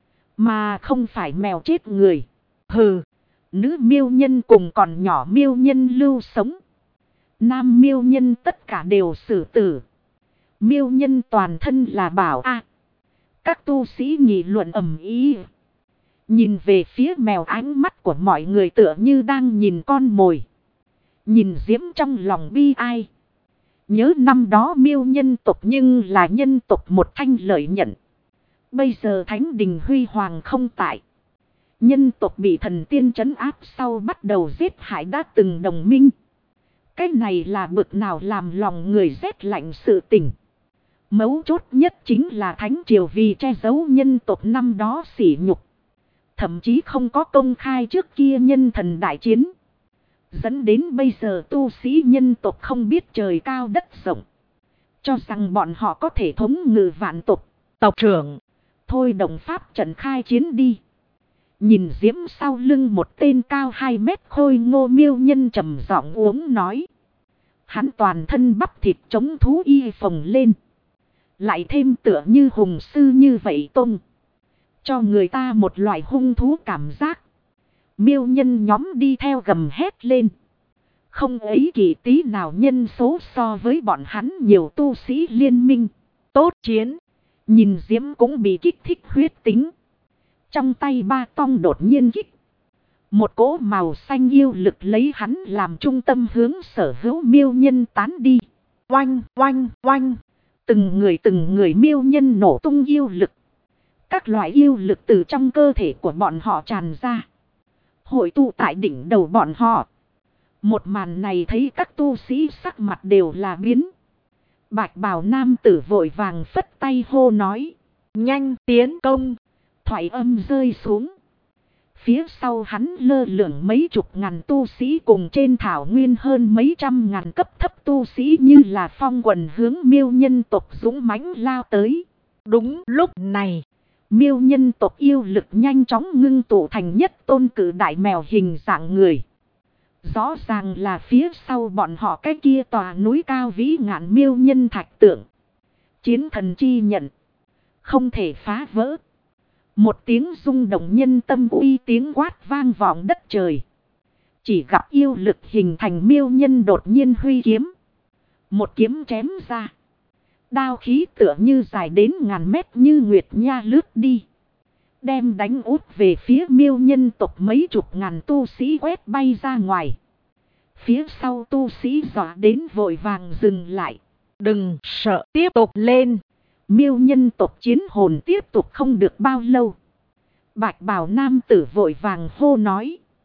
Mà không phải mèo chết người. Hừ. Nữ miêu nhân cùng còn nhỏ miêu nhân lưu sống. Nam miêu nhân tất cả đều xử tử. Miêu nhân toàn thân là bảo a. Các tu sĩ nghị luận ầm ĩ. Nhìn về phía mèo, ánh mắt của mọi người tựa như đang nhìn con mồi. Nhìn Diễm trong lòng bi ai. Nhớ năm đó miêu nhân tộc nhưng là nhân tộc một thanh lợi nhận. Bây giờ thánh đình huy hoàng không tại. Nhân tộc bị thần tiên trấn áp sau bắt đầu giết hại đã từng đồng minh. Cái này là bực nào làm lòng người rét lạnh sự tình. Mấu chốt nhất chính là thánh triều vì che giấu nhân tộc năm đó sỉ nhục. Thậm chí không có công khai trước kia nhân thần đại chiến. Dẫn đến bây giờ tu sĩ nhân tộc không biết trời cao đất rộng. Cho rằng bọn họ có thể thống ngự vạn tộc. Tộc trưởng. Thôi động pháp trận khai chiến đi. Nhìn Diễm sau lưng một tên cao 2 mét khôi ngô miêu nhân trầm giọng uống nói. Hắn toàn thân bắp thịt chống thú y phồng lên. Lại thêm tựa như hùng sư như vậy tung. Cho người ta một loại hung thú cảm giác. Miêu nhân nhóm đi theo gầm hét lên. Không ấy kỳ tí nào nhân số so với bọn hắn nhiều tu sĩ liên minh. Tốt chiến. Nhìn Diễm cũng bị kích thích huyết tính. Trong tay ba tong đột nhiên kích. Một cỗ màu xanh yêu lực lấy hắn làm trung tâm hướng sở hữu miêu nhân tán đi. Oanh, oanh, oanh. Từng người miêu nhân nổ tung yêu lực. Các loại yêu lực từ trong cơ thể của bọn họ tràn ra. Hội tụ tại đỉnh đầu bọn họ. Một màn này thấy các tu sĩ sắc mặt đều là biến. Bạch bào nam tử vội vàng phất tay hô nói. Nhanh tiến công. Thoại âm rơi xuống. Phía sau hắn lơ lửng mấy chục ngàn tu sĩ cùng trên thảo nguyên hơn mấy trăm ngàn cấp thấp tu sĩ như là phong quần hướng miêu nhân tộc dũng mãnh lao tới. Đúng lúc này, miêu nhân tộc yêu lực nhanh chóng ngưng tụ thành nhất tôn cử đại mèo hình dạng người. Rõ ràng là phía sau bọn họ cái kia tòa núi cao vĩ ngạn miêu nhân thạch tượng. Chiến thần chi nhận. Không thể phá vỡ. Một tiếng rung động nhân tâm uy tiếng quát vang vọng đất trời. Chỉ gặp yêu lực hình thành miêu nhân đột nhiên huy kiếm. Một kiếm chém ra. Đao khí tựa như dài đến ngàn mét như nguyệt nha lướt đi. Đem đánh út về phía miêu nhân tộc mấy chục ngàn tu sĩ quét bay ra ngoài. Phía sau tu sĩ dọa đến vội vàng dừng lại. Đừng sợ, tiếp tục lên. Miêu nhân tộc chiến hồn tiếp tục không được bao lâu. Bạch bào nam tử vội vàng hô nói.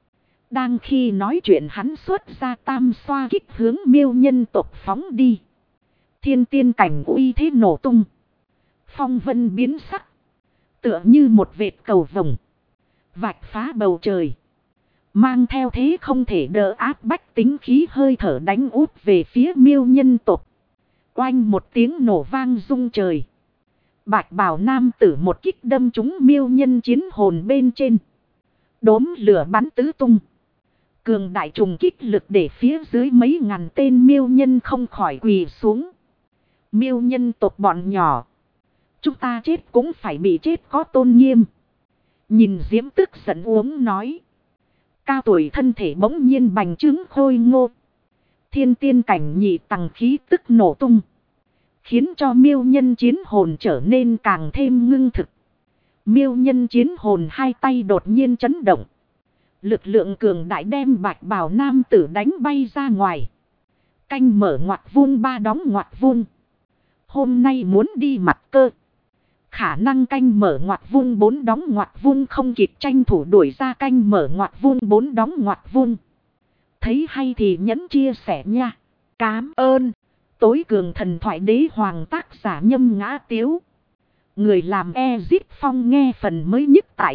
Đang khi nói chuyện hắn xuất ra tam xoa kích hướng miêu nhân tộc phóng đi. Thiên tiên cảnh uy thế nổ tung. Phong vân biến sắc. Tựa như một vệt cầu vồng. Vạch phá bầu trời. Mang theo thế không thể đỡ áp bách tính khí hơi thở đánh úp về phía miêu nhân tộc. Oanh một tiếng nổ vang rung trời. Bạch bào nam tử một kích đâm trúng miêu nhân chiến hồn bên trên. Đốm lửa bắn tứ tung. Cường đại trùng kích lực để phía dưới mấy ngàn tên miêu nhân không khỏi quỳ xuống. Miêu nhân tộc bọn nhỏ. Chúng ta chết cũng phải bị chết có tôn nghiêm. Nhìn Diễm tức giận uống nói. Cao tuổi thân thể bỗng nhiên bành trướng khôi ngô. Thiên tiên cảnh nhị tầng khí tức nổ tung. Khiến cho miêu nhân chiến hồn trở nên càng thêm ngưng thực. Miêu nhân chiến hồn hai tay đột nhiên chấn động. Lực lượng cường đại đem bạch bào nam tử đánh bay ra ngoài. Canh mở ngoặt vuông ba đóng ngoặt vuông. Hôm nay muốn đi mặt cơ. Khả năng canh mở ngoặt vuông bốn đóng ngoặt vuông không kịp tranh thủ đuổi ra canh mở ngoặt vuông bốn đóng ngoặt vuông. Thấy hay thì nhấn chia sẻ nha. Cám ơn. Tối cường thần thoại đế hoàng tác giả Nhâm Ngã Tiếu. Người làm Ezip Phong nghe phần mới nhất tại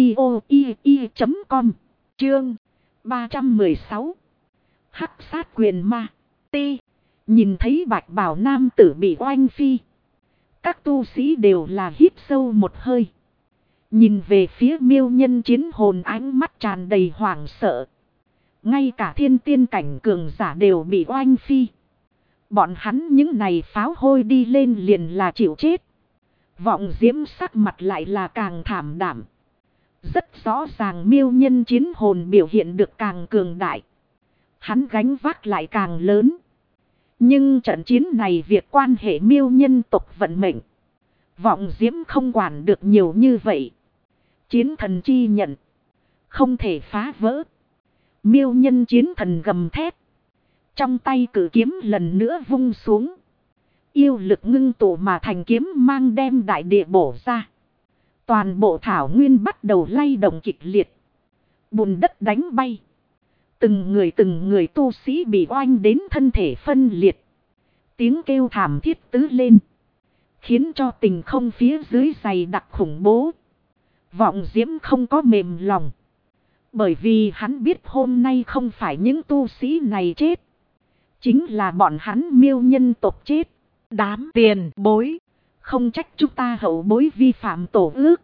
audio.com. Chương 316. Hắc sát quyền ma. Ti. Nhìn thấy bạch bào nam tử bị oanh phi. Các tu sĩ đều là hít sâu một hơi. Nhìn về phía miêu nhân chiến hồn ánh mắt tràn đầy hoảng sợ. Ngay cả thiên tiên cảnh cường giả đều bị oanh phi. Bọn hắn những này pháo hôi đi lên liền là chịu chết. Vọng Diễm sắc mặt lại là càng thảm đảm. Rất rõ ràng miêu nhân chiến hồn biểu hiện được càng cường đại. Hắn gánh vác lại càng lớn. Nhưng trận chiến này việc quan hệ miêu nhân tộc vận mệnh. Vọng Diễm không quản được nhiều như vậy. Chiến thần chi nhận. Không thể phá vỡ. Miêu nhân chiến thần gầm thét. Trong tay cử kiếm lần nữa vung xuống. Yêu lực ngưng tụ mà thành kiếm mang đem đại địa bổ ra. Toàn bộ thảo nguyên bắt đầu lay động kịch liệt. Bùn đất đánh bay. Từng người tu sĩ bị oanh đến thân thể phân liệt. Tiếng kêu thảm thiết tứ lên. Khiến cho tình không phía dưới dày đặc khủng bố. Vọng Diễm không có mềm lòng. Bởi vì hắn biết hôm nay không phải những tu sĩ này chết. Chính là bọn hắn miêu nhân tộc chết. Đám tiền bối. Không trách chúng ta hậu bối vi phạm tổ ước.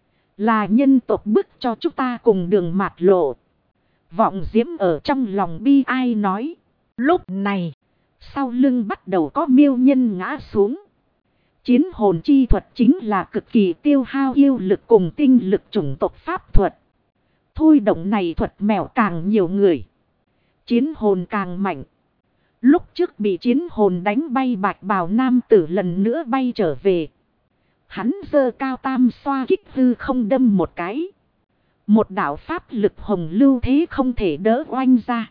Là nhân tộc bức cho chúng ta cùng đường mạt lộ. Vọng Diễm ở trong lòng bi ai nói. Lúc này. Sau lưng bắt đầu có miêu nhân ngã xuống. Chiến hồn chi thuật chính là cực kỳ tiêu hao yêu lực cùng tinh lực chủng tộc pháp thuật. Thôi động này thuật mèo càng nhiều người. Chiến hồn càng mạnh. Lúc trước bị chiến hồn đánh bay bạch bào nam tử lần nữa bay trở về. Hắn giơ cao tam xoa kích hư không đâm một cái. Một đạo pháp lực hồng lưu thế không thể đỡ oanh ra.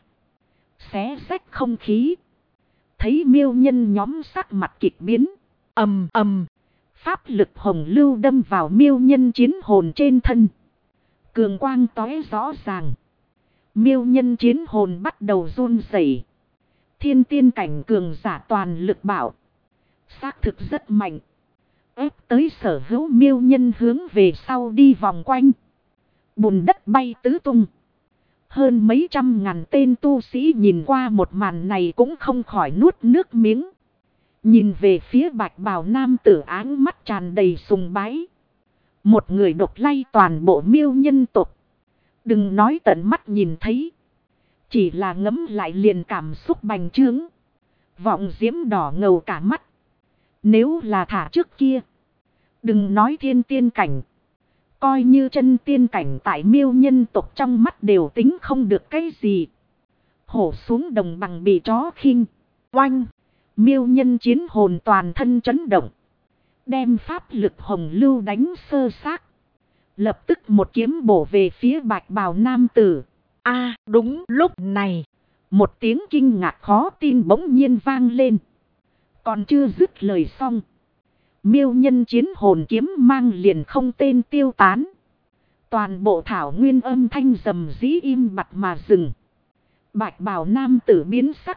Xé rách không khí. Thấy miêu nhân nhóm sắc mặt kịch biến. Ầm ầm. Pháp lực hồng lưu đâm vào miêu nhân chiến hồn trên thân. Cường quang tóe rõ ràng. Miêu nhân chiến hồn bắt đầu run rẩy. Thiên tiên cảnh cường giả toàn lực bảo. Xác thực rất mạnh. Ép tới sở hữu miêu nhân hướng về sau đi vòng quanh. Bùn đất bay tứ tung. Hơn mấy trăm ngàn tên tu sĩ nhìn qua một màn này cũng không khỏi nuốt nước miếng. Nhìn về phía bạch bào nam tử áng mắt tràn đầy sùng bái. Một người độc lay toàn bộ miêu nhân tộc. Đừng nói tận mắt nhìn thấy. Chỉ là ngấm lại liền cảm xúc bành trướng. Vọng Diễm đỏ ngầu cả mắt. Nếu là thả trước kia. Đừng nói thiên tiên cảnh. Coi như chân tiên cảnh tại miêu nhân tộc trong mắt đều tính không được cái gì. Hổ xuống đồng bằng bị chó khinh. Oanh. Miêu nhân chiến hồn toàn thân chấn động. Đem pháp lực hồng lưu đánh sơ xác. Lập tức một kiếm bổ về phía bạch bào nam tử. Đúng lúc này. Một tiếng kinh ngạc khó tin bỗng nhiên vang lên. Còn chưa dứt lời xong. Miêu nhân chiến hồn kiếm mang liền không tên tiêu tán. Toàn bộ thảo nguyên âm thanh rầm rĩ im bặt mà dừng. Bạch bào nam tử biến sắc.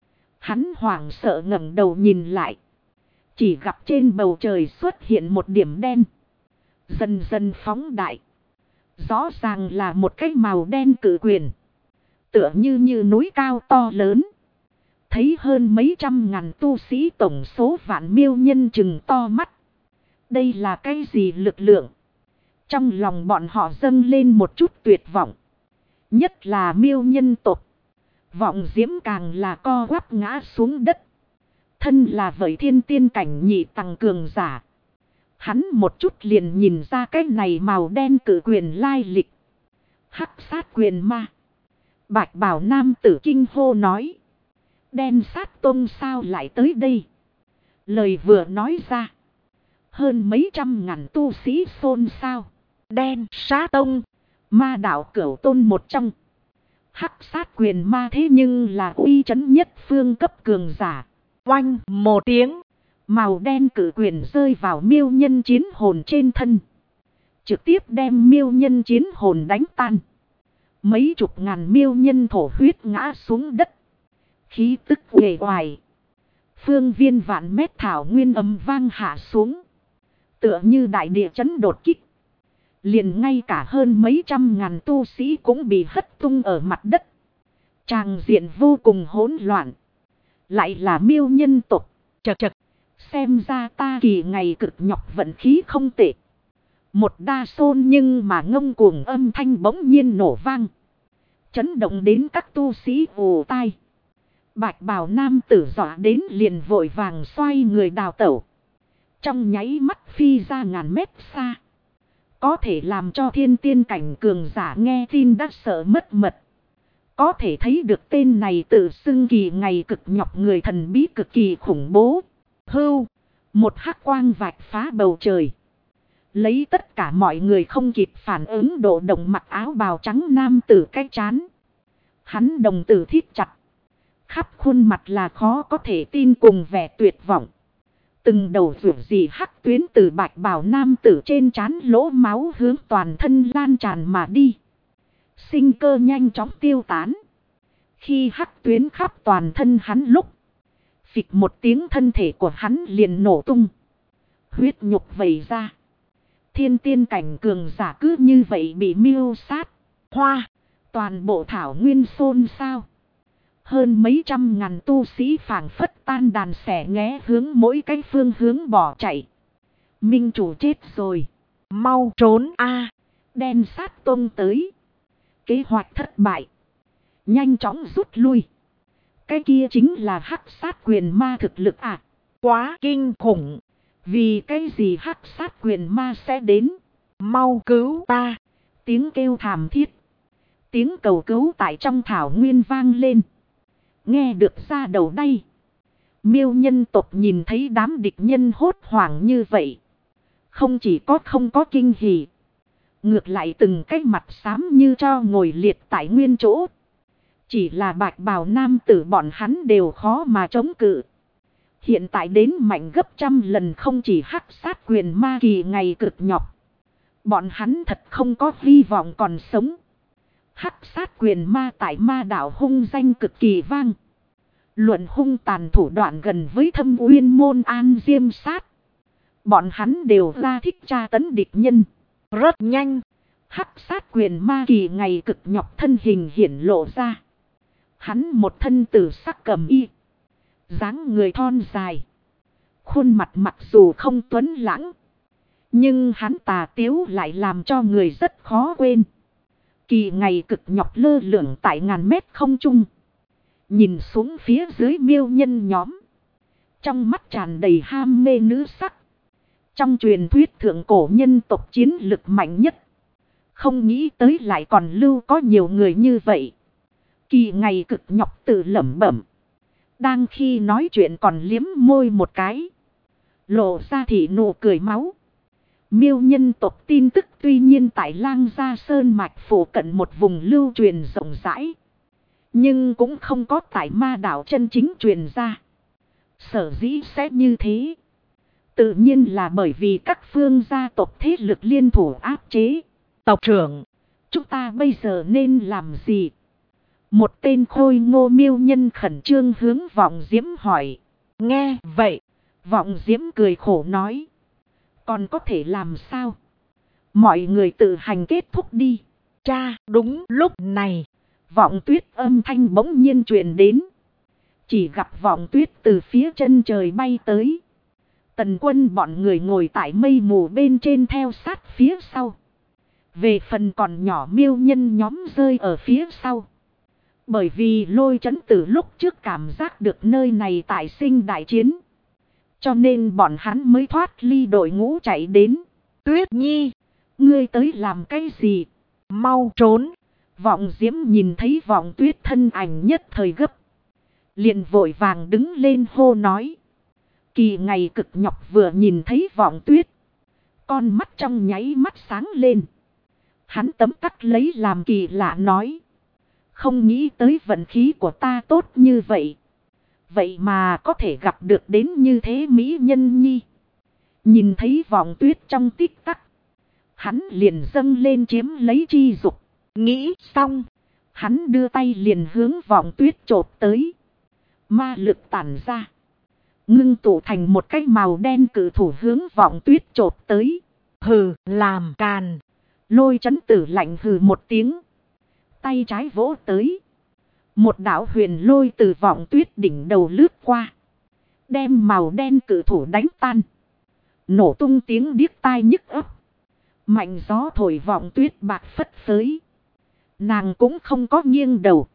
Hắn hoảng sợ ngẩng đầu nhìn lại. Chỉ gặp trên bầu trời xuất hiện một điểm đen. Dần dần phóng đại. Rõ ràng là một cái màu đen cự quyền. Tựa như núi cao to lớn. Thấy hơn mấy trăm ngàn tu sĩ tổng số vạn miêu nhân chừng to mắt. Đây là cái gì lực lượng? Trong lòng bọn họ dâng lên một chút tuyệt vọng. Nhất là miêu nhân tộc. Vọng diễm càng là co quắp ngã xuống đất. Thân là vậy thiên tiên cảnh nhị tầng cường giả. Hắn một chút liền nhìn ra cái này màu đen cử quyền lai lịch. Hắc sát quyền ma. Bạch bào nam tử kinh hô nói. Đen sát tông sao lại tới đây? Lời vừa nói ra. Hơn mấy trăm ngàn tu sĩ xôn xao. Đen sát tông. Ma đạo cửu tôn một trong. Hắc sát quyền ma thế nhưng là uy chấn nhất phương cấp cường giả. Oanh một tiếng. Màu đen cử quyền rơi vào miêu nhân chiến hồn trên thân. Trực tiếp đem miêu nhân chiến hồn đánh tan. Mấy chục ngàn miêu nhân thổ huyết ngã xuống đất. Khí tức uể oải. Phương viên vạn mét thảo nguyên ầm vang hạ xuống. Tựa như đại địa chấn đột kích. Liền ngay cả hơn mấy trăm ngàn tu sĩ cũng bị hất tung ở mặt đất. Tràng diện vô cùng hỗn loạn. Lại là miêu nhân tộc. Chật chật. Xem ra ta kỳ ngày cực nhọc vận khí không tệ. Một đa xôn nhưng mà ngông cuồng âm thanh bỗng nhiên nổ vang. Chấn động đến các tu sĩ ù tai. Bạch bào nam tử dọa đến liền vội vàng xoay người đào tẩu. Trong nháy mắt phi ra ngàn mét xa. Có thể làm cho thiên tiên cảnh cường giả nghe tin đã sợ mất mật. Có thể thấy được tên này tự xưng kỳ ngày cực nhọc người thần bí cực kỳ khủng bố. Hưu, một hắc quang vạch phá bầu trời. Lấy tất cả mọi người không kịp phản ứng độ động mặc áo bào trắng nam tử cái chán. Hắn đồng tử thít chặt. Khắp khuôn mặt là khó có thể tin cùng vẻ tuyệt vọng. Từng đầu rủ gì hắc tuyến từ bạch bào nam tử trên trán lỗ máu hướng toàn thân lan tràn mà đi. Sinh cơ nhanh chóng tiêu tán. Khi hắc tuyến khắp toàn thân hắn lúc. Phịch một tiếng thân thể của hắn liền nổ tung. Huyết nhục vẩy ra. Thiên tiên cảnh cường giả cứ như vậy bị miêu sát. Hoa. Toàn bộ thảo nguyên xôn xao. Hơn mấy trăm ngàn tu sĩ phảng phất tan đàn xẻ nghé hướng mỗi cái phương hướng bỏ chạy. Minh chủ chết rồi. Mau trốn a. Đen sát tông tới. Kế hoạch thất bại. Nhanh chóng rút lui. Cái kia chính là hắc sát quyền ma thực lực à. Quá kinh khủng. Vì cái gì hắc sát quyền ma sẽ đến. Mau cứu ta. Tiếng kêu thảm thiết. Tiếng cầu cứu tại trong thảo nguyên vang lên. Nghe được ra đầu đây. Miêu nhân tộc nhìn thấy đám địch nhân hốt hoảng như vậy. Không chỉ không có kinh hỉ. Ngược lại từng cái mặt xám như cho ngồi liệt tại nguyên chỗ. Chỉ là bạch bào nam tử bọn hắn đều khó mà chống cự. Hiện tại đến mạnh gấp trăm lần không chỉ hắc sát quyền ma kỳ ngày cực nhọc. Bọn hắn thật không có hy vọng còn sống. Hắc sát quyền ma tại ma đảo hung danh cực kỳ vang. Luận hung tàn thủ đoạn gần với Thâm Uyên môn An Diêm sát. Bọn hắn đều ra thích tra tấn địch nhân. Rất nhanh. Hắc sát quyền ma kỳ ngày cực nhọc thân hình hiển lộ ra. Hắn một thân tử sắc cầm y. Dáng người thon dài. Khuôn mặt mặc dù không tuấn lãng. Nhưng hắn tà tiếu lại làm cho người rất khó quên. Kỳ ngày cực nhọc lơ lửng tại ngàn mét không trung. Nhìn xuống phía dưới miêu nhân nhóm. Trong mắt tràn đầy ham mê nữ sắc. Trong truyền thuyết thượng cổ nhân tộc chiến lực mạnh nhất. Không nghĩ tới lại còn lưu có nhiều người như vậy. Kỳ ngày cực nhọc tự lẩm bẩm. Đang khi nói chuyện còn liếm môi một cái. Lộ ra thị nụ cười máu. Miêu nhân tộc tin tức tuy nhiên tại Lang Gia Sơn mạch phủ cận một vùng lưu truyền rộng rãi. Nhưng cũng không có tại ma đảo chân chính truyền ra. Sở dĩ sẽ như thế. Tự nhiên là bởi vì các phương gia tộc thế lực liên thủ áp chế. Tộc trưởng, chúng ta bây giờ nên làm gì? Một tên khôi ngô miêu nhân khẩn trương hướng Vọng Diễm hỏi. Nghe vậy, Vọng Diễm cười khổ nói. Còn có thể làm sao? Mọi người tự hành kết thúc đi. Cha, đúng lúc này, Vọng Tuyết âm thanh bỗng nhiên truyền đến. Chỉ gặp Vọng Tuyết từ phía chân trời bay tới. Tần Quân bọn người ngồi tại mây mù bên trên theo sát phía sau. Về phần còn nhỏ miêu nhân nhóm rơi ở phía sau. Bởi vì Lôi Chấn Tử lúc trước cảm giác được nơi này tại sinh đại chiến. Cho nên bọn hắn mới thoát ly đội ngũ chạy đến. Tuyết Nhi, ngươi tới làm cái gì? Mau trốn. Vọng Diễm nhìn thấy Vọng Tuyết thân ảnh nhất thời gấp. Liền vội vàng đứng lên hô nói. Kỳ Ngày cực nhọc vừa nhìn thấy Vọng Tuyết. Con mắt trong nháy mắt sáng lên. Hắn tấm tắc lấy làm kỳ lạ nói. Không nghĩ tới vận khí của ta tốt như vậy. Vậy mà có thể gặp được đến như thế mỹ nhân nhi. Nhìn thấy Vọng Tuyết trong tích tắc. Hắn liền dâng lên chiếm lấy chi dục. Nghĩ xong. Hắn đưa tay liền hướng Vọng Tuyết chộp tới. Ma lực tản ra. Ngưng tụ thành một cái màu đen cử thủ hướng Vọng Tuyết chộp tới. Hừ, làm càn. Lôi Chấn Tử lạnh hừ một tiếng. Tay trái vỗ tới. Một đạo huyền lôi từ Vọng Tuyết đỉnh đầu lướt qua. Đem màu đen cử thủ đánh tan. Nổ tung tiếng điếc tai nhức ấp. Mạnh gió thổi Vọng Tuyết bạc phất phới. Nàng cũng không có nghiêng đầu.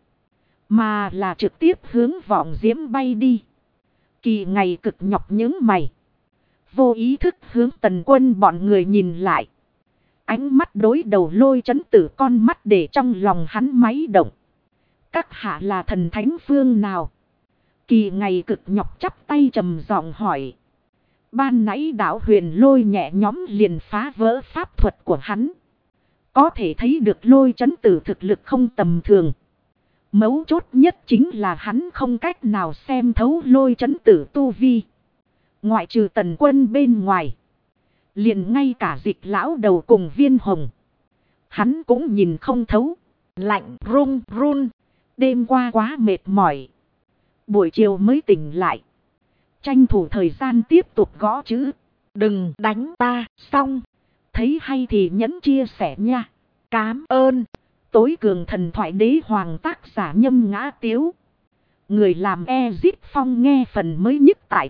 Mà là trực tiếp hướng Vọng Diễm bay đi. Kỳ Ngày cực nhọc những mày. Vô ý thức hướng Tần Quân bọn người nhìn lại. Ánh mắt đối đầu Lôi Chấn Tử con mắt để trong lòng hắn máy động. Các hạ là thần thánh phương nào? Kỳ Ngày cực nhọc chắp tay trầm giọng hỏi. Ban nãy đạo huyền lôi nhẹ nhóm liền phá vỡ pháp thuật của hắn. Có thể thấy được Lôi Chấn Tử thực lực không tầm thường. Mấu chốt nhất chính là hắn không cách nào xem thấu Lôi Chấn Tử tu vi. Ngoại trừ Tần Quân bên ngoài. Liền ngay cả Dịch lão đầu cùng Viên Hồng. Hắn cũng nhìn không thấu. Lạnh run run. Đêm qua quá mệt mỏi. Buổi chiều mới tỉnh lại. Tranh thủ thời gian tiếp tục gõ chữ. Đừng đánh ta, xong. Thấy hay thì nhấn chia sẻ nha. Cám ơn. Tối cường thần thoại đế hoàng tác giả Nhâm Ngã Tiếu. Người làm Ezip Phong nghe phần mới nhất tại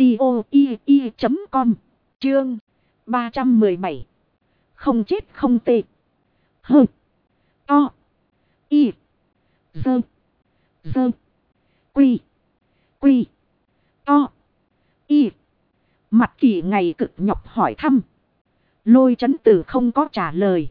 audio.com. Chương 317. Không chết không tệ. Hơ. To. Y. Dơ. Dơ. Quy. Quy. To. Y. Mặt Kỳ Ngày cực nhọc hỏi thăm. Lôi Chấn Tử không có trả lời.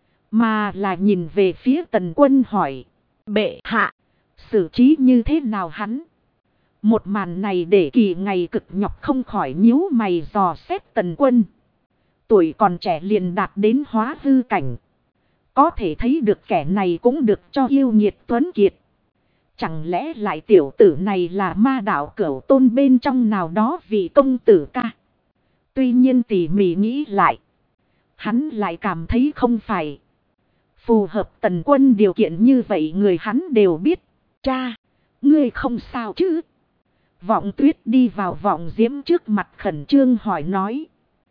Mà là nhìn về phía Tần Quân hỏi. Bệ hạ. Xử trí như thế nào hắn? Một màn này để Kỳ Ngày cực nhọc không khỏi nhíu mày dò xét Tần Quân. Tuổi còn trẻ liền đạt đến hóa hư cảnh. Có thể thấy được kẻ này cũng được cho yêu nghiệt tuấn kiệt. Chẳng lẽ lại tiểu tử này là ma đạo Cửu Tôn bên trong nào đó vì công tử ca? Tuy nhiên tỉ mỉ nghĩ lại. Hắn lại cảm thấy không phải. Phù hợp Tần Quân điều kiện như vậy người hắn đều biết. Cha, ngươi không sao chứ? Vọng Tuyết đi vào Vọng Diễm trước mặt khẩn trương hỏi nói.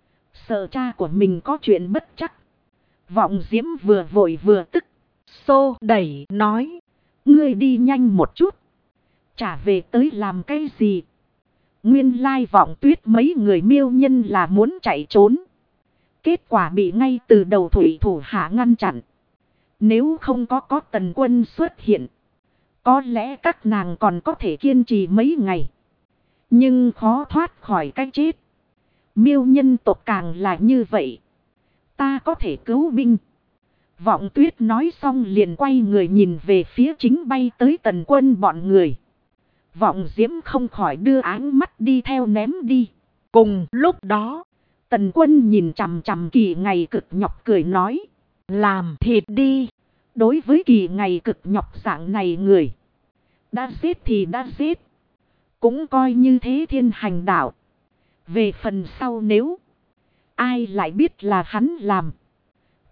Sợ cha của mình có chuyện bất chắc. Vọng Diễm vừa vội vừa tức. Xô đẩy nói. Ngươi đi nhanh một chút. Trả về tới làm cái gì? Nguyên lai Vọng Tuyết mấy người miêu nhân là muốn chạy trốn. Kết quả bị ngay từ đầu thủy thủ hạ ngăn chặn. Nếu không có Tần Quân xuất hiện. Có lẽ các nàng còn có thể kiên trì mấy ngày. Nhưng khó thoát khỏi cái chết. Miêu nhân tộc càng là như vậy. Ta có thể cứu binh. Vọng Tuyết nói xong liền quay người nhìn về phía chính bay tới Tần Quân bọn người. Vọng Diễm không khỏi đưa áng mắt đi theo ném đi. Cùng lúc đó, Tần Quân nhìn chằm chằm Kỳ Ngày cực nhọc cười nói. Làm thịt đi. Đối với Kỳ Ngày cực nhọc dạng này người. Đã giết thì đã giết. Cũng coi như thế thiên hành đạo. Về phần sau nếu ai lại biết là hắn làm.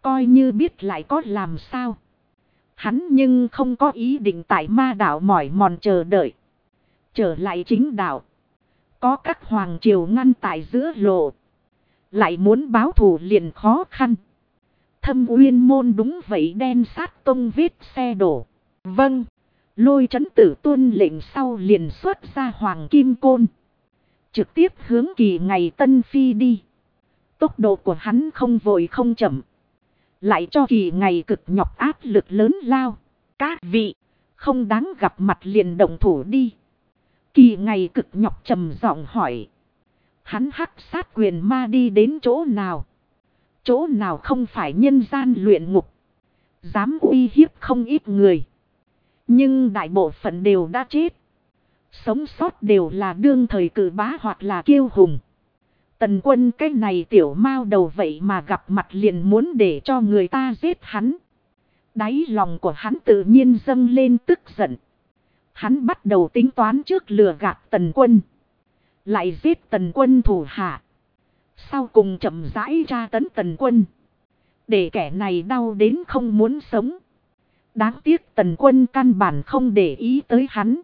Coi như biết lại có làm sao. Hắn nhưng không có ý định tại ma đảo mỏi mòn chờ đợi. Trở lại chính đạo. Có các hoàng triều ngăn tại giữa lộ. Lại muốn báo thù liền khó khăn. Thâm Uyên môn đúng vậy đen sát tông vết xe đổ. Vâng. Lôi Trấn Tử tuân lệnh sau liền xuất ra hoàng kim côn. Trực tiếp hướng Kỳ Ngày Tân Phi đi. Tốc độ của hắn không vội không chậm. Lại cho Kỳ Ngày cực nhọc áp lực lớn lao. Các vị, không đáng gặp mặt liền động thủ đi. Kỳ Ngày cực nhọc trầm giọng hỏi. Hắn hắc sát quyền ma đi đến chỗ nào? Chỗ nào không phải nhân gian luyện ngục? Dám uy hiếp không ít người. Nhưng đại bộ phận đều đã chết. Sống sót đều là đương thời cử bá hoặc là kiêu hùng. Tần Quân cái này tiểu mao đầu vậy mà gặp mặt liền muốn để cho người ta giết hắn. Đáy lòng của hắn tự nhiên dâng lên tức giận. Hắn bắt đầu tính toán trước lừa gạt Tần Quân. Lại giết Tần Quân thủ hạ. Sau cùng chậm rãi tra tấn Tần Quân. Để kẻ này đau đến không muốn sống. Đáng tiếc Tần Quân căn bản không để ý tới hắn.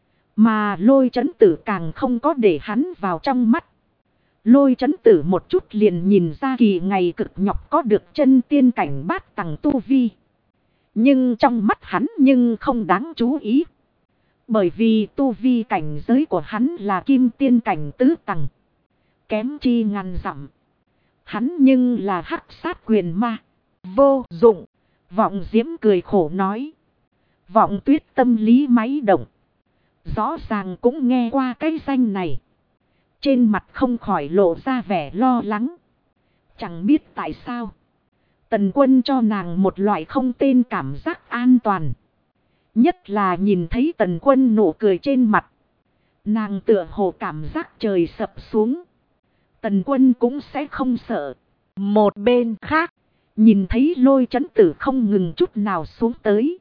Mà Lôi Trấn Tử càng không có để hắn vào trong mắt. Lôi Trấn Tử một chút liền nhìn ra Kỳ Ngày cực nhọc có được chân tiên cảnh bát tầng tu vi. Nhưng trong mắt hắn nhưng không đáng chú ý. Bởi vì tu vi cảnh giới của hắn là kim tiên cảnh tứ tầng. Kém chi ngàn dặm. Hắn nhưng là hắc sát quyền ma. Vô dụng. Vọng Diễm cười khổ nói. Vọng Tuyết tâm lý máy động. Rõ ràng cũng nghe qua cái danh này. Trên mặt không khỏi lộ ra vẻ lo lắng. Chẳng biết tại sao. Tần Quân cho nàng một loại không tên cảm giác an toàn. Nhất là nhìn thấy Tần Quân nụ cười trên mặt. Nàng tựa hồ cảm giác trời sập xuống. Tần Quân cũng sẽ không sợ. Một bên khác. Nhìn thấy Lôi Trấn Tử không ngừng chút nào xuống tới.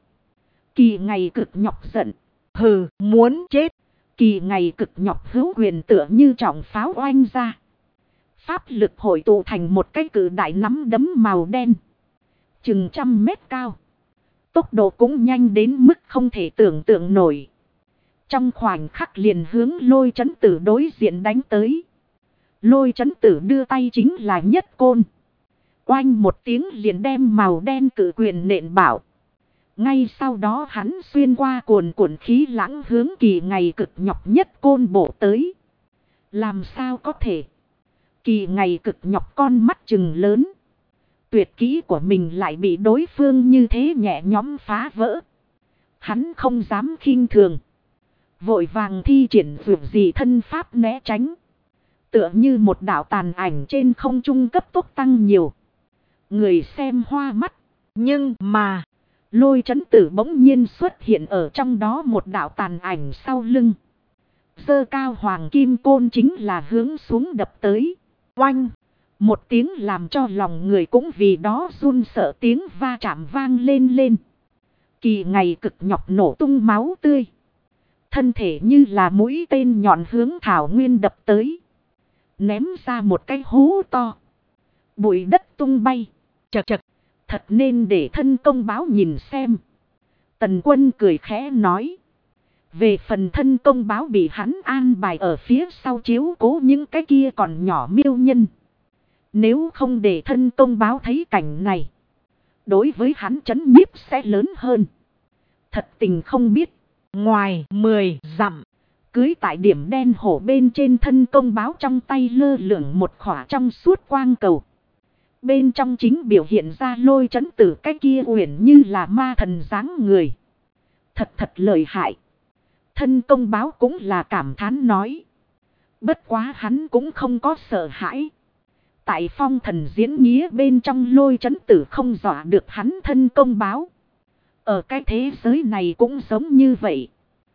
Kỳ Ngày cực nhọc giận. Hừ, muốn chết. Kỳ Ngày cực nhọc hữu quyền tựa như trọng pháo oanh ra. Pháp lực hội tụ thành một cái cự đại nắm đấm màu đen. Chừng 100 mét cao. Tốc độ cũng nhanh đến mức không thể tưởng tượng nổi. Trong khoảnh khắc liền hướng Lôi Trấn Tử đối diện đánh tới. Lôi Trấn Tử đưa tay chính là nhất côn. Oanh một tiếng liền đem màu đen cự quyền nện bảo. Ngay sau đó hắn xuyên qua cuồn cuộn khí lãng hướng Kỳ Ngày cực nhọc nhất côn bổ tới. Làm sao có thể? Kỳ Ngày cực nhọc con mắt trừng lớn. Tuyệt kỹ của mình lại bị đối phương như thế nhẹ nhõm phá vỡ. Hắn không dám khinh thường. Vội vàng thi triển vượt gì thân pháp né tránh. Tựa như một đạo tàn ảnh trên không trung cấp tốc tăng nhiều. Người xem hoa mắt. Nhưng mà Lôi Trấn Tử bỗng nhiên xuất hiện ở trong đó một đạo tàn ảnh sau lưng. Giơ cao hoàng kim côn chính là hướng xuống đập tới. Oanh! Một tiếng làm cho lòng người cũng vì đó run sợ tiếng va chạm vang lên lên. Kỳ Ngày cực nhọc nổ tung máu tươi. Thân thể như là mũi tên nhọn hướng thảo nguyên đập tới. Ném ra một cái hố to. Bụi đất tung bay. Chật chật. Thật nên để thân công báo nhìn xem. Tần Quân cười khẽ nói. Về phần thân công báo bị hắn an bài ở phía sau chiếu cố những cái kia còn nhỏ miêu nhân. Nếu không để thân công báo thấy cảnh này. Đối với hắn trấn nhiếp sẽ lớn hơn. Thật tình không biết. Ngoài 10 dặm. Cưới tại điểm đen hổ bên trên thân công báo trong tay lơ lửng một khỏa trong suốt quang cầu. Bên trong chính biểu hiện ra Lôi Trấn Tử cái kia uyển như là ma thần dáng người. Thật lợi hại. Thân công báo cũng là cảm thán nói. Bất quá hắn cũng không có sợ hãi. Tại phong thần diễn nghĩa bên trong Lôi Trấn Tử không dọa được hắn thân công báo. Ở cái thế giới này cũng giống như vậy.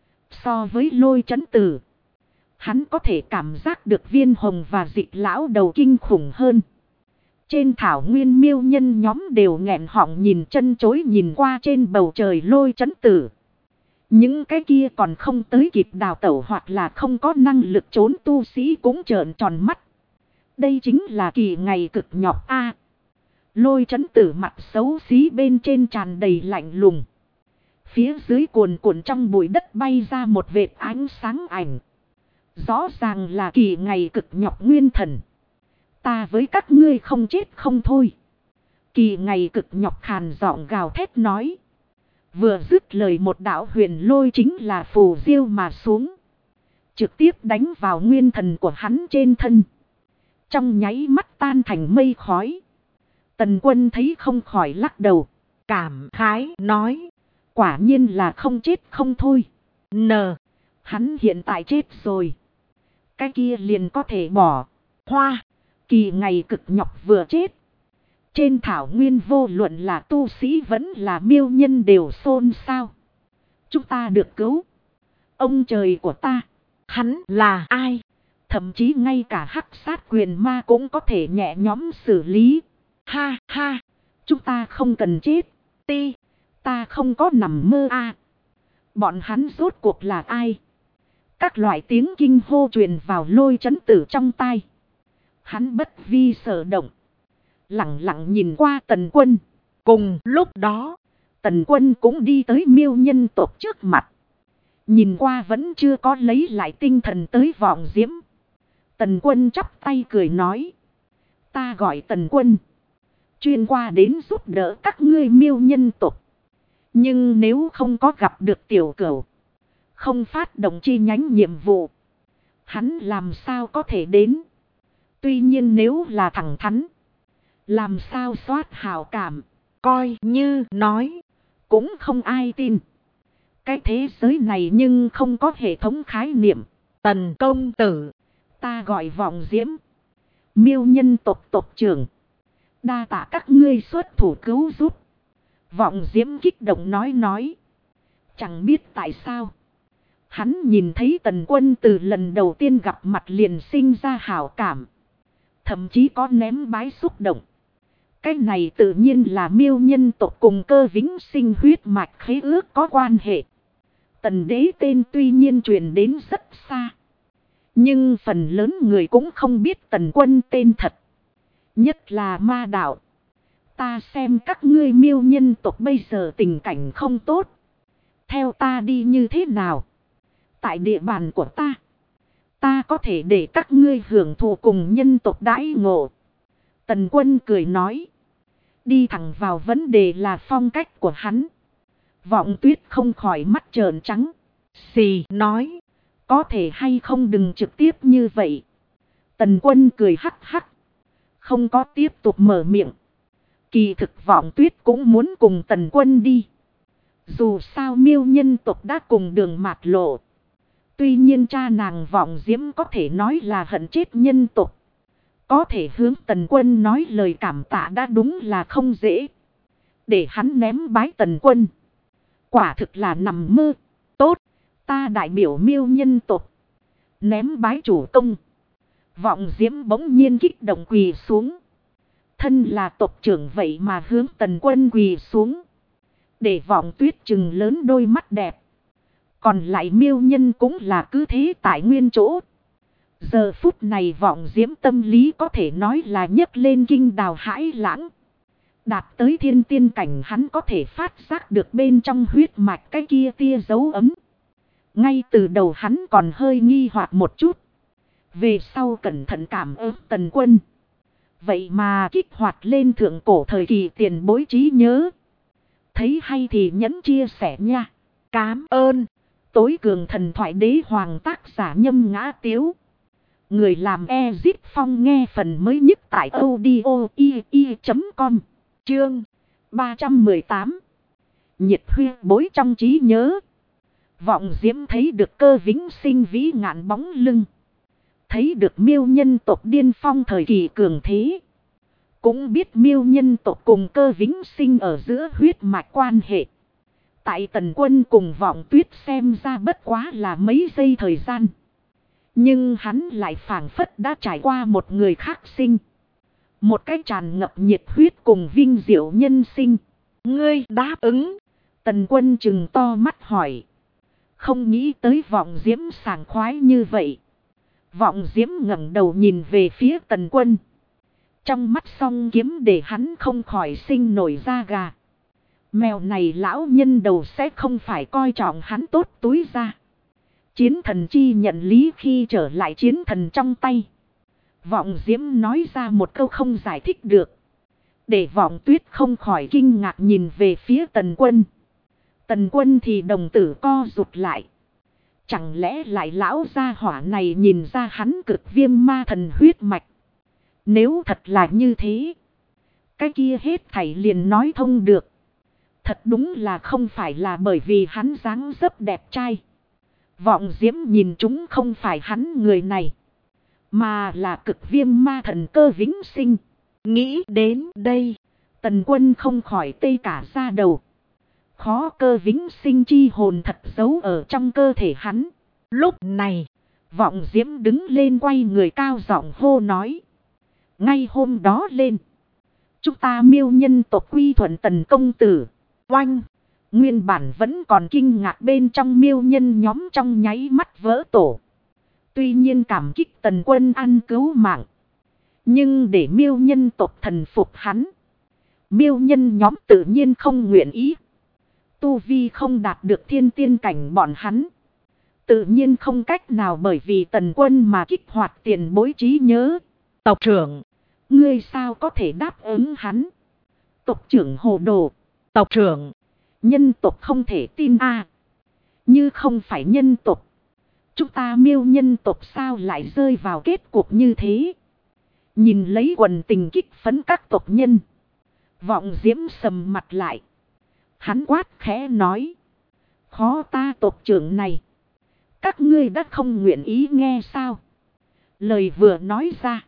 So với Lôi Trấn Tử, hắn có thể cảm giác được Viên Hồng và Dịch lão đầu kinh khủng hơn. Trên thảo nguyên miêu nhân nhóm đều nghẹn họng nhìn chân chối nhìn qua trên bầu trời Lôi Trấn Tử. Những cái kia còn không tới kịp đào tẩu hoặc là không có năng lực trốn tu sĩ cũng trợn tròn mắt. Đây chính là Kỳ Ngày cực nhọc a. Lôi Chấn Tử mặt xấu xí bên trên tràn đầy lạnh lùng. Phía dưới cuồn cuộn trong bụi đất bay ra một vệt ánh sáng ảnh. Rõ ràng là Kỳ Ngày Cực Nhọc nguyên thần. Ta với các ngươi không chết không thôi. Kỳ Ngày Cực Nhọc khàn giọng gào thét nói. Vừa dứt lời một đạo huyền lôi chính là phù diêu mà xuống. Trực tiếp đánh vào nguyên thần của hắn trên thân. Trong nháy mắt tan thành mây khói. Tần Quân thấy không khỏi lắc đầu. Cảm khái nói. Quả nhiên là không chết không thôi. Hắn hiện tại chết rồi. Cái kia liền có thể bỏ. Hoa. Kỳ Ngày Cực Nhọc vừa chết. Trên thảo nguyên vô luận là tu sĩ vẫn là miêu nhân đều xôn xao. Chúng ta được cứu. Ông trời của ta. Hắn là ai? Thậm chí ngay cả hắc sát quyền ma cũng có thể nhẹ nhõm xử lý. Ha ha. Chúng ta không cần chết. Ta không có nằm mơ a. Bọn hắn rốt cuộc là ai? Các loại tiếng kinh hô truyền vào Lôi Chấn Tử trong tai. Hắn bất vi sở động. Lặng lặng nhìn qua Tần Quân. Cùng lúc đó, Tần Quân cũng đi tới miêu nhân tộc trước mặt. Nhìn qua vẫn chưa có lấy lại tinh thần tới Vọng Diễm. Tần Quân chắp tay cười nói. Ta gọi Tần Quân. Chuyên qua đến giúp đỡ các ngươi miêu nhân tộc. Nhưng nếu không có gặp được tiểu cửu. Không phát động chi nhánh nhiệm vụ. Hắn làm sao có thể đến. Tuy nhiên nếu là thẳng thắn. Làm sao soát hào cảm. Coi như nói. Cũng không ai tin. Cái thế giới này nhưng không có hệ thống khái niệm. Tần công tử. Ta gọi Vọng Diễm. Miêu nhân tộc tộc trưởng. Đa tạ các ngươi xuất thủ cứu giúp. Vọng Diễm kích động nói. Chẳng biết tại sao. Hắn nhìn thấy Tần Quân từ lần đầu tiên gặp mặt liền sinh ra hảo cảm. Thậm chí có ném bái xúc động. Cái này tự nhiên là miêu nhân tộc cùng Cơ Vĩnh Sinh huyết mạch khế ước có quan hệ. Tần đế tên tuy nhiên truyền đến rất xa. Nhưng phần lớn người cũng không biết Tần Quân tên thật. Nhất là ma đạo. Ta xem các ngươi miêu nhân tộc bây giờ tình cảnh không tốt. Theo ta đi như thế nào? Tại địa bàn của ta. Ta có thể để các ngươi hưởng thụ cùng nhân tộc đãi ngộ. Tần Quân cười nói. Đi thẳng vào vấn đề là phong cách của hắn. Vọng Tuyết không khỏi mắt trợn trắng. Xì nói. Có thể hay không đừng trực tiếp như vậy. Tần Quân cười hắc hắc. Không có tiếp tục mở miệng. Kỳ thực Vọng Tuyết cũng muốn cùng Tần Quân đi. Dù sao miêu nhân tộc đã cùng đường mạt lộ. Tuy nhiên cha nàng Vọng Diễm có thể nói là hận chết nhân tộc. Có thể hướng Tần Quân nói lời cảm tạ đã đúng là không dễ. Để hắn ném bái Tần Quân. Quả thực là nằm mơ. Tốt, ta đại biểu miêu nhân tộc. Ném bái chủ công. Vọng Diễm bỗng nhiên kích động quỳ xuống. Thân là tộc trưởng vậy mà hướng Tần Quân quỳ xuống. Để Vọng Tuyết trừng lớn đôi mắt đẹp. Còn lại miêu nhân cũng là cứ thế tại nguyên chỗ. Giờ phút này Vọng Diễm tâm lý có thể nói là nhấc lên kinh đào hãi lãng. Đạt tới thiên tiên cảnh hắn có thể phát giác được bên trong huyết mạch cái kia tia dấu ấm. Ngay từ đầu hắn còn hơi nghi hoặc một chút. Về sau cẩn thận cảm ơn Tần Quân. Vậy mà kích hoạt lên thượng cổ thời kỳ tiền bối trí nhớ. Thấy hay thì nhấn chia sẻ nha. Cám ơn. Tối cường thần thoại đế hoàng tác giả Nhâm Ngã Tiếu. Người làm Ezip Phong nghe phần mới nhất tại audio.com. Chương 318. Nhiệt huyết bối trong trí nhớ. Vọng Diễm thấy được Cơ Vĩnh Sinh vĩ ngạn bóng lưng. Thấy được miêu nhân tộc điên phong thời kỳ cường thế. Cũng biết miêu nhân tộc cùng Cơ Vĩnh Sinh ở giữa huyết mạch quan hệ. Tại Tần Quân cùng Vọng Tuyết xem ra bất quá là mấy giây thời gian. Nhưng hắn lại phảng phất đã trải qua một người khác sinh. Một cái tràn ngập nhiệt huyết cùng vinh diệu nhân sinh. Ngươi đáp ứng. Tần Quân trừng to mắt hỏi. Không nghĩ tới Vọng Diễm sảng khoái như vậy. Vọng Diễm ngẩng đầu nhìn về phía Tần Quân. Trong mắt song kiếm để hắn không khỏi sinh nổi da gà. Mèo này lão nhân đầu sẽ không phải coi trọng hắn tốt túi ra. Chiến thần chi nhận lý khi trở lại chiến thần trong tay. Vọng Diễm nói ra một câu không giải thích được. Để Vọng Tuyết không khỏi kinh ngạc nhìn về phía Tần Quân. Tần Quân thì đồng tử co rụt lại. Chẳng lẽ lại lão gia hỏa này nhìn ra hắn cực viêm ma thần huyết mạch. Nếu thật là như thế. Cái kia hết thảy liền nói thông được. Thật đúng là không phải là bởi vì hắn dáng dấp đẹp trai. Vọng Diễm nhìn chúng không phải hắn người này. Mà là cực viêm ma thần Cơ Vĩnh Sinh. Nghĩ đến đây. Tần Quân không khỏi tê cả da đầu. Khó Cơ Vĩnh Sinh chi hồn thật giấu ở trong cơ thể hắn. Lúc này. Vọng Diễm đứng lên quay người cao giọng hô nói. Ngay hôm đó lên. Chúng ta Miêu nhân tộc quy thuận Tần công tử. Oanh. Nguyên bản vẫn còn kinh ngạc bên trong Miêu nhân nhóm trong nháy mắt vỡ tổ. Tuy nhiên cảm kích Tần Quân ăn cứu mạng. Nhưng để Miêu nhân tộc thần phục hắn. Miêu nhân nhóm tự nhiên không nguyện ý. Tu vi không đạt được thiên tiên cảnh bọn hắn. Tự nhiên không cách nào bởi vì Tần Quân mà kích hoạt tiền bối trí nhớ. Tộc trưởng. Ngươi sao có thể đáp ứng hắn? Tộc trưởng hồ đồ. Tộc trưởng. Nhân tộc không thể tin a. Như không phải nhân tộc. Chúng ta Miêu nhân tộc sao lại rơi vào kết cục như thế? Nhìn lấy quần tình kích phấn các tộc nhân. Vọng Diễm sầm mặt lại. Hắn quát khẽ nói. Khó ta tộc trưởng này. Các ngươi đã không nguyện ý nghe sao? Lời vừa nói ra.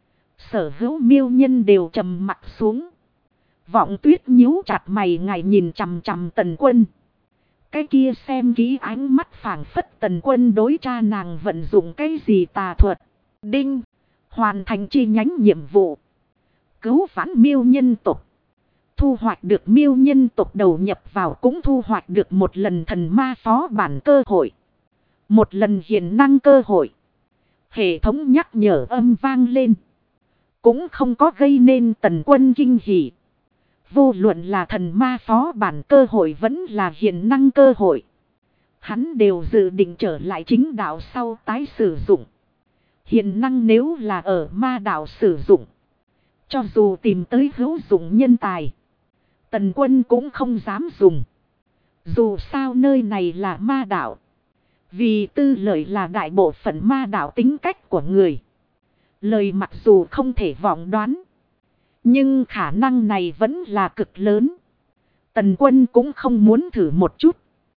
Sở hữu Miêu nhân đều trầm mặt xuống. Vọng Tuyết nhíu chặt mày ngài nhìn chằm chằm Tần Quân. Cái kia xem kỹ ánh mắt phảng phất Tần Quân đối tra nàng vận dụng cái gì tà thuật. Đinh. Hoàn thành chi nhánh nhiệm vụ. Cứu vãn Miêu nhân tộc. Thu hoạch được Miêu nhân tộc đầu nhập vào cũng thu hoạch được một lần thần ma phó bản cơ hội. Một lần hiển năng cơ hội. Hệ thống nhắc nhở âm vang lên. Cũng không có gây nên Tần Quân kinh hỉ. Vô luận là thần ma phó bản cơ hội vẫn là hiển năng cơ hội. Hắn đều dự định trở lại chính đạo sau tái sử dụng. Hiển năng nếu là ở ma đạo sử dụng. Cho dù tìm tới hữu dụng nhân tài. Tần Quân cũng không dám dùng. Dù sao nơi này là ma đạo. Vì tư lợi là đại bộ phận ma đạo tính cách của người. Lời mặc dù không thể vọng đoán. Nhưng khả năng này vẫn là cực lớn. Tần Quân cũng không muốn thử một chút.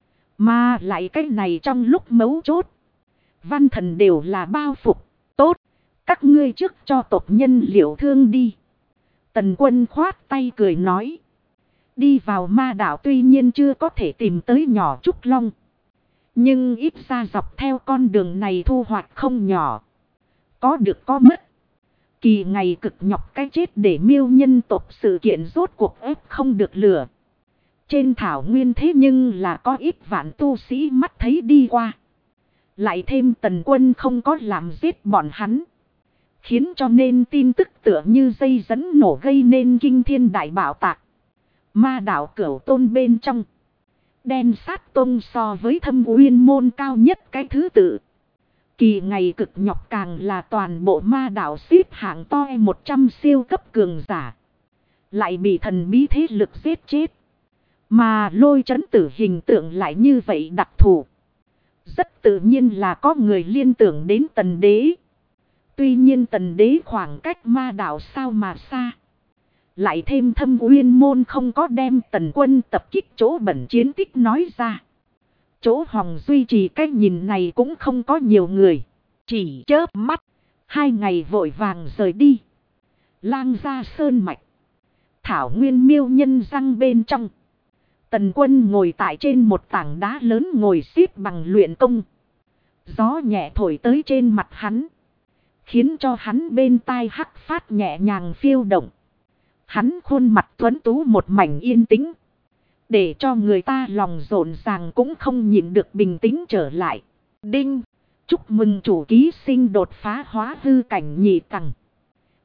Mà lại cái này trong lúc mấu chốt. Văn thần đều là bao phục. Tốt. Các ngươi trước cho tộc nhân liệu thương đi. Tần Quân khoát tay cười nói. Đi vào ma đảo tuy nhiên chưa có thể tìm tới nhỏ Trúc Long. Nhưng ít ra dọc theo con đường này thu hoạch không nhỏ. Có được có mất. Kỳ ngày cực nhọc cái chết để Miêu nhân tộc sự kiện rốt cuộc ép không được lửa. Trên thảo nguyên thế nhưng là có ít vạn tu sĩ mắt thấy đi qua. Lại thêm Tần Quân không có làm giết bọn hắn. Khiến cho nên tin tức tựa như dây dẫn nổ gây nên kinh thiên đại bạo tạc. Ma đảo Cửu Tôn bên trong. Đen sát tông so với Thâm Uyên môn cao nhất cái thứ tự. Kỳ ngày cực nhọc càng là toàn bộ ma đảo xếp hạng to 100 siêu cấp cường giả. Lại bị thần bí thế lực giết chết. Mà Lôi Trấn Tử hình tượng lại như vậy đặc thù. Rất tự nhiên là có người liên tưởng đến Tần Đế. Tuy nhiên Tần Đế khoảng cách ma đảo sao mà xa. Lại thêm Thâm Uyên môn không có đem Tần Quân tập kích chỗ bẩn chiến tích nói ra. Chỗ Hồng duy trì cái nhìn này cũng không có nhiều người. Chỉ chớp mắt. 2 ngày vội vàng rời đi. Lang ra sơn mạch. Thảo nguyên Miêu nhân răng bên trong. Tần Quân ngồi tại trên một tảng đá lớn ngồi xếp bằng luyện công. Gió nhẹ thổi tới trên mặt hắn. Khiến cho hắn bên tai hắc phát nhẹ nhàng phiêu động. Hắn khuôn mặt tuấn tú một mảnh yên tĩnh. Để cho người ta lòng rộn ràng cũng không nhịn được bình tĩnh trở lại. Đinh! Chúc mừng chủ ký sinh đột phá hóa hư cảnh nhị tầng.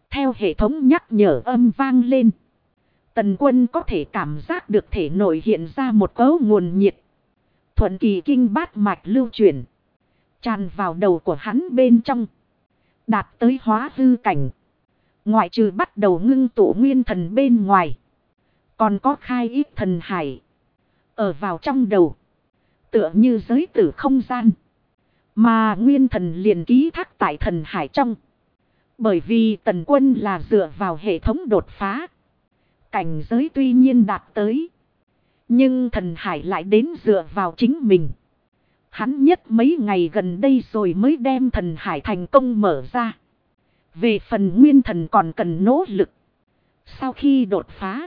Theo hệ thống nhắc nhở âm vang lên. Tần Quân có thể cảm giác được thể nội hiện ra một cấu nguồn nhiệt. Thuận kỳ kinh bát mạch lưu chuyển. Tràn vào đầu của hắn bên trong. Đạt tới hóa hư cảnh. Ngoại trừ bắt đầu ngưng tụ nguyên thần bên ngoài. Còn có khai ít thần hải. Ở vào trong đầu. Tựa như giới tử không gian. Mà nguyên thần liền ký thác tại thần hải trong. Bởi vì Tần Quân là dựa vào hệ thống đột phá. Cảnh giới tuy nhiên đạt tới. Nhưng thần hải lại đến dựa vào chính mình. Hắn nhất mấy ngày gần đây rồi mới đem thần hải thành công mở ra. Về phần nguyên thần còn cần nỗ lực. Sau khi đột phá.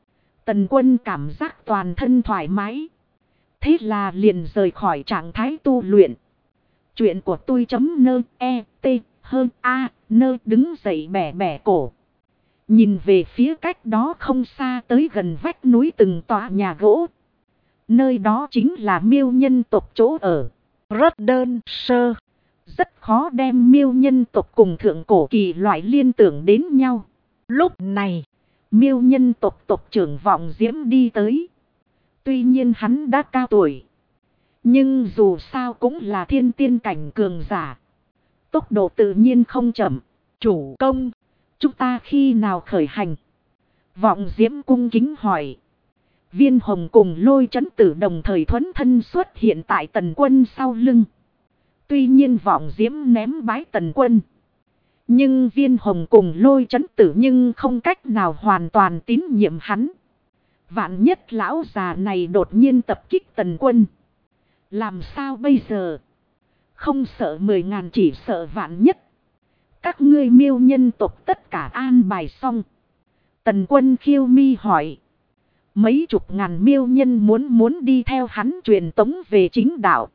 Tần Quân cảm giác toàn thân thoải mái. Thế là liền rời khỏi trạng thái tu luyện. Chuyện của tôi .nơ et hơn a nơ đứng dậy bẻ bẻ cổ. Nhìn về phía cách đó không xa tới gần vách núi từng tòa nhà gỗ. Nơi đó chính là miêu nhân tộc chỗ ở. Rất đơn sơ. Rất khó đem miêu nhân tộc cùng thượng cổ kỳ loại liên tưởng đến nhau. Lúc này, miêu nhân tộc tộc trưởng Vọng Diễm đi tới. Tuy nhiên hắn đã cao tuổi. Nhưng dù sao cũng là thiên tiên cảnh cường giả. Tốc độ tự nhiên không chậm. Chủ công, chúng ta khi nào khởi hành? Vọng Diễm cung kính hỏi. Viên Hồng cùng Lôi Chấn Tử đồng thời thuấn thân xuất hiện tại Tần Quân sau lưng. Tuy nhiên Vọng Diễm ném bái Tần Quân. Nhưng Viên Hồng cùng Lôi Chấn Tử nhưng không cách nào hoàn toàn tín nhiệm hắn. Vạn nhất lão già này đột nhiên tập kích Tần Quân. Làm sao bây giờ? Không sợ 10.000 chỉ sợ vạn nhất. Các ngươi miêu nhân tộc tất cả an bài xong. Tần Quân khiêu mi hỏi. Mấy chục ngàn miêu nhân muốn đi theo hắn truyền tống về chính đạo.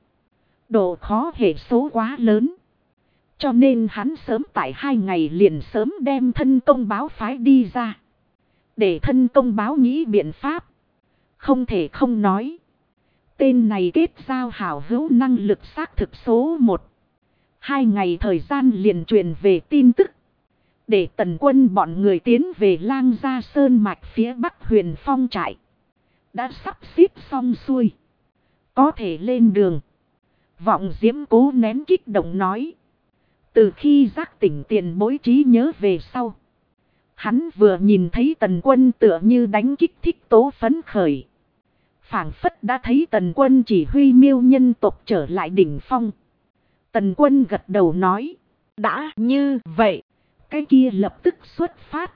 Độ khó hệ số quá lớn. Cho nên hắn sớm tại 2 ngày liền sớm đem thân công báo phái đi ra. Để thân công báo nghĩ biện pháp. Không thể không nói. Tên này kết giao hảo hữu năng lực xác thực số 1. 2 ngày thời gian liền truyền về tin tức. Để Tần Quân bọn người tiến về Lang Gia Sơn mạch phía bắc Huyền Phong trại. Đã sắp xếp xong xuôi. Có thể lên đường. Vọng Diễm cố nén kích động nói. Từ khi giác tỉnh tiền bối trí nhớ về sau. Hắn vừa nhìn thấy Tần Quân tựa như đánh kích thích tố phấn khởi. Phảng phất đã thấy Tần Quân chỉ huy miêu nhân tộc trở lại đỉnh phong. Tần Quân gật đầu nói. Đã như vậy. Cái kia lập tức xuất phát.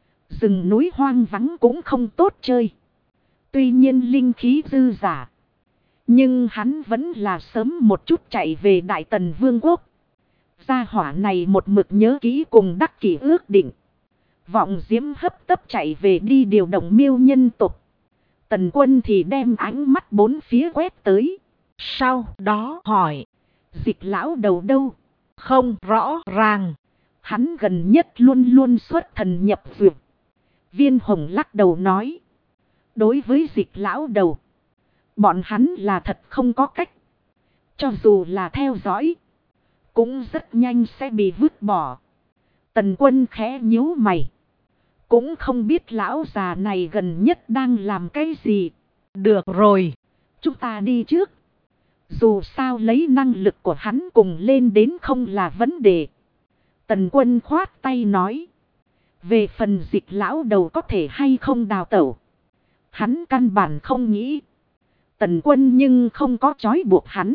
Rừng núi hoang vắng cũng không tốt chơi. Tuy nhiên linh khí dư giả. Nhưng hắn vẫn là sớm một chút chạy về Đại Tần Vương quốc. Gia hỏa này một mực nhớ kỹ cùng đắc kỷ ước định. Vọng Diễm hấp tấp chạy về đi điều động miêu nhân tộc. Tần Quân thì đem ánh mắt bốn phía quét tới. Sau đó hỏi. Dịch lão đầu đâu? Không rõ ràng. Hắn gần nhất luôn luôn xuất thần nhập duyệt. Viên Hồng lắc đầu nói. Đối với dịch lão đầu. Bọn hắn là thật không có cách. Cho dù là theo dõi. Cũng rất nhanh sẽ bị vứt bỏ. Tần Quân khẽ nhíu mày. Cũng không biết lão già này gần nhất đang làm cái gì. Được rồi. Chúng ta đi trước. Dù sao lấy năng lực của hắn cùng lên đến không là vấn đề. Tần Quân khoát tay nói. Về phần dịch lão đầu có thể hay không đào tẩu. Hắn căn bản không nghĩ. Tần Quân nhưng không có trói buộc hắn.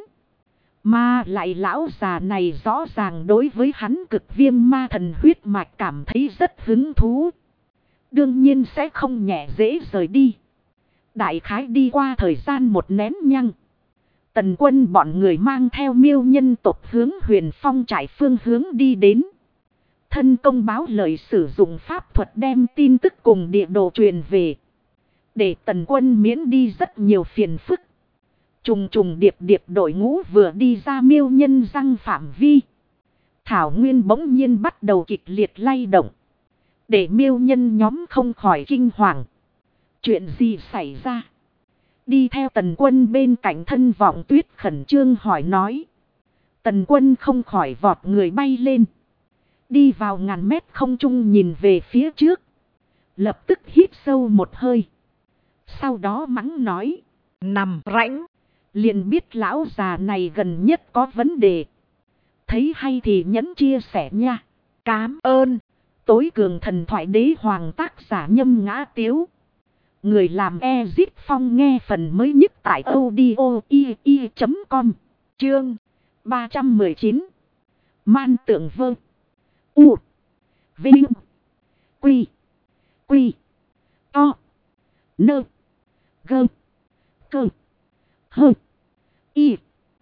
Mà lại lão già này rõ ràng đối với hắn cực viêm ma thần huyết mạch cảm thấy rất hứng thú. Đương nhiên sẽ không nhẹ dễ rời đi. Đại khái đi qua thời gian một nén nhăng. Tần Quân bọn người mang theo miêu nhân tộc hướng Huyền Phong trại phương hướng đi đến. Thân công báo lời sử dụng pháp thuật đem tin tức cùng địa đồ truyền về. Để Tần Quân miễn đi rất nhiều phiền phức. Trùng trùng điệp điệp đội ngũ vừa đi ra miêu nhân răng phạm vi. Thảo Nguyên bỗng nhiên bắt đầu kịch liệt lay động. Để miêu nhân nhóm không khỏi kinh hoàng. Chuyện gì xảy ra? Đi theo Tần Quân bên cạnh thân Vọng Tuyết khẩn trương hỏi nói. Tần Quân không khỏi vọt người bay lên. Đi vào ngàn mét không trung nhìn về phía trước. Lập tức hít sâu một hơi. Sau đó mắng nói. Nằm rãnh. Liền biết lão già này gần nhất có vấn đề. Thấy hay thì nhấn chia sẻ nha. Cám ơn. Tối cường thần thoại đế hoàng tác giả Nhâm Ngã Tiếu. Người làm Ezit Phong nghe phần mới nhất tại audio.com. Chương 319. Man tượng vơ. U. Vinh. Quy. Quy. To. Nơ. Gơ. Cơ. Hơ. Y.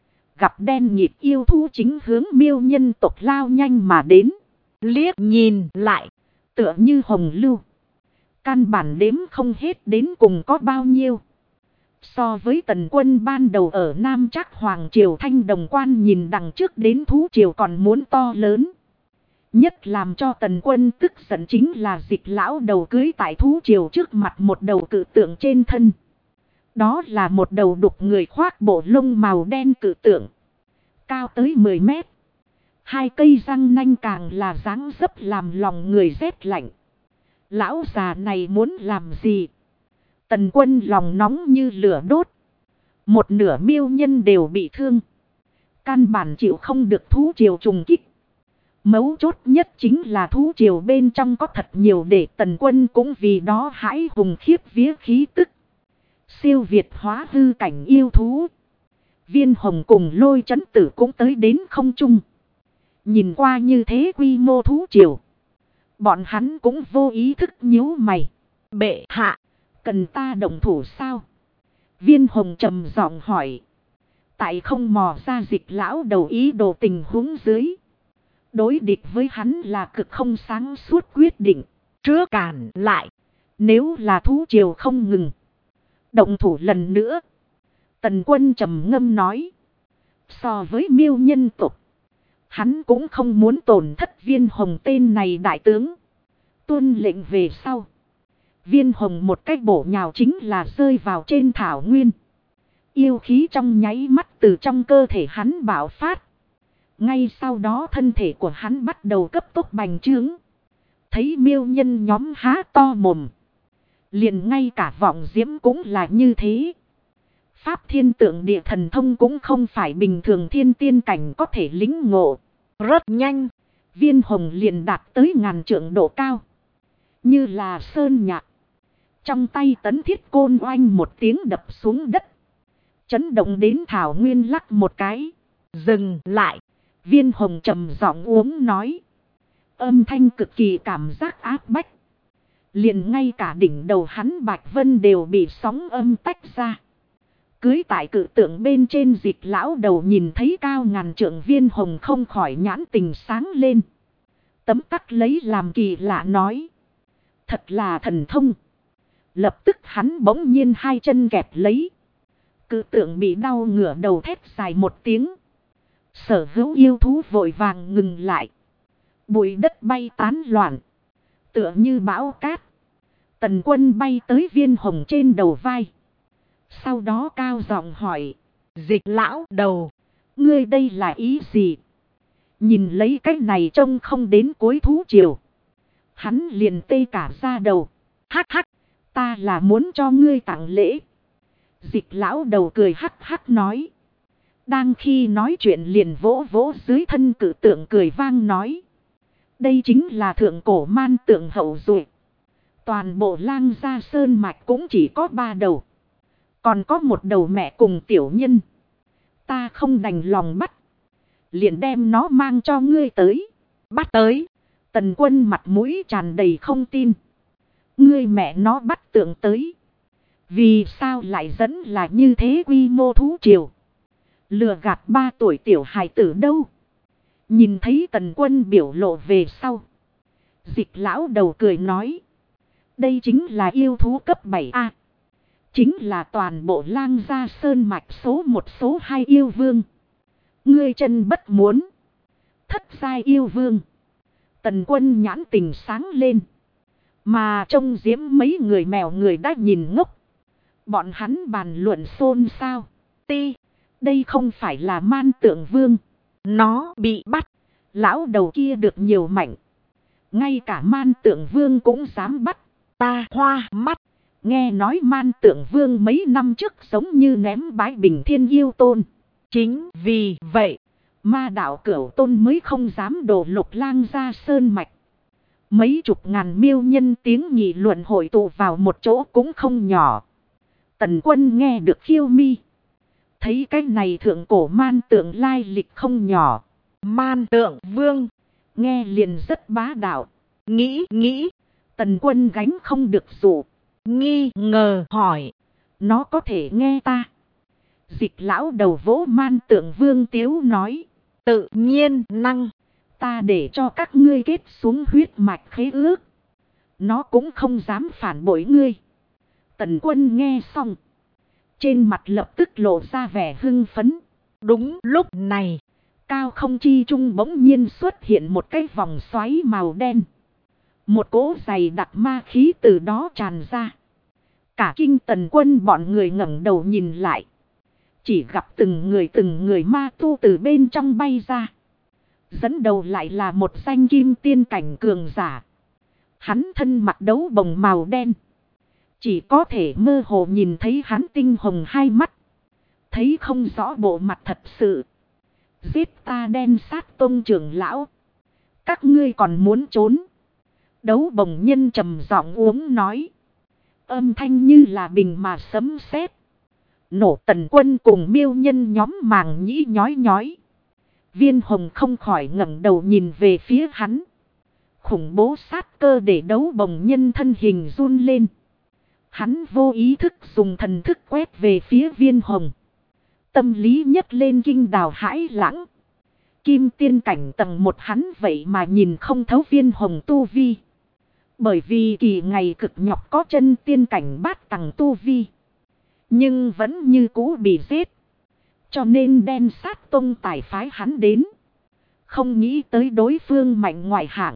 Gặp đen nhịp yêu thú chính hướng miêu nhân tộc lao nhanh mà đến. Liếc nhìn lại. Tựa như hồng lưu. Căn bản đếm không hết đến cùng có bao nhiêu. So với tần quân ban đầu ở Nam Trác Hoàng Triều Thanh Đồng Quan nhìn đằng trước đến thú triều còn muốn to lớn. Nhất làm cho tần quân tức giận chính là Dịch lão đầu cưới tại thú triều trước mặt một đầu cự tượng trên thân. Đó là một đầu đục người khoác bộ lông màu đen cự tượng. Cao tới 10 mét. Hai cây răng nanh càng là dáng dấp làm lòng người rét lạnh. Lão già này muốn làm gì? Tần quân lòng nóng như lửa đốt. Một nửa miêu nhân đều bị thương. Căn bản chịu không được thú triều trùng kích. Mấu chốt nhất chính là thú triều bên trong có thật nhiều để tần quân cũng vì đó hãi hùng khiếp vía khí tức. Siêu việt hóa hư cảnh yêu thú. Viên hồng cùng Lôi Chấn Tử cũng tới đến không trung. Nhìn qua như thế quy mô thú triều. Bọn hắn cũng vô ý thức nhíu mày. Bệ hạ, cần ta động thủ sao? Viên hồng trầm giọng hỏi. Tại không mò ra Dịch lão đầu ý đồ tình huống dưới. Đối địch với hắn là cực không sáng suốt quyết định. Trước cản lại. Nếu là thú triều không ngừng. Động thủ lần nữa. Tần quân trầm ngâm nói. So với miêu nhân tộc. Hắn cũng không muốn tổn thất Viên hồng tên này đại tướng. Tuân lệnh về sau. Viên hồng một cách bổ nhào chính là rơi vào trên thảo nguyên. Yêu khí trong nháy mắt từ trong cơ thể hắn bạo phát. Ngay sau đó thân thể của hắn bắt đầu cấp tốc bành trướng. Thấy miêu nhân nhóm há to mồm. Liền ngay cả vọng diễm cũng là như thế. Pháp thiên tượng địa thần thông cũng không phải bình thường thiên tiên cảnh có thể lĩnh ngộ. Rất nhanh. Viên hồng liền đạt tới 1000 trượng độ cao. Như là sơn nhạc. Trong tay tấn thiết côn oanh một tiếng đập xuống đất. Chấn động đến thảo nguyên lắc một cái. Dừng lại. Viên hồng trầm giọng uống nói. Âm thanh cực kỳ cảm giác áp bách. Liền ngay cả đỉnh đầu hắn Bạch Vân đều bị sóng âm tách ra. Cưới tại cự tượng bên trên Dịch lão đầu nhìn thấy cao 1000 trượng Viên hồng không khỏi nhãn tình sáng lên. Tấm tắc lấy làm kỳ lạ nói. Thật là thần thông. Lập tức hắn bỗng nhiên hai chân kẹp lấy. Cự tượng bị đau ngửa đầu thét dài một tiếng. Sở hữu yêu thú vội vàng ngừng lại. Bụi đất bay tán loạn. Tựa như bão cát. Tần quân bay tới Viên hồng trên đầu vai. Sau đó cao giọng hỏi. Dịch lão đầu. Ngươi đây là ý gì? Nhìn lấy cái này trông không đến cuối thú triều. Hắn liền tê cả da đầu. Hắc hắc. Ta là muốn cho ngươi tặng lễ. Dịch lão đầu cười hắc hắc nói. Đang khi nói chuyện liền vỗ vỗ dưới thân cự tượng cười vang nói. Đây chính là thượng cổ man tượng hậu duệ. Toàn bộ Lang Gia Sơn Mạch cũng chỉ có 3 đầu. Còn có một đầu mẹ cùng tiểu nhân. Ta không đành lòng bắt. Liền đem nó mang cho ngươi tới. Bắt tới. Tần quân mặt mũi tràn đầy không tin. Ngươi mẹ nó bắt tượng tới. Vì sao lại dẫn là như thế quy mô thú triều. Lừa gạt 3 tuổi tiểu hài tử đâu. Nhìn thấy tần quân biểu lộ về sau. Dịch lão đầu cười nói. Đây chính là yêu thú cấp 7A. Chính là toàn bộ Lang Gia Sơn Mạch số 1 số 2 yêu vương. Ngươi chân bất muốn. Thất giai yêu vương. Tần quân nhãn tình sáng lên. Mà trông diễm mấy người mèo người đã nhìn ngốc. Bọn hắn bàn luận xôn xao. Ti. Đây không phải là man tượng vương. Nó bị bắt. Lão đầu kia được nhiều mạnh. Ngay cả Man Tượng Vương cũng dám bắt. Ta hoa mắt. Nghe nói Man Tượng Vương mấy năm trước giống như ném bái bình thiên yêu tôn. Chính vì vậy, ma đạo Cửu Tôn mới không dám đổ Lục Lang ra sơn mạch. Mấy chục ngàn miêu nhân tiếng nghị luận hội tụ vào một chỗ cũng không nhỏ. Tần Quân nghe được khiêu mi. Thấy cái này thượng cổ Man Tượng lai lịch không nhỏ. Man Tượng Vương. Nghe liền rất bá đạo. Nghĩ. Tần Quân gánh không được dụ. Nghi ngờ hỏi. Nó có thể nghe ta. Dịch lão đầu vỗ Man Tượng Vương tiếu nói. Tự nhiên năng. Ta để cho các ngươi kết xuống huyết mạch khế ước. Nó cũng không dám phản bội ngươi. Tần Quân nghe xong. Trên mặt lập tức lộ ra vẻ hưng phấn. Đúng lúc này. Cao không chi trung bỗng nhiên xuất hiện một cái vòng xoáy màu đen. Một cỗ dày đặc ma khí từ đó tràn ra. Cả kinh Tần Quân bọn người ngẩng đầu nhìn lại. Chỉ gặp từng người ma tu từ bên trong bay ra. Dẫn đầu lại là một danh kim tiên cảnh cường giả. Hắn thân mặc đấu bồng màu đen. Chỉ có thể mơ hồ nhìn thấy hắn tinh hồng hai mắt. Thấy không rõ bộ mặt thật sự. Giết ta Đen Sát Tông trưởng lão. Các ngươi còn muốn trốn. Đấu bồng nhân trầm giọng uống nói. Âm thanh như là bình mà sấm sét. Nổ. Tần Quân cùng miêu nhân nhóm màng nhĩ nhói nhói. Viên Hồng không khỏi ngẩng đầu nhìn về phía hắn. Khủng bố sát cơ để đấu bồng nhân thân hình run lên. Hắn vô ý thức dùng thần thức quét về phía Viên Hồng. Tâm lý nhấc lên kinh đào hãi lãng. Kim tiên cảnh tầng 1 hắn vậy mà nhìn không thấu Viên Hồng tu vi. Bởi vì kỳ ngày cực nhọc có chân tiên cảnh bát tầng tu vi. Nhưng vẫn như cũ bị giết. Cho nên Đen Sát Tông tài phái hắn đến. Không nghĩ tới đối phương mạnh ngoại hạng.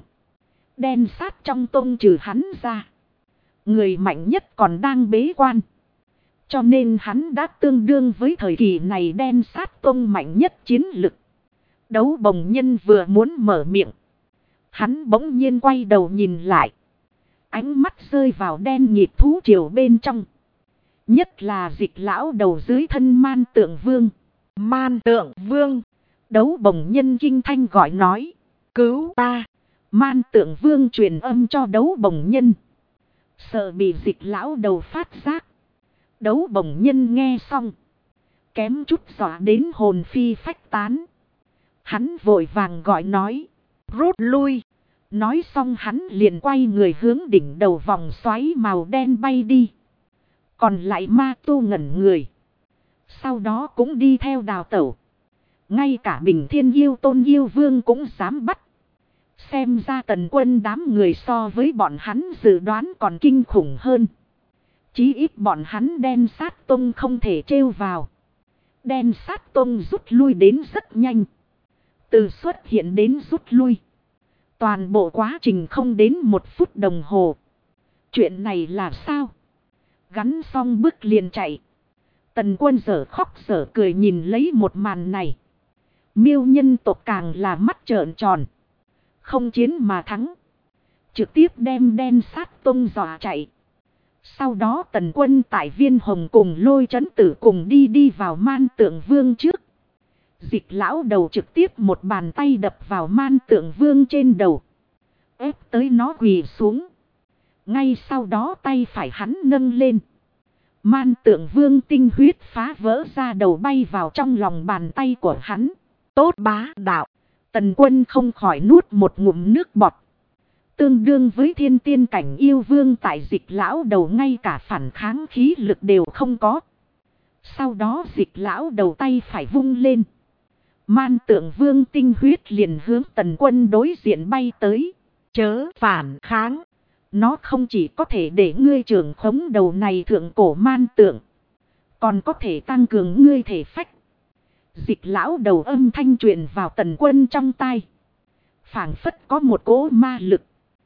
Đen sát trong tông trừ hắn ra. Người mạnh nhất còn đang bế quan. Cho nên hắn đã tương đương với thời kỳ này Đen Sát Tông mạnh nhất chiến lực. Đấu bồng nhân vừa muốn mở miệng. Hắn bỗng nhiên quay đầu nhìn lại. Ánh mắt rơi vào đen nhịp thú triều bên trong. Nhất là Dịch lão đầu dưới thân Man Tượng Vương. Man Tượng Vương. Đấu bồng nhân kinh thanh gọi nói. Cứu ta. Man Tượng Vương truyền âm cho đấu bồng nhân. Sợ bị Dịch lão đầu phát giác. Đấu bồng nhân nghe xong. Kém chút dọa đến hồn phi phách tán. Hắn vội vàng gọi nói. Rút lui. Nói xong hắn liền quay người hướng đỉnh đầu vòng xoáy màu đen bay đi. Còn lại ma tu ngẩn người. Sau đó cũng đi theo đào tẩu. Ngay cả Bình Thiên Yêu Tôn Yêu Vương cũng dám bắt. Xem ra Tần Quân đám người so với bọn hắn dự đoán còn kinh khủng hơn. Chí ít bọn hắn Đen Sát Tông không thể trêu vào. Đen Sát Tông rút lui đến rất nhanh. Từ xuất hiện đến rút lui. Toàn bộ quá trình không đến 1 phút đồng hồ. Chuyện này là sao? Gắn xong bước liền chạy. Tần Quân dở khóc dở cười nhìn lấy một màn này. Miêu nhân tộc càng là mắt trợn tròn. Không chiến mà thắng. Trực tiếp đem Đen Sát Tông dọa chạy. Sau đó Tần Quân tại Viên Hồng cùng Lôi Chấn Tử cùng đi vào Man Tượng Vương trước. Dịch lão đầu trực tiếp một bàn tay đập vào Man Tượng Vương trên đầu. Ép tới nó quỳ xuống. Ngay sau đó tay phải hắn nâng lên. Man Tượng Vương tinh huyết phá vỡ ra đầu bay vào trong lòng bàn tay của hắn. Tốt bá đạo. Tần Quân không khỏi nuốt một ngụm nước bọt. Tương đương với thiên tiên cảnh yêu vương tại Dịch lão đầu ngay cả phản kháng khí lực đều không có. Sau đó Dịch lão đầu tay phải vung lên. Man Tượng Vương tinh huyết liền hướng Tần Quân đối diện bay tới. Chớ phản kháng. Nó không chỉ có thể để ngươi trưởng khống đầu này thượng cổ man tượng. Còn có thể tăng cường ngươi thể phách. Dịch lão đầu âm thanh truyền vào Tần Quân trong tai. Phảng phất có một cỗ ma lực.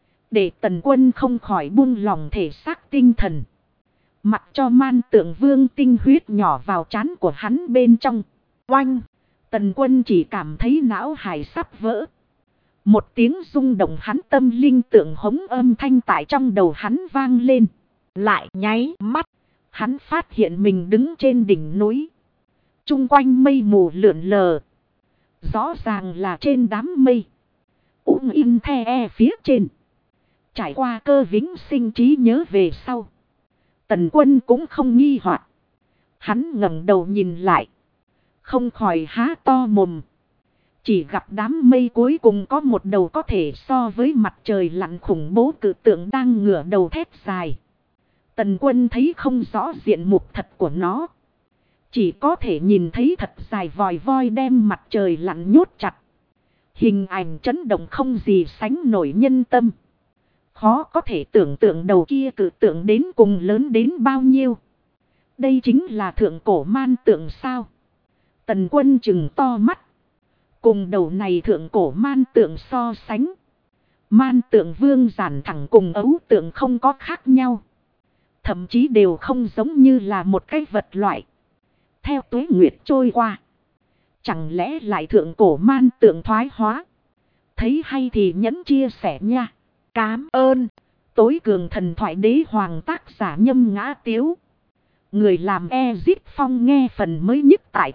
Để Tần Quân không khỏi buông lòng thể xác tinh thần. Mặc cho Man Tượng Vương tinh huyết nhỏ vào trán của hắn bên trong. Oanh! Tần Quân chỉ cảm thấy não hải sắp vỡ. Một tiếng rung động hắn tâm linh tượng hống âm thanh tại trong đầu hắn vang lên. Lại nháy mắt, hắn phát hiện mình đứng trên đỉnh núi. Chung quanh mây mù lượn lờ. Rõ ràng là trên đám mây. In the phía trên. Trải qua cơ vĩnh sinh trí nhớ về sau. Tần Quân cũng không nghi hoặc. Hắn ngẩng đầu nhìn lại. Không khỏi há to mồm. Chỉ gặp đám mây cuối cùng có một đầu có thể so với mặt trời lặn khủng bố cự tượng đang ngửa đầu thét dài. Tần Quân thấy không rõ diện mục thật của nó. Chỉ có thể nhìn thấy thật dài vòi voi đem mặt trời lặn nhốt chặt. Hình ảnh chấn động không gì sánh nổi nhân tâm. Khó có thể tưởng tượng đầu kia cự tượng đến cùng lớn đến bao nhiêu. Đây chính là thượng cổ man tượng sao? Tần Quân trừng to mắt. Cùng đầu này thượng cổ man tượng so sánh. Man tượng vương giản thẳng cùng ấu tượng không có khác nhau. Thậm chí đều không giống như là một cái vật loại. Theo tuế nguyệt trôi qua. Chẳng lẽ lại thượng cổ man tượng thoái hóa? Thấy hay thì nhấn chia sẻ nha. Cám ơn. Tối cường thần thoại đế hoàng tác giả Nhâm Ngã Tiếu. Người làm Ezip Phong nghe phần mới nhất tại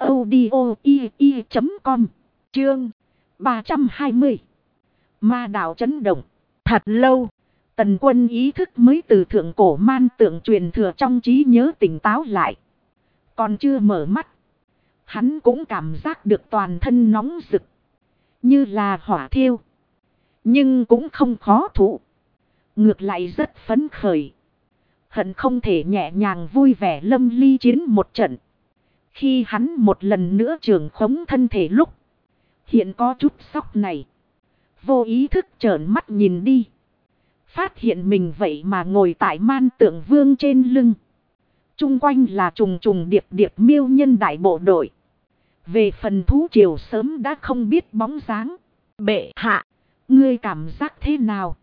audio.com. Chương 320. Ma đạo chấn động. Thật lâu. Tần Quân ý thức mới từ thượng cổ man tượng truyền thừa trong trí nhớ tỉnh táo lại. Còn chưa mở mắt. Hắn cũng cảm giác được toàn thân nóng rực. Như là hỏa thiêu. Nhưng cũng không khó thụ. Ngược lại rất phấn khởi. Hận không thể nhẹ nhàng vui vẻ lâm ly chiến một trận. Khi hắn một lần nữa trường khống thân thể lúc. Hiện có chút sốc này. Vô ý thức trợn mắt nhìn đi. Phát hiện mình vậy mà ngồi tại man tượng vương trên lưng. Trung quanh là trùng trùng điệp điệp miêu nhân đại bộ đội. Về phần thú triều sớm đã không biết bóng dáng. Bệ hạ, ngươi cảm giác thế nào?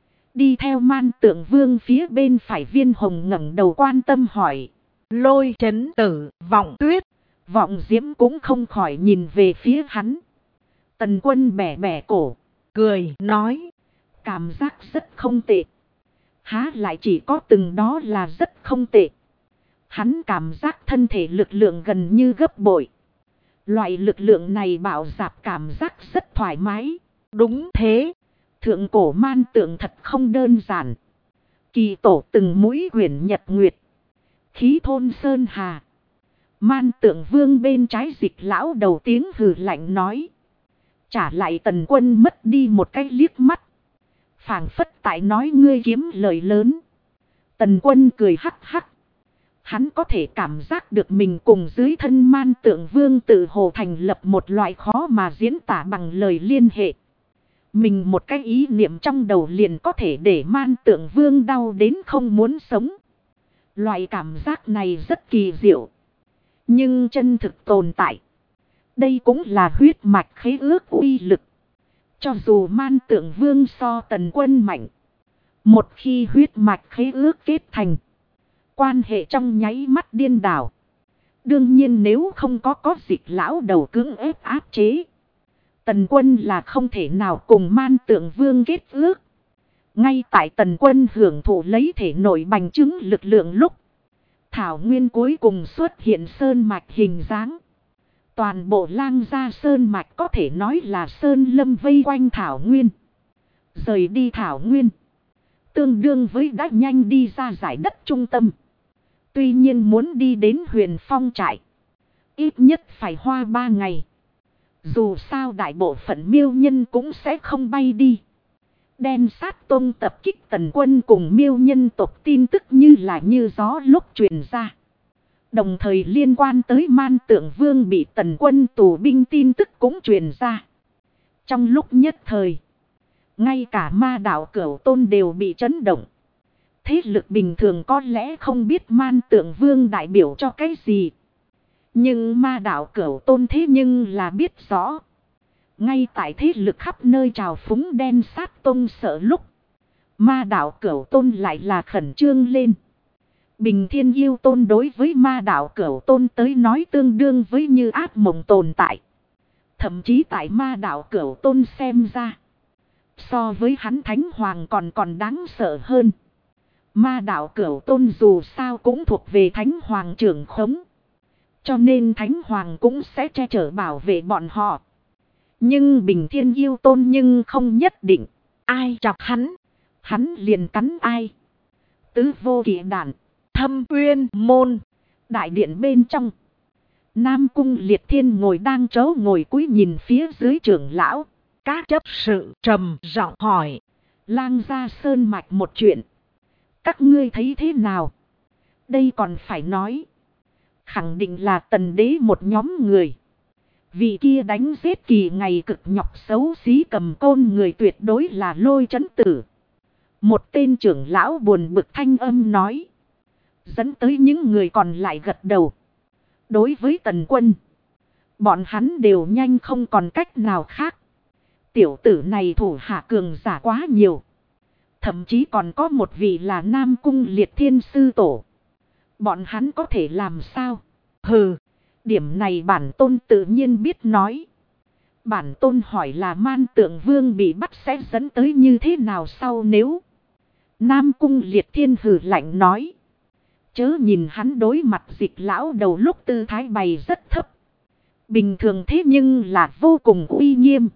Đi theo man tượng vương phía bên phải Viên Hồng ngẩng đầu quan tâm hỏi. Lôi Chấn Tử, Vọng Tuyết. Vọng Diễm cũng không khỏi nhìn về phía hắn. Tần Quân bẻ bẻ cổ, cười nói. Cảm giác rất không tệ. Há lại chỉ có từng đó là rất không tệ. Hắn cảm giác thân thể lực lượng gần như gấp bội. Loại lực lượng này bảo dạp cảm giác rất thoải mái. Đúng thế. Thượng cổ man tượng thật không đơn giản. Kỳ tổ từng mũi quyển nhật nguyệt. Khí thôn sơn hà. Man tượng vương bên trái dịch lão đầu tiếng hừ lạnh nói. Trả lại Tần Quân mất đi một cái liếc mắt. Phảng phất tại nói ngươi kiếm lời lớn. Tần Quân cười hắc hắc. Hắn có thể cảm giác được mình cùng dưới thân man tượng vương tự hồ thành lập một loại khó mà diễn tả bằng lời liên hệ. Mình một cái ý niệm trong đầu liền có thể để man tượng vương đau đến không muốn sống. Loại cảm giác này rất kỳ diệu. Nhưng chân thực tồn tại. Đây cũng là huyết mạch khế ước uy lực. Cho dù man tượng vương so Tần Quân mạnh. Một khi huyết mạch khế ước kết thành. Quan hệ trong nháy mắt điên đảo. Đương nhiên nếu không có dịch lão đầu cưỡng ép áp chế. Tần Quân là không thể nào cùng man tượng vương kết ước. Ngay tại Tần Quân hưởng thụ lấy thể nội bành trướng lực lượng lúc. Thảo nguyên cuối cùng xuất hiện sơn mạch hình dáng. Toàn bộ Lang Gia sơn mạch có thể nói là sơn lâm vây quanh thảo nguyên. Rời đi thảo nguyên. Tương đương với đã nhanh đi ra giải đất trung tâm. Tuy nhiên muốn đi đến Huyền Phong trại. Ít nhất phải hoa 3 ngày. Dù sao đại bộ phận miêu nhân cũng sẽ không bay đi. Đen sát tông tập kích Tần Quân cùng miêu nhân tộc tin tức như là như gió lúc truyền ra. Đồng thời liên quan tới man tượng vương bị Tần Quân tù binh tin tức cũng truyền ra. Trong lúc nhất thời, ngay cả ma đạo Cửu Tôn đều bị chấn động. Thế lực bình thường có lẽ không biết man tượng vương đại biểu cho cái gì. Nhưng ma đạo Cửu Tôn thế nhưng là biết rõ. Ngay tại thế lực khắp nơi trào phúng đen sát tông sợ lúc. Ma đạo Cửu Tôn lại là khẩn trương lên. Bình Thiên Yêu Tôn đối với ma đạo Cửu Tôn tới nói tương đương với như ác mộng tồn tại. Thậm chí tại ma đạo Cửu Tôn xem ra. So với hắn Thánh Hoàng còn đáng sợ hơn. Ma đạo Cửu Tôn dù sao cũng thuộc về Thánh Hoàng trưởng khống. Cho nên Thánh Hoàng cũng sẽ che chở bảo vệ bọn họ. Nhưng Bình Thiên Yêu Tôn nhưng không nhất định. Ai chọc hắn liền cắn ai. Tứ vô kỵ đản, Thâm Uyên Môn. Đại điện bên trong. Nam Cung Liệt Thiên ngồi đang ngồi cúi nhìn phía dưới trưởng lão. Các chấp sự trầm giọng hỏi. Lang gia sơn mạch một chuyện. Các ngươi thấy thế nào? Đây còn phải nói. Khẳng định là Tần đế một nhóm người. Vị kia đánh giết kỳ ngày cực nhọc xấu xí cầm côn người tuyệt đối là Lôi Chấn Tử. Một tên trưởng lão buồn bực thanh âm nói. Dẫn tới những người còn lại gật đầu. Đối với Tần Quân, bọn hắn đều nhanh không còn cách nào khác. Tiểu tử này thủ hạ cường giả quá nhiều. Thậm chí còn có một vị là Nam Cung Liệt Thiên sư tổ. Bọn hắn có thể làm sao? Hừ, điểm này bản tôn tự nhiên biết nói. Bản tôn hỏi là Man Tượng Vương bị bắt sẽ dẫn tới như thế nào sau nếu? Nam Cung Liệt Thiên hừ lạnh nói. Chớ nhìn hắn đối mặt Dịch lão đầu lúc tư thái bày rất thấp. Bình thường thế nhưng là vô cùng uy nghiêm.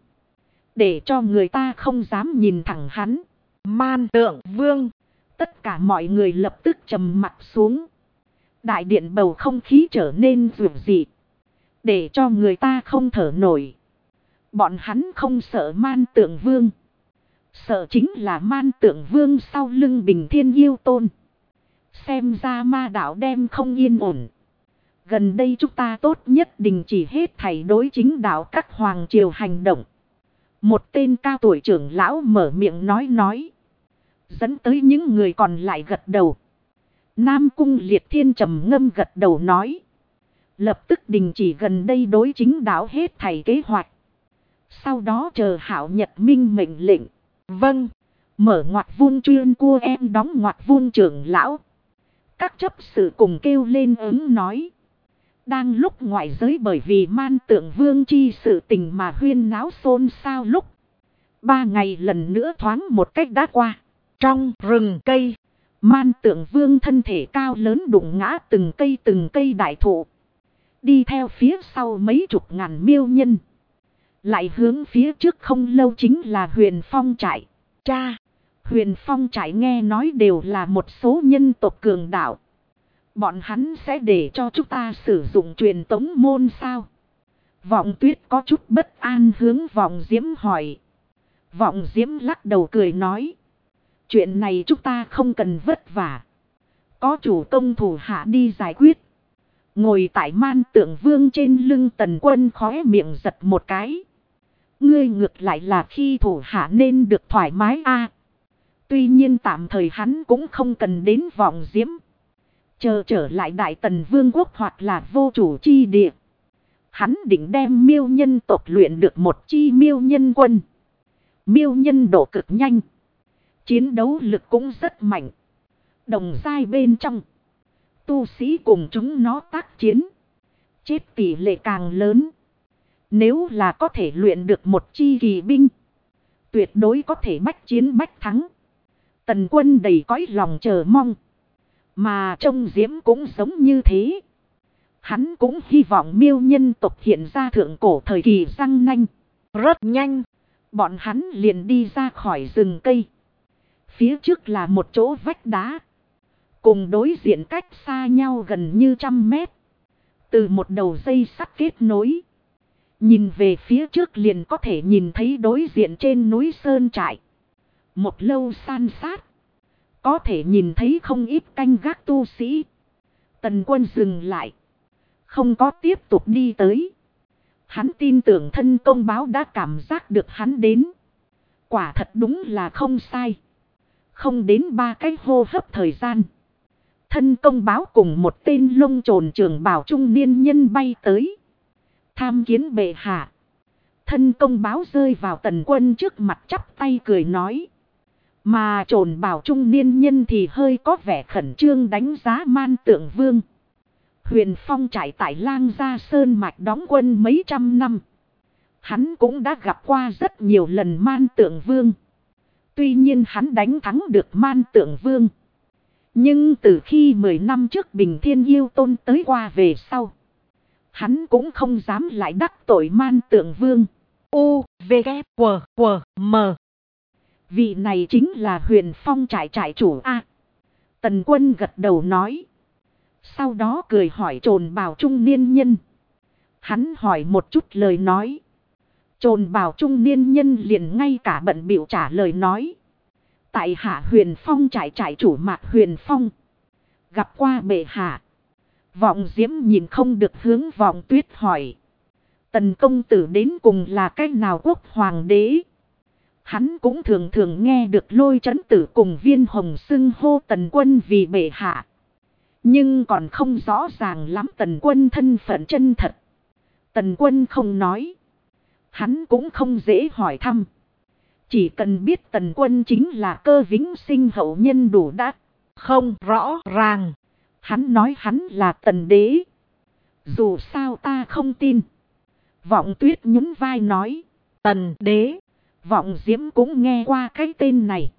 Để cho người ta không dám nhìn thẳng hắn. Man Tượng Vương. Tất cả mọi người lập tức trầm mặt xuống. Đại điện bầu không khí trở nên rụt dị. Để cho người ta không thở nổi. Bọn hắn không sợ Man Tượng Vương. Sợ chính là Man Tượng Vương sau lưng Bình Thiên Yêu Tôn. Xem ra ma đạo đem không yên ổn. Gần đây chúng ta tốt nhất đình chỉ hết thảy đối chính đạo các hoàng triều hành động. Một tên cao tuổi trưởng lão mở miệng nói. Dẫn tới những người còn lại gật đầu. Nam Cung Liệt Thiên trầm ngâm gật đầu nói. Lập tức đình chỉ gần đây đối chính đạo hết thảy kế hoạch. Sau đó chờ Hạo Nhật Minh mệnh lệnh. Vâng. Mở ngoặt vuông chuyên cua em đóng ngoặt vuông trưởng lão. Các chấp sự cùng kêu lên ứng nói. Đang lúc ngoại giới bởi vì Man Tượng Vương chi sự tình mà huyên náo xôn xao lúc. 3 ngày lần nữa thoáng một cách đã qua. Trong rừng cây, Man Tượng Vương thân thể cao lớn đụng ngã từng cây đại thụ. Đi theo phía sau mấy chục ngàn miêu nhân. Lại hướng phía trước không lâu chính là Huyền Phong trại. Huyền Phong trại nghe nói đều là một số nhân tộc cường đạo. Bọn hắn sẽ để cho chúng ta sử dụng truyền tống môn sao? Vọng Tuyết có chút bất an hướng Vọng Diễm hỏi. Vọng Diễm lắc đầu cười nói. Chuyện này chúng ta không cần vất vả. Có chủ công thủ hạ đi giải quyết. Ngồi tại Man Tượng Vương trên lưng Tần Quân khóe miệng giật một cái. Ngươi ngược lại là khi thủ hạ nên được thoải mái a. Tuy nhiên tạm thời hắn cũng không cần đến Vọng Diễm. Chờ trở lại Đại Tần Vương quốc hoặc là vô chủ chi địa. Hắn định đem miêu nhân tộc luyện được một chi miêu nhân quân. Miêu nhân độ cực nhanh. Chiến đấu lực cũng rất mạnh. Đồng giai bên trong. Tu sĩ cùng chúng nó tác chiến. Chết tỷ lệ càng lớn. Nếu là có thể luyện được một chi kỳ binh. Tuyệt đối có thể bách chiến bách thắng. Tần Quân đầy cõi lòng chờ mong. Mà trông Diễm cũng giống như thế. Hắn cũng hy vọng miêu nhân tộc hiện ra thượng cổ thời kỳ răng nanh. Rất nhanh. Bọn hắn liền đi ra khỏi rừng cây. Phía trước là một chỗ vách đá. Cùng đối diện cách xa nhau gần như 100 mét. Từ một đầu dây sắt kết nối. Nhìn về phía trước liền có thể nhìn thấy đối diện trên núi Sơn Trại. Một lâu san sát. Có thể nhìn thấy không ít canh gác tu sĩ. Tần Quân dừng lại. Không có tiếp tục đi tới. Hắn tin tưởng thân công báo đã cảm giác được hắn đến. Quả thật đúng là không sai. Không đến 3 cái hô hấp thời gian. Thân công báo cùng một tên lông trồn trường bào trung niên nhân bay tới. Tham kiến bệ hạ. Thân công báo rơi vào Tần Quân trước mặt chắp tay cười nói. Mà trồn bào trung niên nhân thì hơi có vẻ khẩn trương đánh giá Man Tượng Vương. Huyền Phong trải tại Lang Gia Sơn Mạch đóng quân mấy trăm năm. Hắn cũng đã gặp qua rất nhiều lần Man Tượng Vương. Tuy nhiên hắn đánh thắng được Man Tượng Vương. Nhưng từ khi 10 năm trước Bình Thiên Yêu Tôn tới qua về sau, hắn cũng không dám lại đắc tội Man Tượng Vương. U, V, K, W, W, M. Vị này chính là Huyền Phong trại trại chủ A. Tần Quân gật đầu nói. Sau đó cười hỏi Trồn Bào trung niên nhân. Hắn hỏi một chút lời nói. Trồn Bào trung niên nhân liền ngay cả bận bịu trả lời nói. Tại hạ Huyền Phong trại trại chủ Mạc Huyền Phong. Gặp qua bệ hạ. Vọng Diễm nhìn không được hướng Vọng Tuyết hỏi. Tần công tử đến cùng là cách nào quốc hoàng đế? Hắn cũng thường thường nghe được Lôi Trấn Tử cùng Viên Hồng xưng hô Tần Quân vì bệ hạ. Nhưng còn không rõ ràng lắm Tần Quân thân phận chân thật. Tần Quân không nói. Hắn cũng không dễ hỏi thăm. Chỉ cần biết Tần Quân chính là Cơ Vĩnh Sinh hậu nhân đủ đã. Không rõ ràng. Hắn nói hắn là Tần Đế. Dù sao ta không tin. Vọng Tuyết nhún vai nói. Tần Đế. Vọng Diễm cũng nghe qua cái tên này.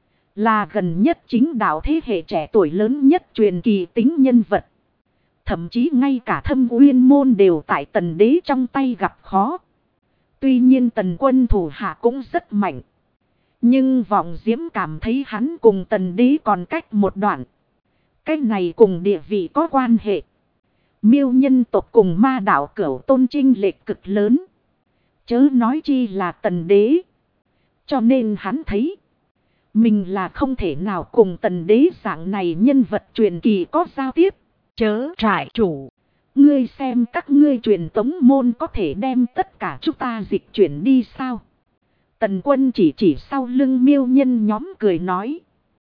Là gần nhất chính đạo thế hệ trẻ tuổi lớn nhất truyền kỳ tính nhân vật. Thậm chí ngay cả Thâm Uyên môn đều tại Tần Đế trong tay gặp khó. Tuy nhiên Tần Quân thủ hạ cũng rất mạnh. Nhưng Vọng Diễm cảm thấy hắn cùng Tần Đế còn cách một đoạn. Cái này cùng địa vị có quan hệ. Miêu nhân tộc cùng ma đạo Cửu Tôn chênh lệch cực lớn. Chớ nói chi là Tần Đế. Cho nên hắn thấy. Mình là không thể nào cùng Tần Đế dạng này nhân vật truyền kỳ có giao tiếp. Chớ trại chủ. Ngươi xem các ngươi truyền tống môn có thể đem tất cả chúng ta dịch chuyển đi sao? Tần Quân chỉ sau lưng miêu nhân nhóm cười nói.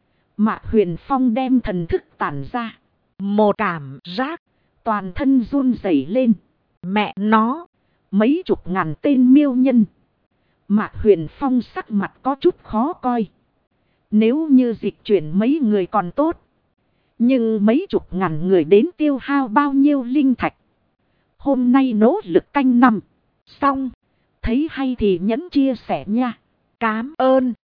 Mạc Huyền Phong đem thần thức tản ra. Một cảm giác. Toàn thân run rẩy lên. Mẹ nó. Mấy chục ngàn tên miêu nhân. Mạc Huyền Phong sắc mặt có chút khó coi. Nếu như dịch chuyển mấy người còn tốt. Nhưng mấy chục ngàn người đến tiêu hao bao nhiêu linh thạch. Hôm nay nỗ lực canh năm. Xong. Thấy hay thì nhấn chia sẻ nha. Cám ơn.